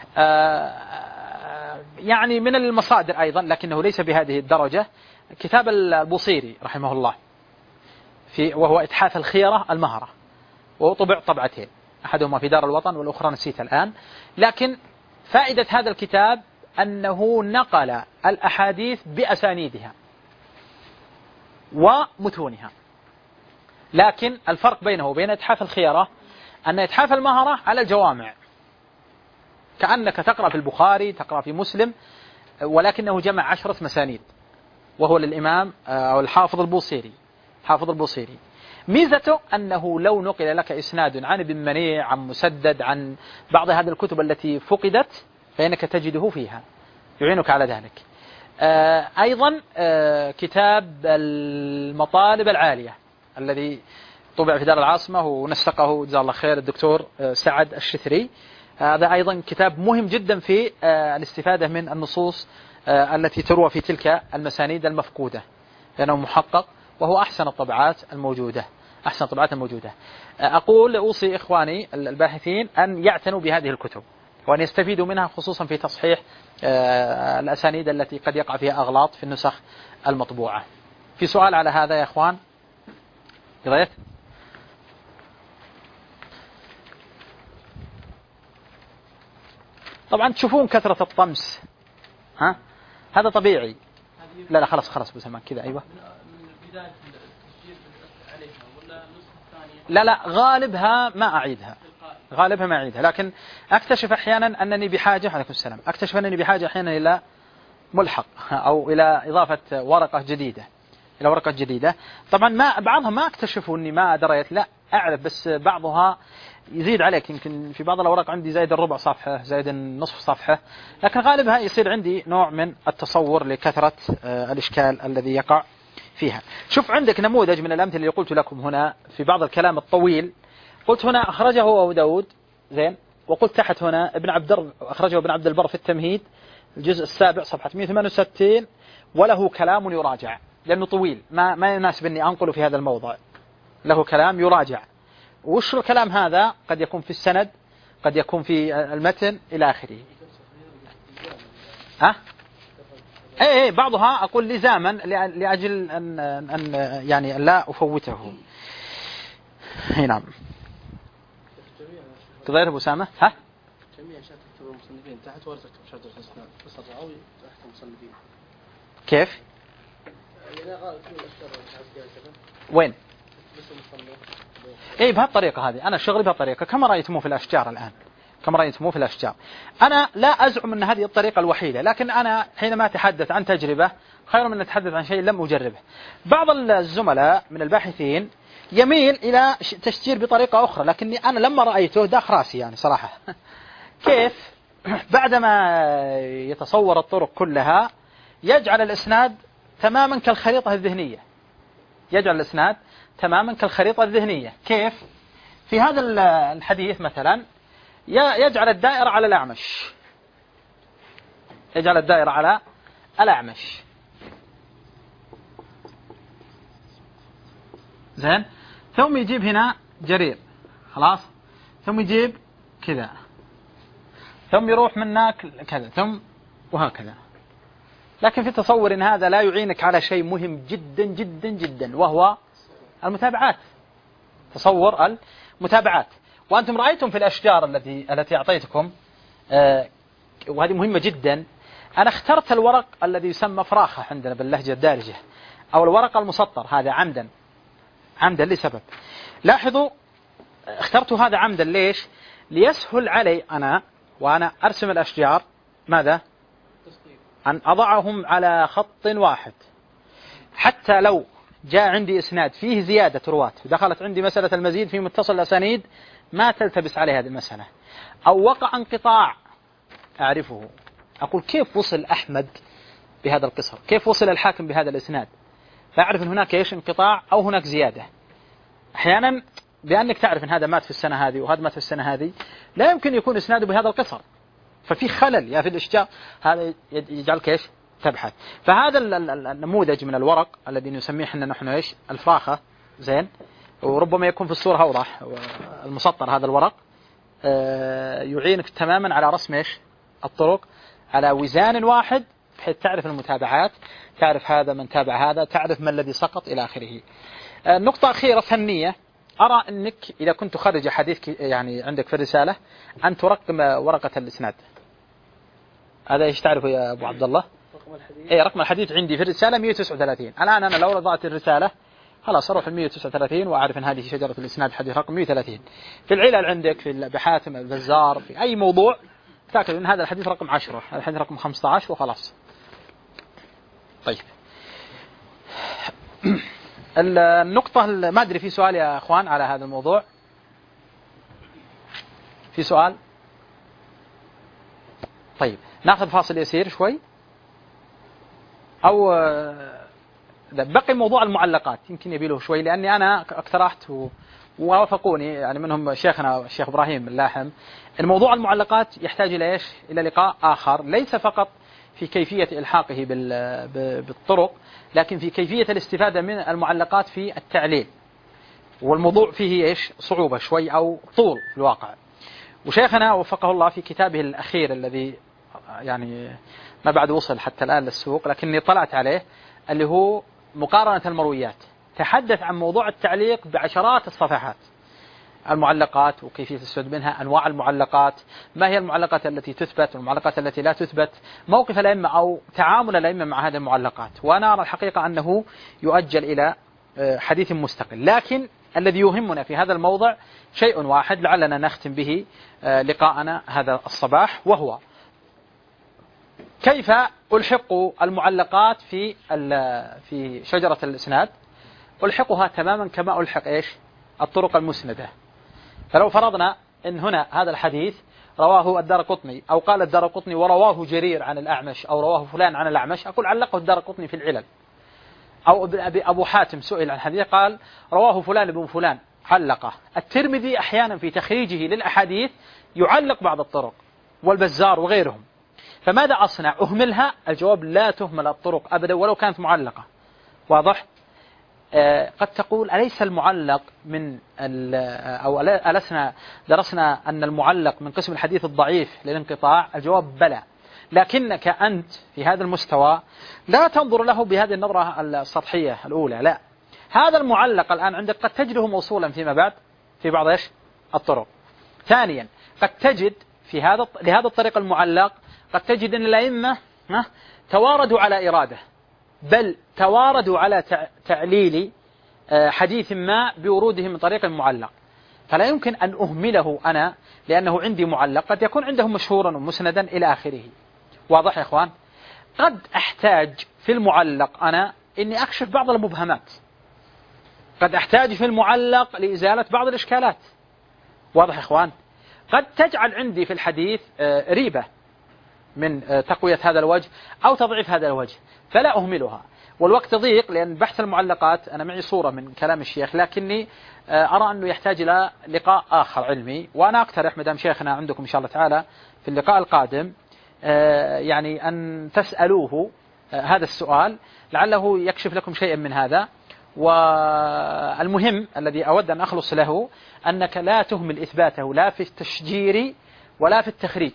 يعني من المصادر أيضا، لكنه ليس بهذه الدرجة، كتاب البوصيري رحمه الله وهو إتحاف الخيرة المهرة، وهو طبع طبعتين، أحدهما في دار الوطن والأخرى نسيت الآن. لكن فائدة هذا الكتاب أنه نقل الأحاديث بأسانيدها ومتونها، لكن الفرق بينه وبين إتحاف الخيرة أن إتحاف المهرة على الجوامع، كأنك تقرأ في البخاري تقرأ في مسلم، ولكنه جمع 10 مسانيد، وهو للإمام أو الحافظ البوصيري. ميزته أنه لو نقل لك إسناد عن ابن منيع عن مسدد عن بعض هذه الكتب التي فقدت فإنك تجده فيها، يعينك على ذلك. أيضا كتاب المطالب العالية الذي طبع في دار العاصمة ونسقه جزاه الله خير الدكتور سعد الشثري، هذا أيضا كتاب مهم جدا في الاستفادة من النصوص التي تروى في تلك المسانيد المفقودة، لأنه محقق وهو أحسن الطبعات الموجودة. أقول أوصي إخواني الباحثين أن يعتنوا بهذه الكتب وأن يستفيدوا منها، خصوصا في تصحيح الأسانيد التي قد يقع فيها أغلاط في النسخ المطبوعة. في سؤال على هذا يا إخوان؟ قضيت؟ طبعا تشوفون كثرة الطمس، هذا طبيعي. لا خلاص بسمان كذا. أيوة. من بداية التسجيل عليها ولا النسخة الثانية لا غالبها ما أعيدها، غالبها ما أعيدها، لكن أكتشف أحيانا أنني بحاجة، عليكم السلام، أكتشف أنني بحاجة أحيانا إلى ملحق أو إلى إضافة ورقة جديدة، إلى ورقة جديدة. طبعا ما بعضها ما أكتشفوا أني ما دريت، لا أعرف، بس بعضها يزيد عليك، يمكن في بعض الأوراق عندي زايد الربع صفحة، زايد النصف صفحة، لكن غالبها يصير عندي نوع من التصور لكثرة الإشكال الذي يقع فيها. شوف عندك نموذج من الأمثلة اللي قلت لكم هنا في بعض الكلام الطويل، قلت هنا أخرجه أبو داود، زين، وقلت تحت هنا أخرجه ابن عبد البر في التمهيد الجزء السابع صفحة 168، وله كلام يراجع، لأنه طويل ما يناسب أني أنقله في هذا الموضع، له كلام يراجع. وش الكلام هذا؟ قد يكون في السند، قد يكون في المتن إلى آخره. اي بعضها أقول لزاما لأجل أن يعني لا أفوته. نعم. تغير أبو أسامة؟ جميع شات تكتب المصنفين تحت ولا تكتب شات الإسناد، بس الراوي تحت المصنفين. كيف؟ يعني غالب كل الأشياء وين؟ اي بهالطريقة هذه، أنا شغلي بهالطريقة كما رأيتموه في الأشجار الآن، كما رأيتموه في الأشجار. أنا لا أزعم أن هذه الطريقة الوحيدة، لكن أنا حينما أتحدث عن تجربة خير من أن أتحدث عن شيء لم أجربه. بعض الزملاء من الباحثين يميل إلى تشجير بطريقة أخرى، لكني أنا لما رأيته داخ راسي يعني صراحة كيف بعدما يتصور الطرق كلها يجعل الإسناد تماما كالخريطة الذهنية، يجعل الإسناد تماما كالخريطة الذهنية. كيف؟ في هذا الحديث مثلا يجعل الدائرة على الأعمش، يجعل الدائرة على الأعمش، زين، ثم يجيب هنا جرير، خلاص، ثم يجيب كذا، ثم يروح من هناك كذا، ثم وهكذا. لكن في تصور إن هذا لا يعينك على شيء مهم جدا جدا جدا، وهو المتابعات، تصور المتابعات. وأنتم رأيتم في الأشجار التي أعطيتكم، وهذه مهمة جدا، أنا اخترت الورق الذي يسمى فراخة عندنا باللهجة الدارجة، أو الورق المسطر، هذا عمدا لسبب. لاحظوا اخترت هذا عمدا ليش؟ ليسهل علي أنا وأنا أرسم الأشجار ماذا؟ أن أضعهم على خط واحد، حتى لو جاء عندي إسناد فيه زيادة رواة ودخلت عندي مسألة المزيد في متصل الأسانيد ما تلتبس عليه هذه المسألة، أو وقع انقطاع أعرفه، أقول كيف وصل أحمد بهذا القصر، كيف وصل الحاكم بهذا الإسناد، فأعرف أن هناك إيش انقطاع أو هناك زيادة. أحيانا بأنك تعرف أن هذا مات في السنة هذه وهذا مات في السنة هذه، لا يمكن يكون إسناده بهذا القصر، ففي خلل يا في الإشجار، هذا يجعلك إيش تبحث. فهذا النموذج من الورق الذي نسميه احنا نحن إيش الفراخة، زين، وربما يكون في الصورة أوضح، المسطر هذا الورق يعينك تماما على رسم إيش الطرق على وزان واحد، بحيث تعرف المتابعات، تعرف هذا من تابع هذا، تعرف ما الذي سقط إلى آخره. نقطة أخيرة فنية، أرى أنك إذا كنت تخرج حديث يعني عندك في الرسالة أن ترقم ورقة الإسناد. هذا إيش تعرفه يا أبو عبد الله؟ رقم الحديث عندي في الرسالة 139. الآن أنا لو وضعت الرسالة خلاص أروح 139 وأعرف أن هذه شجرة الإسناد حديث رقم 130. في العلل عندك، في بحاتم البزار، في أي موضوع تأكد أن هذا الحديث رقم 10، هذا الحديث رقم 15 وخلاص. طيب النقطة، ما أدري في سؤال يا أخوان على هذا الموضوع؟ في سؤال؟ طيب ناخذ فاصل يسير شوي، أو بقي موضوع المعلقات يمكن يبي له شوي، لأني أنا اقترحت ووافقوني يعني منهم شيخنا الشيخ إبراهيم اللاحم. الموضوع المعلقات يحتاج إلى إيش؟ إلى لقاء آخر، ليس فقط في كيفية إلحاقه بالطرق، لكن في كيفية الاستفادة من المعلقات في التعليل، والموضوع فيه إيش صعوبة شوي أو طول في الواقع. وشيخنا وفقه الله في كتابه الأخير الذي يعني ما بعد وصل حتى الآن للسوق لكني طلعت عليه، اللي هو مقارنة المرويات، تحدث عن موضوع التعليق بعشرات الصفحات، المعلقات وكيفية الاستفادة منها، أنواع المعلقات، ما هي المعلقات التي تثبت والمعلقات التي لا تثبت، موقف الأئمة أو تعامل الأئمة مع هذه المعلقات. وأنا أرى الحقيقة أنه يؤجل إلى حديث مستقل، لكن الذي يهمنا في هذا الموضع شيء واحد لعلنا نختم به لقاءنا هذا الصباح، وهو كيف ألحق المعلقات في شجرة الإسناد. ألحقها تماما كما ألحق الطرق المسندة. فلو فرضنا أن هنا هذا الحديث رواه الدارقطني أو قال الدارقطني ورواه جرير عن الأعمش أو رواه فلان عن الأعمش، أقول علقه الدارقطني في العلل. أو أبو حاتم سئل عن حديث قال رواه فلان ابن فلان علقه. الترمذي أحيانا في تخريجه للأحاديث يعلق بعض الطرق، والبزار وغيرهم. فماذا أصنع؟ أهملها؟ الجواب لا تهمل الطرق أبدا ولو كانت معلقة. واضح؟ قد تقول أليس المعلق من أو ألسنا درسنا أن المعلق من قسم الحديث الضعيف للانقطاع؟ الجواب بلى، لكنك أنت في هذا المستوى لا تنظر له بهذه النظرة السطحية الأولى. لا، هذا المعلق الآن عندك قد تجده موصولا فيما بعد في بعض الطرق. ثانيا قد تجد لهذا الطريق المعلق قد تجد أن الأئمة تواردوا على إرادة، بل تواردوا على تعليل حديث ما بوروده من طريق المعلق، فلا يمكن أن أهمله أنا لأنه عندي معلق، قد يكون عندهم مشهورا ومسندا إلى آخره. واضح يا إخوان؟ قد أحتاج في المعلق أنا إني أكشف بعض المبهمات، قد أحتاج في المعلق لإزالة بعض الإشكالات. واضح يا إخوان؟ قد تجعل عندي في الحديث ريبة من تقوية هذا الوجه أو تضعيف هذا الوجه، فلا أهملها. والوقت ضيق لأن بحث المعلقات أنا معي صورة من كلام الشيخ، لكني أرى أنه يحتاج إلى لقاء آخر علمي، وأنا أقترح مدام شيخنا عندكم إن شاء الله تعالى في اللقاء القادم يعني أن تسألوه هذا السؤال لعله يكشف لكم شيئا من هذا. والمهم الذي أود أن أخلص له أنك لا تهمل إثباته لا في التشجير ولا في التخريج،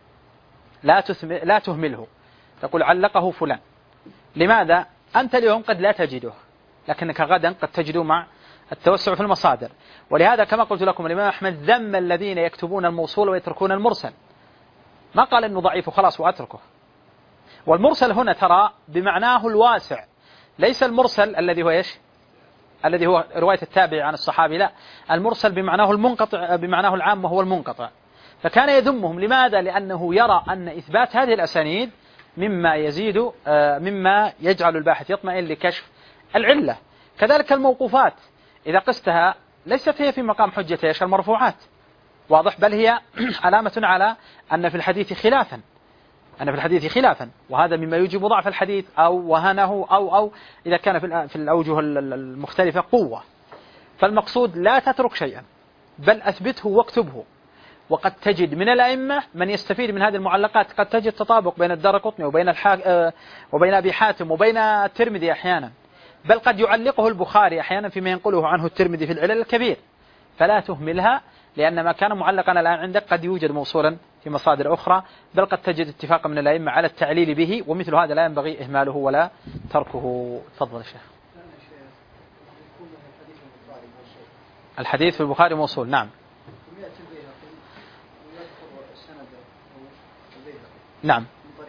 لا تهمله. تقول علقه فلان، لماذا؟ أنت اليوم قد لا تجده، لكنك غدا قد تجده مع التوسع في المصادر. ولهذا كما قلت لكم الإمام أحمد ذم الذين يكتبون الموصول ويتركون المرسل، ما قال إنه ضعيف وخلاص وأتركه. والمرسل هنا ترى بمعناه الواسع، ليس المرسل الذي هو الذي هو رواية التابع عن الصحابي، لا، المرسل بمعناه المنقطع، بمعناه العام وهو المنقطع. فكان يذمهم، لماذا؟ لأنه يرى أن إثبات هذه الأسانيد مما يزيد مما يجعل الباحث يطمئن لكشف العلة. كذلك الموقوفات إذا قستها ليست هي في مقام حجة المرفوعات. واضح؟ بل هي علامة على أن في الحديث خلافا، وهذا مما يوجب ضعف الحديث أو وهنه أو إذا كان في الأوجه المختلفة قوة. فالمقصود لا تترك شيئا بل أثبته واكتبه. وقد تجد من الأئمة من يستفيد من هذه المعلقات، قد تجد تطابق بين الدارقطني وبين أبي حاتم وبين الترمذي أحيانا، بل قد يعلقه البخاري أحيانا فيما ينقله عنه الترمذي في العلل الكبير. فلا تهملها، لأن ما كان معلقا الآن عندك قد يوجد موصولا في مصادر أخرى، بل قد تجد اتفاقا من الأئمة على التعليل به، ومثل هذا لا ينبغي إهماله ولا تركه. تفضل الشيخ. الحديث في البخاري موصول، نعم. نعم.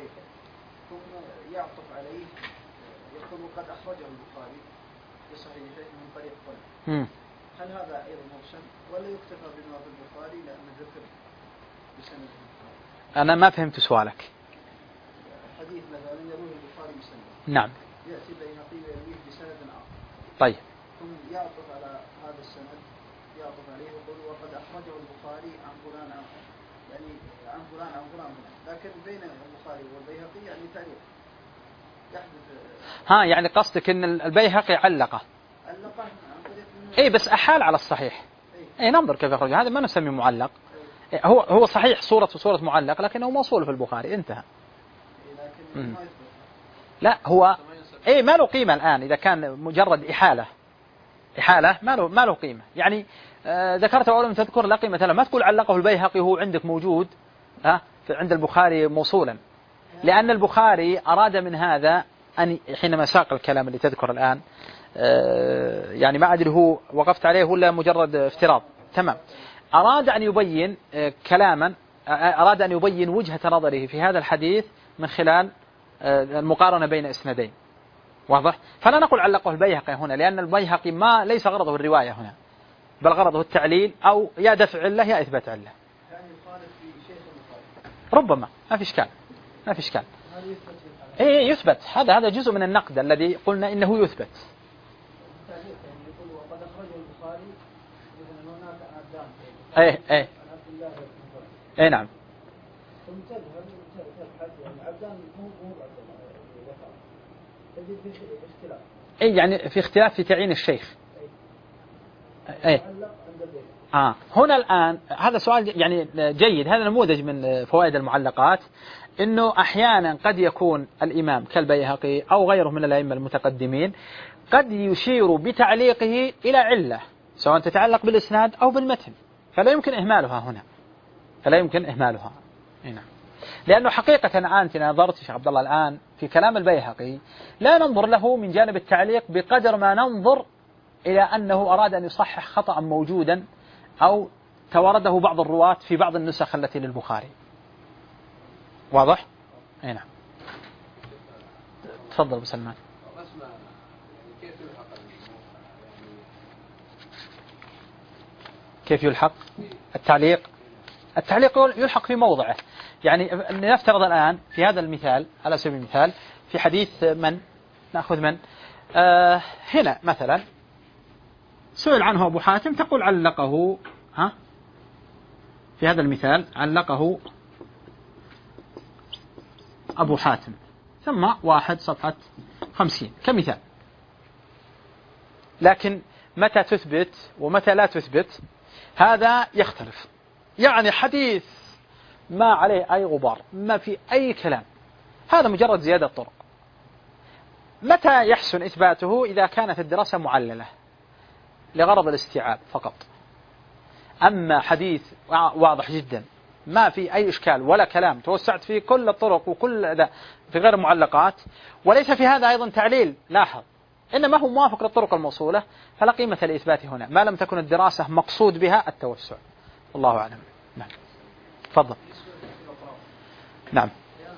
يعطف عليه يقول قد أخرجه البخاري بصحيحه من طريق فلان. هل هذا أيضا مرسل ولا يكتفى بما في البخاري لأنه ذكر بسند؟ أنا ما فهمت سؤالك. حديث مثلا يرويه البخاري بسند، نعم، يأتي البيهقي ويرويه بسند آخر، طيب، ثم يعطف على هذا السند، يعطف عليه ويقول وقد أخرجه البخاري عن فلان آخر، يعني عن فلان عن فلان، لكن بين البخاري والبيهقي يعني تعليق يحدث. يعني قصدك ان البيهقي علقه عن اي بس احال على الصحيح. اي ننظر كيف يخرج، هذا ما نسميه معلق. هو صحيح صورة معلق، لكنه موصول في البخاري، انتهى. لكن لا هو ما له قيمة الآن إذا كان مجرد إحالة ما له قيمة. يعني ذكرت أولا تذكر لا قيمة له، ما تقول علقه البيهقي هو عندك موجود عند البخاري موصولا، لأن البخاري أراد من هذا أن حينما ساق الكلام اللي تذكر الآن يعني ما أدري هو وقفت عليه ولا مجرد افتراض، تمام، أراد أن يبين كلاما، أراد أن يبين وجهة نظره في هذا الحديث من خلال المقارنة بين اسندين. واضح؟ فلا نقول علقه البيهقي هنا، لأن البيهقي ليس غرضه الرواية هنا، بل غرضه التعليل أو يا دفع علة يا إثبات علة. يعني يخالف في شيخ المخالف. ربما ما في إشكال، ما في إشكال. إيه يثبت، هذا جزء من النقد الذي قلنا إنه يثبت. إيه نعم. إيه يعني في اختلاف في تعيين الشيخ. إيه. هنا الآن هذا سؤال يعني جيد، هذا نموذج من فوائد المعلقات، إنه أحيانا قد يكون الإمام كالبيهقي أو غيره من الأئمة المتقدمين قد يشير بتعليقه إلى علة سواء تتعلق بالإسناد أو بالمتن، فلا يمكن إهمالها هنا، فلا يمكن إهمالها هنا. لأنه حقيقة أنت نظرت شيخ عبد الله الآن في كلام البيهقي لا ننظر له من جانب التعليق بقدر ما ننظر إلى أنه أراد أن يصحح خطأ موجودا أو توارده بعض الرواة في بعض النسخ التي للبخاري. واضح؟ أي نعم. تفضل أبو سلمان. كيف يلحق التعليق؟ التعليق يلحق في موضعه. يعني نفترض الآن في هذا المثال على سبيل المثال في حديث من نأخذ من هنا مثلا سئل عنه أبو حاتم، تقول علقه في هذا المثال علقه أبو حاتم ثم 1 صفحة 50 كمثال. لكن متى تثبت ومتى لا تثبت هذا يختلف. يعني حديث ما عليه أي غبار، ما في أي كلام، هذا مجرد زيادة طرق. متى يحسن إثباته؟ إذا كانت الدراسة معللة لغرض الاستيعاب فقط. أما حديث واضح جدا ما في أي إشكال ولا كلام، توسعت فيه كل الطرق وكل ذا في غير المعلقات، وليس في هذا أيضا تعليل، لاحظ، إنما هو موافق للطرق الموصولة، فلا قيمة لإثباته هنا ما لم تكن الدراسة مقصود بها التوسع. الله أعلم. نعم. تفضل. نعم.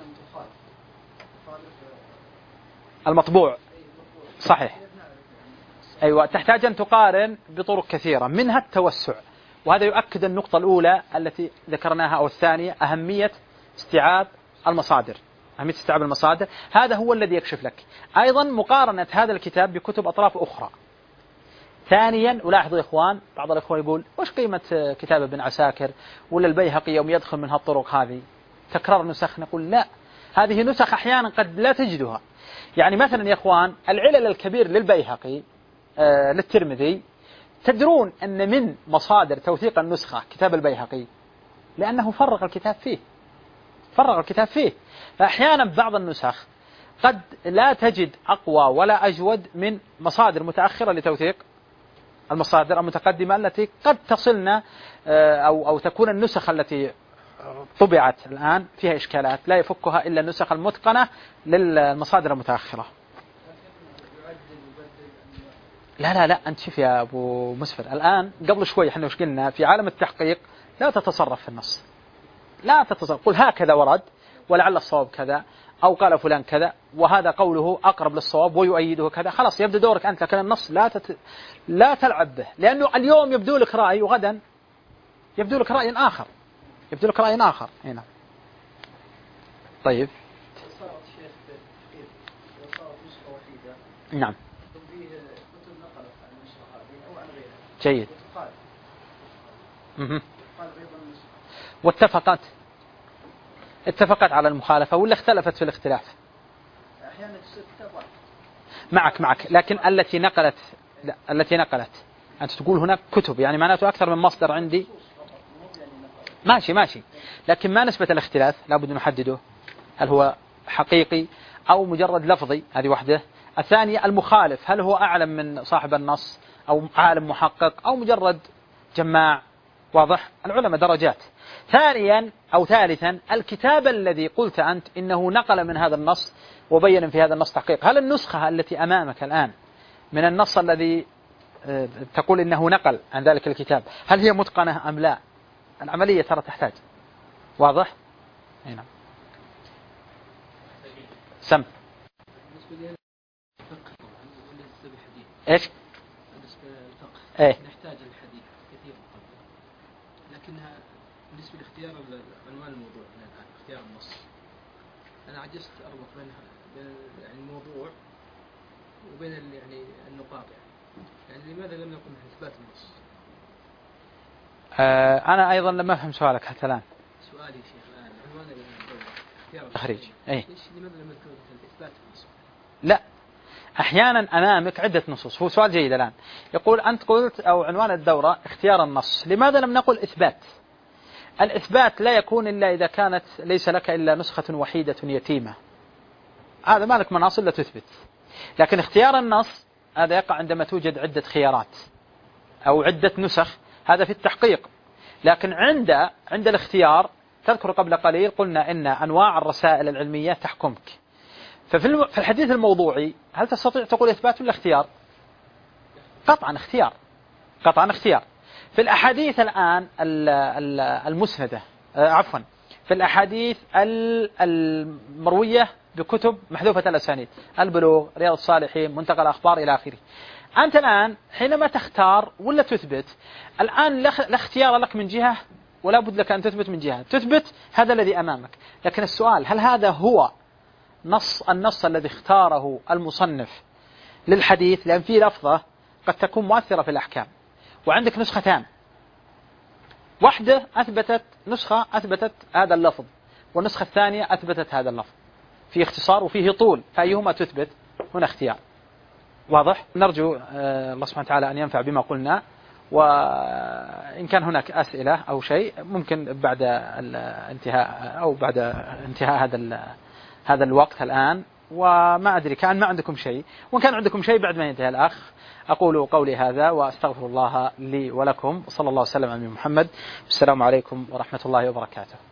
المطبوع صحيح. أيوة، تحتاج أن تقارن بطرق كثيرة منها التوسع، وهذا يؤكد النقطة الأولى التي ذكرناها أو الثانية، أهمية استيعاب المصادر. أهمية استيعاب المصادر هذا هو الذي يكشف لك أيضا مقارنة هذا الكتاب بكتب أطراف أخرى. ثانيا، ألاحظ يا إخوان بعض الإخوة يقول وش قيمة كتاب ابن عساكر ولا البيهقي يوم يدخل من هالطرق هذه تكرار نسخ؟ نقول لا، هذه نسخ أحيانا قد لا تجدها. يعني مثلا يا إخوان العلل الكبير للبيهقي للترمذي، تدرون أن من مصادر توثيق النسخة كتاب البيهقي لأنه فرغ الكتاب فيه، فأحيانا بعض النسخ قد لا تجد أقوى ولا أجود من مصادر متأخرة لتوثيق المصادر المتقدمة التي قد تصلنا أو تكون النسخ التي طبعت الآن فيها إشكالات لا يفكها إلا النسخ المتقنة للمصادر المتأخرة. لا أنت شوف يا أبو مسفر، الآن قبل شوي احنا وش قلنا في عالم التحقيق؟ لا تتصرف في النص، لا تتصرف، قل هكذا ورد ولعل الصواب كذا أو قال فلان كذا وهذا قوله أقرب للصواب ويؤيده كذا، خلاص يبدأ دورك أنت، لكن النص لا تلعب به، لأنه اليوم يبدو لك رأي وغدا يبدو لك رأي آخر. هنا طيب. نعم. جيد. اتفقت على المخالفة ولا اختلفت في الاختلاف؟ أحيانا تصير كتابات. معك، لكن التي نقلت أنت تقول هناك كتب، يعني معناته أكثر من مصدر عندي. ماشي، لكن ما نسبة الاختلاف لابد نحدده، هل هو حقيقي أو مجرد لفظي؟ هذه وحده. الثانية المخالف، هل هو أعلم من صاحب النص أو عالم محقق أو مجرد جماع؟ واضح، العلماء درجات. ثالثا الكتاب الذي قلت أنت إنه نقل من هذا النص وبين في هذا النص تحقيق، هل النسخة التي أمامك الآن من النص الذي تقول إنه نقل عن ذلك الكتاب هل هي متقنة أم لا؟ العملية ترى تحتاج. واضح؟ هنا سم ايش؟ نحتاج الحديث اختيار عنوان الموضوع الآن، اختيار النص، أنا عجزت أربط بين يعني الموضوع وبين يعني النقاط يعني لماذا لم نقم بإثبات النص؟ أنا أيضا لم أفهم سؤالك حتى الآن. سؤالي شيخ الآن عنوان اختيار تخريج. ليش لماذا لم نذكر إثبات النص؟ لا، أحيانا أمامك عدة نصوص. هو سؤال جيد الآن. يقول أنت قلت أو عنوان الدورة اختيار النص، لماذا لم نقل إثبات؟ الإثبات لا يكون إلا إذا كانت ليس لك إلا نسخة وحيدة يتيمة، هذا ما لك مناص إلا تثبت. لكن اختيار النص هذا يقع عندما توجد عدة خيارات أو عدة نسخ، هذا في التحقيق. لكن عند الاختيار تذكر قبل قليل قلنا إن أنواع الرسائل العلمية تحكمك. ففي الحديث الموضوعي هل تستطيع تقول إثبات ولا اختيار؟ قطعا اختيار، قطعا اختيار. في الأحاديث الآن المسندة، عفوا، في الأحاديث المروية بكتب محذوفة الأسانيد، البلوغ، رياض الصالحين، منتقى الأخبار إلى آخره، أنت الآن حينما تختار ولا تثبت، الآن لا اختيار لك من جهة ولا بد لك أن تثبت من جهة. تثبت هذا الذي أمامك، لكن السؤال هل هذا هو النص الذي اختاره المصنف للحديث؟ لأن فيه لفظة قد تكون مؤثرة في الأحكام، وعندك نسختان، واحدة نسخة أثبتت هذا اللفظ، والنسخة الثانية أثبتت هذا اللفظ، فيه اختصار وفيه طول، فأيهما تثبت؟ هنا اختيار. واضح؟ نرجو الله سبحانه وتعالى أن ينفع بما قلنا، وإن كان هناك أسئلة أو شيء ممكن بعد الانتهاء أو بعد انتهاء هذا الوقت الآن، وما أدري كان ما عندكم شيء، وإن كان عندكم شيء بعد ما ينتهي الأخ. أقول قولي هذا وأستغفر الله لي ولكم، صلى الله وسلم على محمد. السلام عليكم ورحمة الله وبركاته.